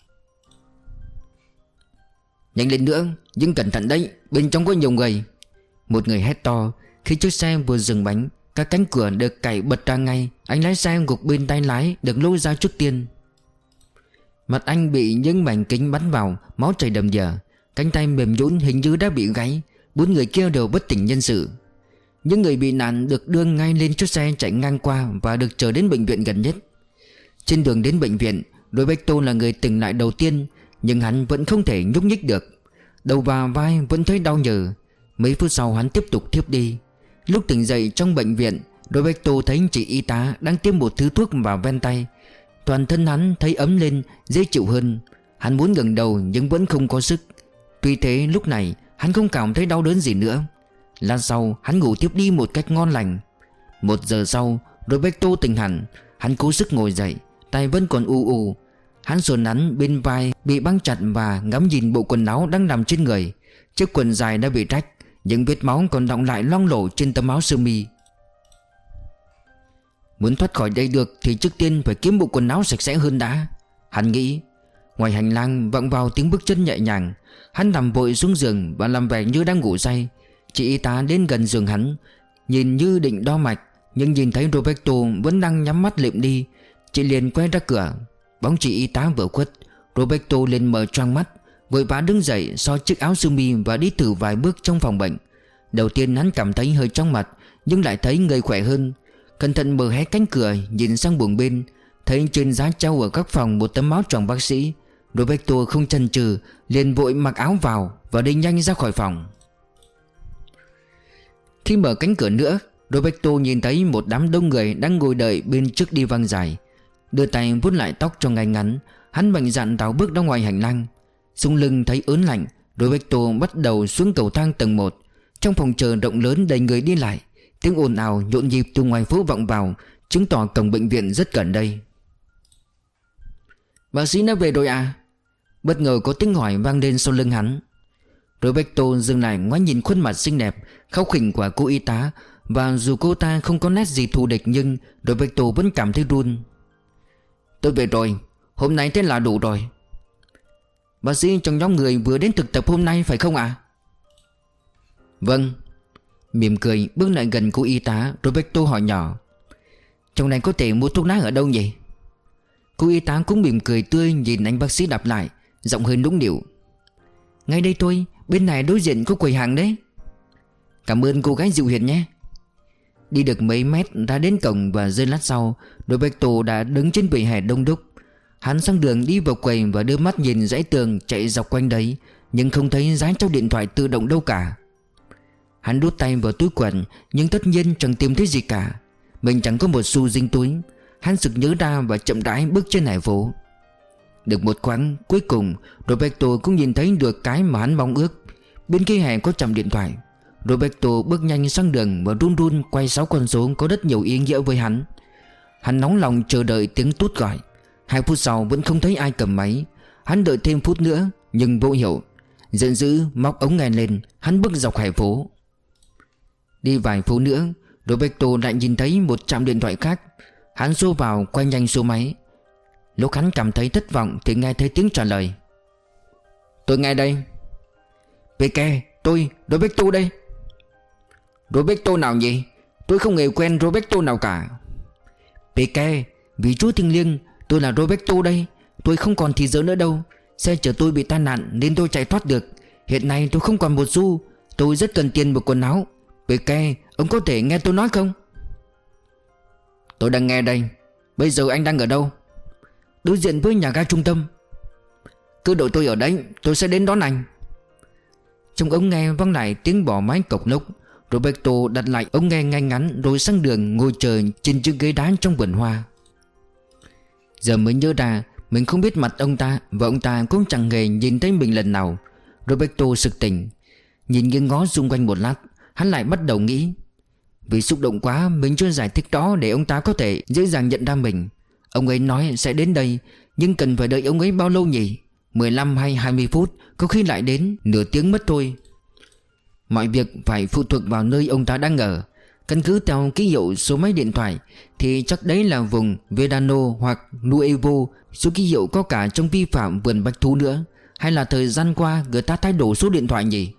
Nhanh lên nữa, nhưng cẩn thận đấy, bên trong có nhiều người. Một người hét to. Khi chiếc xe vừa dừng bánh, các cánh cửa được cày bật ra ngay. Anh lái xe gục bên tay lái được lôi ra trước tiên. Mặt anh bị những mảnh kính bắn vào, máu chảy đầm đìa. Cánh tay mềm nhũn hình như đã bị gãy. Bốn người kia đều bất tỉnh nhân sự. Những người bị nạn được đưa ngay lên chiếc xe chạy ngang qua và được chở đến bệnh viện gần nhất. Trên đường đến bệnh viện, Roberto là người tỉnh lại đầu tiên, nhưng hắn vẫn không thể nhúc nhích được. Đầu và vai vẫn thấy đau nhừ. Mấy phút sau hắn tiếp tục thiếp đi. Lúc tỉnh dậy trong bệnh viện, Roberto thấy chị y tá đang tiêm một thứ thuốc vào ven tay. Toàn thân hắn thấy ấm lên, dễ chịu hơn. Hắn muốn ngẩng đầu nhưng vẫn không có sức. Tuy thế lúc này hắn không cảm thấy đau đớn gì nữa. Lát sau hắn ngủ tiếp đi một cách ngon lành. Một giờ sau Roberto tỉnh hẳn. Hắn cố sức ngồi dậy, tay vẫn còn u u. Hắn sờ nắn bên vai bị băng chặt và ngắm nhìn bộ quần áo đang nằm trên người. Chiếc quần dài đã bị rách, những vết máu còn đọng lại loang lổ trên tấm áo sơ mi. Muốn thoát khỏi đây được thì trước tiên phải kiếm bộ quần áo sạch sẽ hơn đã, hắn nghĩ. Ngoài hành lang vọng vào tiếng bước chân nhẹ nhàng. Hắn nằm vội xuống giường và làm vẻ như đang ngủ say. Chị y tá đến gần giường hắn, nhìn như định đo mạch, nhưng nhìn thấy Roberto vẫn đang nhắm mắt liệm đi. Chị liền quay ra cửa. Bóng chị y tá vừa khuất, Roberto liền mở choang mắt, vội vã đứng dậy xoi chiếc áo sơ mi và đi thử vài bước trong phòng bệnh. Đầu tiên hắn cảm thấy hơi chóng mặt, nhưng lại thấy người khỏe hơn. Cẩn thận mở hé cánh cửa nhìn sang buồng bên, thấy trên giá treo ở góc phòng một tấm áo choàng bác sĩ. Roberto không chần chừ, liền vội mặc áo vào và đi nhanh ra khỏi phòng. Khi mở cánh cửa nữa, Roberto nhìn thấy một đám đông người đang ngồi đợi bên trước đi văng dài. Đưa tay vuốt lại tóc cho ngay ngắn, hắn mạnh dạn tháo bước ra ngoài hành lang. Sung lưng thấy ớn lạnh, Roberto bắt đầu xuống cầu thang tầng một. Trong phòng chờ rộng lớn đầy người đi lại, tiếng ồn ào nhộn nhịp từ ngoài phố vọng vào, chứng tỏ cổng bệnh viện rất gần đây. Bác sĩ đã về rồi à? Bất ngờ có tiếng hỏi vang lên sau lưng hắn. Roberto dừng lại ngoái nhìn khuôn mặt xinh đẹp, kháu khỉnh của cô y tá. Và dù cô ta không có nét gì thù địch, nhưng Roberto vẫn cảm thấy run. Tôi về rồi, hôm nay thế là đủ rồi. Bác sĩ trong nhóm người vừa đến thực tập hôm nay phải không ạ? À? Vâng. Mỉm cười bước lại gần cô y tá, Roberto hỏi nhỏ. Trong này có thể mua thuốc lá ở đâu nhỉ? Cô y tá cũng mỉm cười tươi nhìn anh bác sĩ đáp lại, giọng hơi nũng nịu. Ngay đây thôi, bên này đối diện có quầy hàng đấy. Cảm ơn cô gái dịu hiền nhé. Đi được mấy mét ra đến cổng và giây lát sau, Roberto đã đứng trên vỉa hè đông đúc. Hắn sang đường đi vào quầy và đưa mắt nhìn dãy tường chạy dọc quanh đấy, nhưng không thấy dáng trong điện thoại tự động đâu cả. Hắn đút tay vào túi quần, nhưng tất nhiên chẳng tìm thấy gì cả. Mình chẳng có một xu dính túi. Hắn sực nhớ ra và chậm rãi bước trên hè phố. Được một khoảng, cuối cùng Roberto cũng nhìn thấy được cái mà hắn mong ước. Bên kia hè có trạm điện thoại. Roberto bước nhanh sang đường và run run quay sáu con số có rất nhiều ý nghĩa với hắn. Hắn nóng lòng chờ đợi tiếng tút gọi. Hai phút sau vẫn không thấy ai cầm máy. Hắn đợi thêm phút nữa nhưng vô hiệu. Giận dữ móc ống nghe lên, hắn bước dọc hè phố. Đi vài phố nữa, Roberto lại nhìn thấy một trạm điện thoại khác. Hắn xô vào quay nhanh số máy. Lúc hắn cảm thấy thất vọng thì nghe thấy tiếng trả lời. Tôi nghe đây. Peke, tôi, Roberto đây. Roberto nào nhỉ? Tôi không hề quen Roberto nào cả. Peke, vì Chúa thiêng liêng, tôi là Roberto đây. Tôi không còn thì giờ nữa đâu. Xe chở tôi bị tai nạn nên tôi chạy thoát được. Hiện nay tôi không còn một xu. Tôi rất cần tiền một quần áo. Peke, ông có thể nghe tôi nói không? Tôi đang nghe đây. Bây giờ anh đang ở đâu? Đối diện với nhà ga trung tâm. Cứ đợi tôi ở đấy, tôi sẽ đến đón anh. Trong ống nghe vang lại tiếng bỏ máy cộc lốc. Roberto đặt lại ống nghe ngay ngắn rồi sang đường ngồi chờ trên chiếc ghế đá trong vườn hoa. Giờ mới nhớ ra mình không biết mặt ông ta, và ông ta cũng chẳng hề nhìn thấy mình lần nào. Roberto sực tỉnh, nhìn nghiêng ngó xung quanh một lát. Hắn lại bắt đầu nghĩ, vì xúc động quá mình chưa giải thích rõ để ông ta có thể dễ dàng nhận ra mình. Ông ấy nói sẽ đến đây, nhưng cần phải đợi ông ấy bao lâu nhỉ? mười lăm hay hai mươi phút, có khi lại đến nửa tiếng mất thôi. Mọi việc phải phụ thuộc vào nơi ông ta đang ở. Căn cứ theo ký hiệu số máy điện thoại thì chắc đấy là vùng Vedano hoặc Nuevo. Số ký hiệu có cả trong vi phạm vườn bách thú nữa. Hay là thời gian qua người ta thay đổi số điện thoại nhỉ?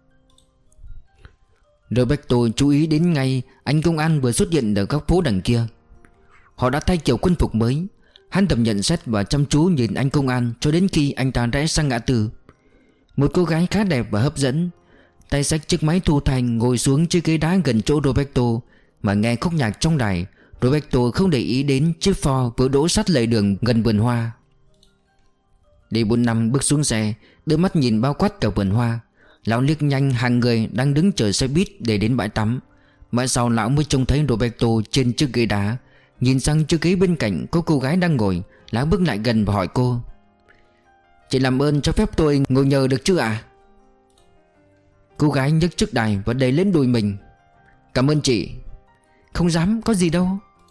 Roberto chú ý đến ngay anh công an vừa xuất hiện ở góc phố đằng kia. Họ đã thay kiểu quân phục mới. Hắn thầm nhận xét và chăm chú nhìn anh công an cho đến khi anh ta rẽ sang ngã tư. Một cô gái khá đẹp và hấp dẫn, tay xách chiếc máy thu thanh, ngồi xuống chiếc ghế đá gần chỗ Roberto mà nghe khúc nhạc trong đài. Roberto không để ý đến chiếc Ford vừa đỗ sát lề đường gần vườn hoa. Đi bốn năm bước xuống xe, đưa mắt nhìn bao quát cả vườn hoa. Lão liếc nhanh hàng người đang đứng chờ xe buýt để đến bãi tắm. Mãi sau lão mới trông thấy Roberto trên chiếc ghế đá. Nhìn sang chiếc ghế bên cạnh có cô gái đang ngồi, lão bước lại gần và hỏi cô: "Chị làm ơn cho phép tôi ngồi nhờ được chứ ạ?" À? Cô gái nhấc chiếc đài và đẩy lên đùi mình: "Cảm ơn chị." "Không dám, có gì đâu."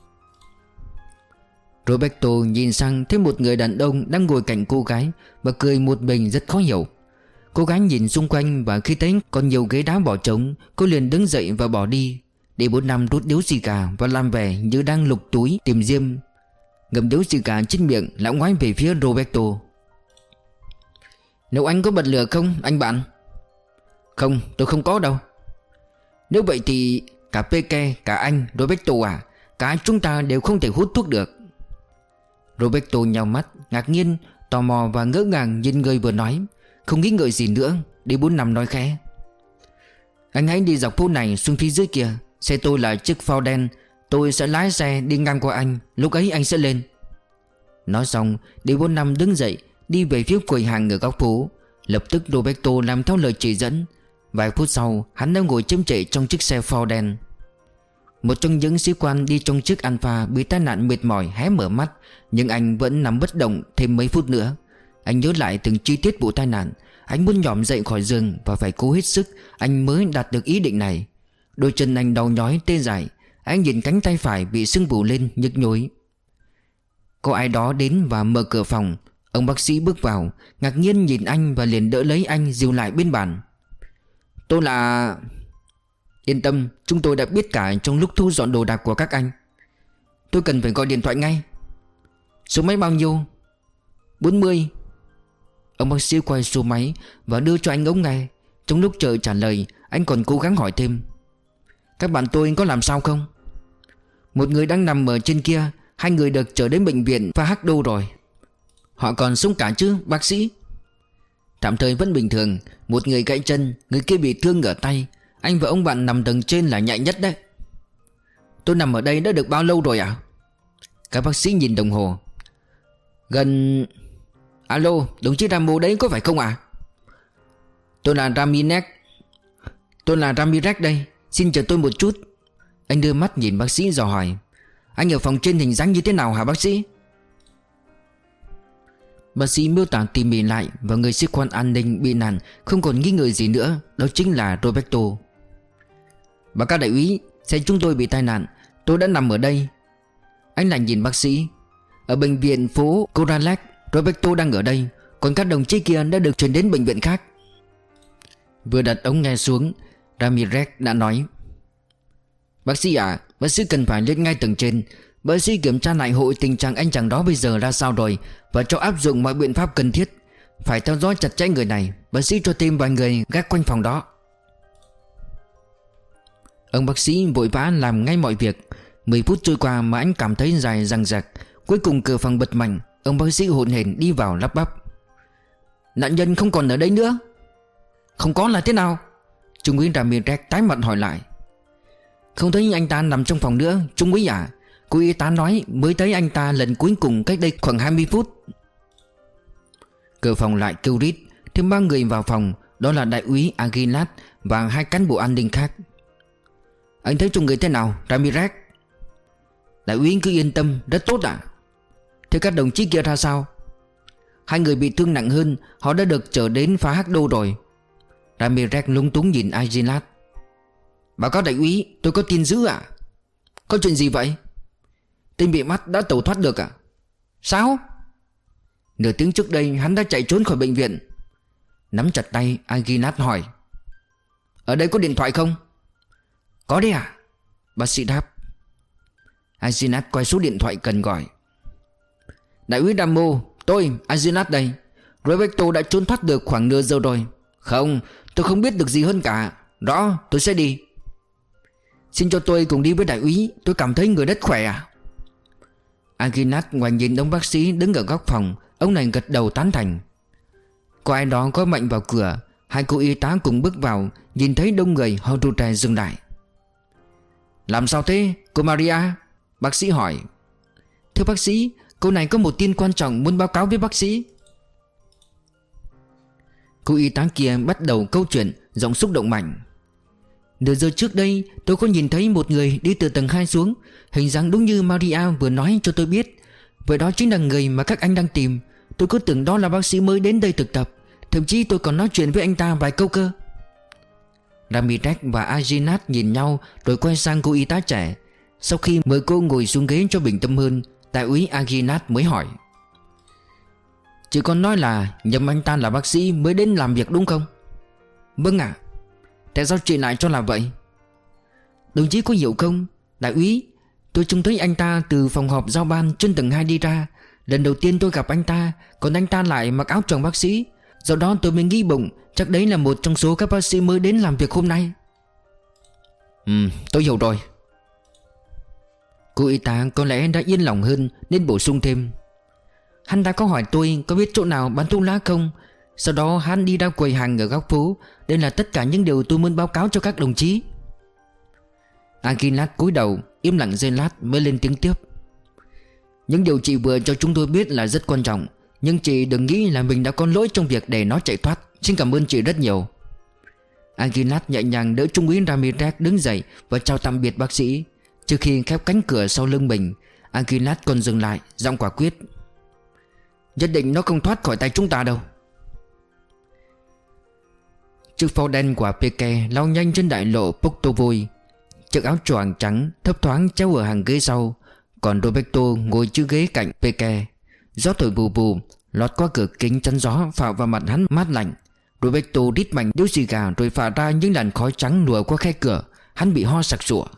Roberto nhìn sang thấy một người đàn ông đang ngồi cạnh cô gái và cười một mình rất khó hiểu. Cô gái nhìn xung quanh và khi thấy còn nhiều ghế đá bỏ trống, cô liền đứng dậy và bỏ đi. Để bốn năm rút điếu xì gà và làm vẻ như đang lục túi tìm diêm. Ngậm điếu xì gà trên miệng, lão ngoái về phía Roberto: "Nếu anh có bật lửa không anh bạn?" "Không, tôi không có đâu." "Nếu vậy thì cả Peke, cả anh, Roberto à, cả chúng ta đều không thể hút thuốc được." Roberto nhào mắt, ngạc nhiên, tò mò và ngỡ ngàng nhìn người vừa nói. Không nghĩ ngợi gì nữa, đi bốn năm nói khẽ: "Anh hãy đi dọc phố này xuống phía dưới kia. Xe tôi là chiếc Ford đen. Tôi sẽ lái xe đi ngang qua anh. Lúc ấy anh sẽ lên." Nói xong, đi bốn năm đứng dậy, đi về phía quầy hàng ở góc phố. Lập tức Roberto làm theo lời chỉ dẫn. Vài phút sau, hắn đang ngồi chêm trệ trong chiếc xe Ford đen. Một trong những sĩ quan đi trong chiếc Alfa bị tai nạn mệt mỏi hé mở mắt, nhưng anh vẫn nằm bất động thêm mấy phút nữa. Anh nhớ lại từng chi tiết vụ tai nạn. Anh muốn nhỏm dậy khỏi giường và phải cố hết sức anh mới đạt được ý định này. Đôi chân anh đau nhói tê dại. Anh nhìn cánh tay phải bị sưng vù lên nhức nhối. Có ai đó đến và mở cửa phòng. Ông bác sĩ bước vào, ngạc nhiên nhìn anh và liền đỡ lấy anh dìu lại bên bàn. "Tôi là..." "Yên tâm, chúng tôi đã biết cả trong lúc thu dọn đồ đạc của các anh." "Tôi cần phải gọi điện thoại ngay." "Số máy bao nhiêu?" bốn mươi. Ông bác sĩ quay số máy và đưa cho anh ống nghe. Trong lúc chờ trả lời, anh còn cố gắng hỏi thêm: "Các bạn tôi có làm sao không?" "Một người đang nằm ở trên kia. Hai người được trở đến bệnh viện Pha Hắc Đô rồi." "Họ còn sống cả chứ bác sĩ?" "Tạm thời vẫn bình thường. Một người gãy chân, người kia bị thương ở tay. Anh và ông bạn nằm tầng trên là nhạy nhất đấy." "Tôi nằm ở đây đã được bao lâu rồi ạ?" Các bác sĩ nhìn đồng hồ. "Gần... Alo, đồng chí Rambo đấy có phải không ạ?" "Tôi là Ramirez. Tôi là Ramirez đây. Xin chờ tôi một chút." Anh đưa mắt nhìn bác sĩ dò hỏi: "Anh ở phòng trên hình dáng như thế nào hả bác sĩ?" Bác sĩ miêu tả tỉ mỉ lại và người sĩ quan an ninh bị nạn không còn nghi ngờ gì nữa. Đó chính là Roberto. "Báo cáo đại úy, xe chúng tôi bị tai nạn. Tôi đã nằm ở đây." Anh lại nhìn bác sĩ: "Ở bệnh viện phố Corrales, Roberto đang ở đây. Còn các đồng chí kia đã được chuyển đến bệnh viện khác." Vừa đặt ống nghe xuống, Ramirez đã nói: "Bác sĩ à, bác sĩ cần phải lên ngay tầng trên. Bác sĩ kiểm tra lại hội tình trạng anh chàng đó bây giờ ra sao rồi và cho áp dụng mọi biện pháp cần thiết. Phải theo dõi chặt chẽ người này. Bác sĩ cho thêm vài người gác quanh phòng đó." Ông bác sĩ vội vã làm ngay mọi việc. Mười phút trôi qua mà anh cảm thấy dài dằng dặc. Cuối cùng cửa phòng bật mạnh. Ông bác sĩ hổn hển đi vào lắp bắp: "Nạn nhân không còn ở đây nữa." "Không có là thế nào?" Trung úy Ramirez tái mặt hỏi lại. "Không thấy anh ta nằm trong phòng nữa, Trung úy à. Cô y tá nói mới thấy anh ta lần cuối cùng cách đây khoảng hai mươi phút. Cửa phòng lại kêu rít. Thêm ba người vào phòng. Đó là đại úy Aguilar và hai cán bộ an ninh khác. Anh thấy trong người thế nào, Ramirez? Đại úy cứ yên tâm, rất tốt ạ. Thế các đồng chí kia ra sao? Hai người bị thương nặng hơn. Họ đã được trở đến phá hắc đô rồi. Ramirez lúng túng nhìn Aguilar. Báo cáo đại úy, tôi có tin dữ ạ. Có chuyện gì vậy? Tên bị bắt đã tẩu thoát được ạ. Sao? Nửa tiếng trước đây hắn đã chạy trốn khỏi bệnh viện. Nắm chặt tay, Aguilar hỏi. Ở đây có điện thoại không? Có đấy à? Bác sĩ đáp. Aguilar quay số điện thoại cần gọi. Đại úy Damo, tôi Aguilar đây. Roberto đã trốn thoát được khoảng nửa giờ rồi. Không, tôi không biết được gì hơn cả. Rõ, tôi sẽ đi. Xin cho tôi cùng đi với đại úy. Tôi cảm thấy người rất khỏe à. Aguilar ngoài nhìn ông bác sĩ đứng ở góc phòng. Ông này gật đầu tán thành. Có ai đó có mạnh vào cửa. Hai cô y tá cùng bước vào. Nhìn thấy đông người, họ rụt rè dừng lại. Làm sao thế cô Maria? Bác sĩ hỏi. Thưa bác sĩ, cô này có một tin quan trọng muốn báo cáo với bác sĩ. Cô y tá kia bắt đầu câu chuyện, giọng xúc động mạnh. Nửa giờ trước đây tôi có nhìn thấy một người đi từ tầng hai xuống. Hình dáng đúng như Maria vừa nói cho tôi biết. Vậy đó chính là người mà các anh đang tìm. Tôi cứ tưởng đó là bác sĩ mới đến đây thực tập. Thậm chí tôi còn nói chuyện với anh ta vài câu cơ. Ramirez và Aguilar nhìn nhau rồi quay sang cô y tá trẻ. Sau khi mời cô ngồi xuống ghế cho bình tâm hơn, đại úy Aguilar mới hỏi. Chị còn nói là nhầm anh ta là bác sĩ mới đến làm việc đúng không? Vâng ạ. Tại sao chị lại cho là vậy? Đồng chí có hiểu không, đại úy, tôi trông thấy anh ta từ phòng họp giao ban trên tầng hai đi ra. Lần đầu tiên tôi gặp anh ta, còn anh ta lại mặc áo choàng bác sĩ. Do đó tôi mới nghĩ bụng chắc đấy là một trong số các bác sĩ mới đến làm việc hôm nay. Ừ, tôi hiểu rồi. Cô y tá có lẽ đã yên lòng hơn nên bổ sung thêm. Hắn ta có hỏi tôi có biết chỗ nào bán thuốc lá không. Sau đó hắn đi ra quầy hàng ở góc phố. Đây là tất cả những điều tôi muốn báo cáo cho các đồng chí. Aguilar cúi đầu im lặng giây lát mới lên tiếng tiếp. Những điều chị vừa cho chúng tôi biết là rất quan trọng. Nhưng chị đừng nghĩ là mình đã có lỗi trong việc để nó chạy thoát. Xin cảm ơn chị rất nhiều. Aguilar nhẹ nhàng đỡ trung úy Ramirez đứng dậy và chào tạm biệt bác sĩ. Trước khi khép cánh cửa sau lưng mình, Aguilar còn dừng lại, giọng quả quyết. Nhất định nó không thoát khỏi tay chúng ta đâu. Chiếc phao đen của Peke lao nhanh trên đại lộ Poctovoi. Chiếc áo choàng trắng thấp thoáng treo ở hàng ghế sau. Còn Roberto ngồi chiếc ghế cạnh Peke. Gió thổi vù vù lọt qua cửa kính chắn gió phả vào mặt hắn mát lạnh. Roberto rít mạnh điếu xì gà rồi phả ra những làn khói trắng lùa qua khe cửa. Hắn bị ho sặc sụa.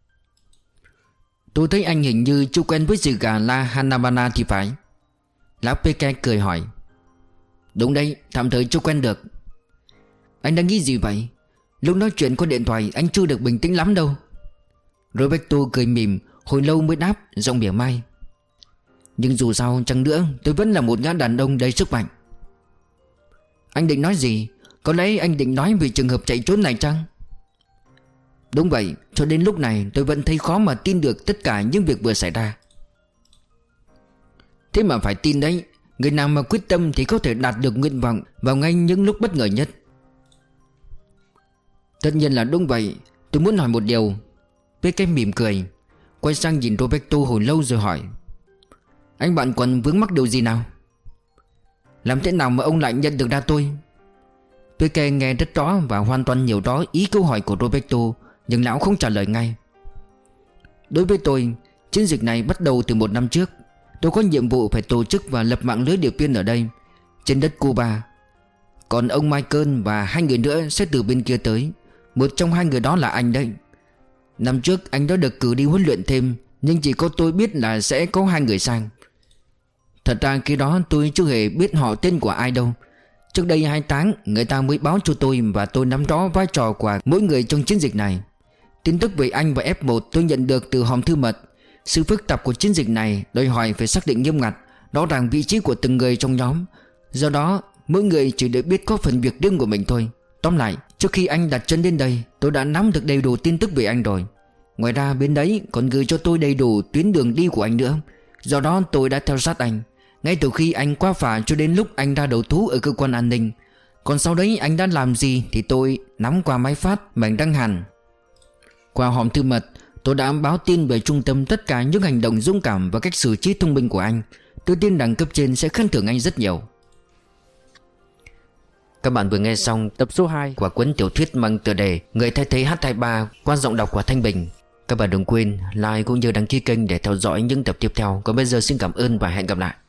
Tôi thấy anh hình như chưa quen với xì gà La Habana thì phải. Lão Peke cười hỏi. Đúng đấy, tạm thời chưa quen được. Anh đang nghĩ gì vậy? Lúc nói chuyện qua điện thoại anh chưa được bình tĩnh lắm đâu. Roberto cười mỉm, hồi lâu mới đáp, giọng mỉa mai. Nhưng dù sao chăng nữa tôi vẫn là một gã đàn ông đầy sức mạnh. Anh định nói gì? Có lẽ anh định nói về trường hợp chạy trốn này chăng? Đúng vậy, cho đến lúc này tôi vẫn thấy khó mà tin được tất cả những việc vừa xảy ra. Thế mà phải tin đấy. Người nào mà quyết tâm thì có thể đạt được nguyện vọng vào ngay những lúc bất ngờ nhất. Tất nhiên là đúng vậy. Tôi muốn hỏi một điều. Peke mỉm cười, quay sang nhìn Roberto hồi lâu rồi hỏi. Anh bạn còn vướng mắc điều gì nào? Làm thế nào mà ông lại nhận được ra tôi? Peke nghe rất rõ và hoàn toàn hiểu rõ ý câu hỏi của Roberto. Nhưng lão không trả lời ngay. Đối với tôi, chiến dịch này bắt đầu từ một năm trước. Tôi có nhiệm vụ phải tổ chức và lập mạng lưới điệp viên ở đây, trên đất Cuba. Còn ông Michael và hai người nữa sẽ từ bên kia tới. Một trong hai người đó là anh đấy. Năm trước anh đã được cử đi huấn luyện thêm, nhưng chỉ có tôi biết là sẽ có hai người sang. Thật ra khi đó tôi chưa hề biết họ tên của ai đâu. Trước đây hai tháng người ta mới báo cho tôi, và tôi nắm rõ vai trò của mỗi người trong chiến dịch này. Tin tức về anh và ép một tôi nhận được từ hòm thư mật. Sự phức tạp của chiến dịch này đòi hỏi phải xác định nghiêm ngặt rõ ràng vị trí của từng người trong nhóm. Do đó mỗi người chỉ để biết có phần việc riêng của mình thôi. Tóm lại, trước khi anh đặt chân đến đây, tôi đã nắm được đầy đủ tin tức về anh rồi. Ngoài ra bên đấy còn gửi cho tôi đầy đủ tuyến đường đi của anh nữa. Do đó tôi đã theo sát anh ngay từ khi anh qua phà cho đến lúc anh ra đầu thú ở cơ quan an ninh. Còn sau đấy anh đã làm gì thì tôi nắm qua máy phát mảnh đăng hẳn. Qua hòm thư mật, tôi đã báo tin về trung tâm tất cả những hành động dũng cảm và cách xử trí thông minh của anh. Tôi tin rằng cấp trên sẽ khen thưởng anh rất nhiều. Các bạn vừa nghe xong tập số hai của cuốn tiểu thuyết mang tựa đề Người thay thế H hai ba qua giọng đọc của Thanh Bình. Các bạn đừng quên like cũng như đăng ký kênh để theo dõi những tập tiếp theo. Còn bây giờ xin cảm ơn và hẹn gặp lại.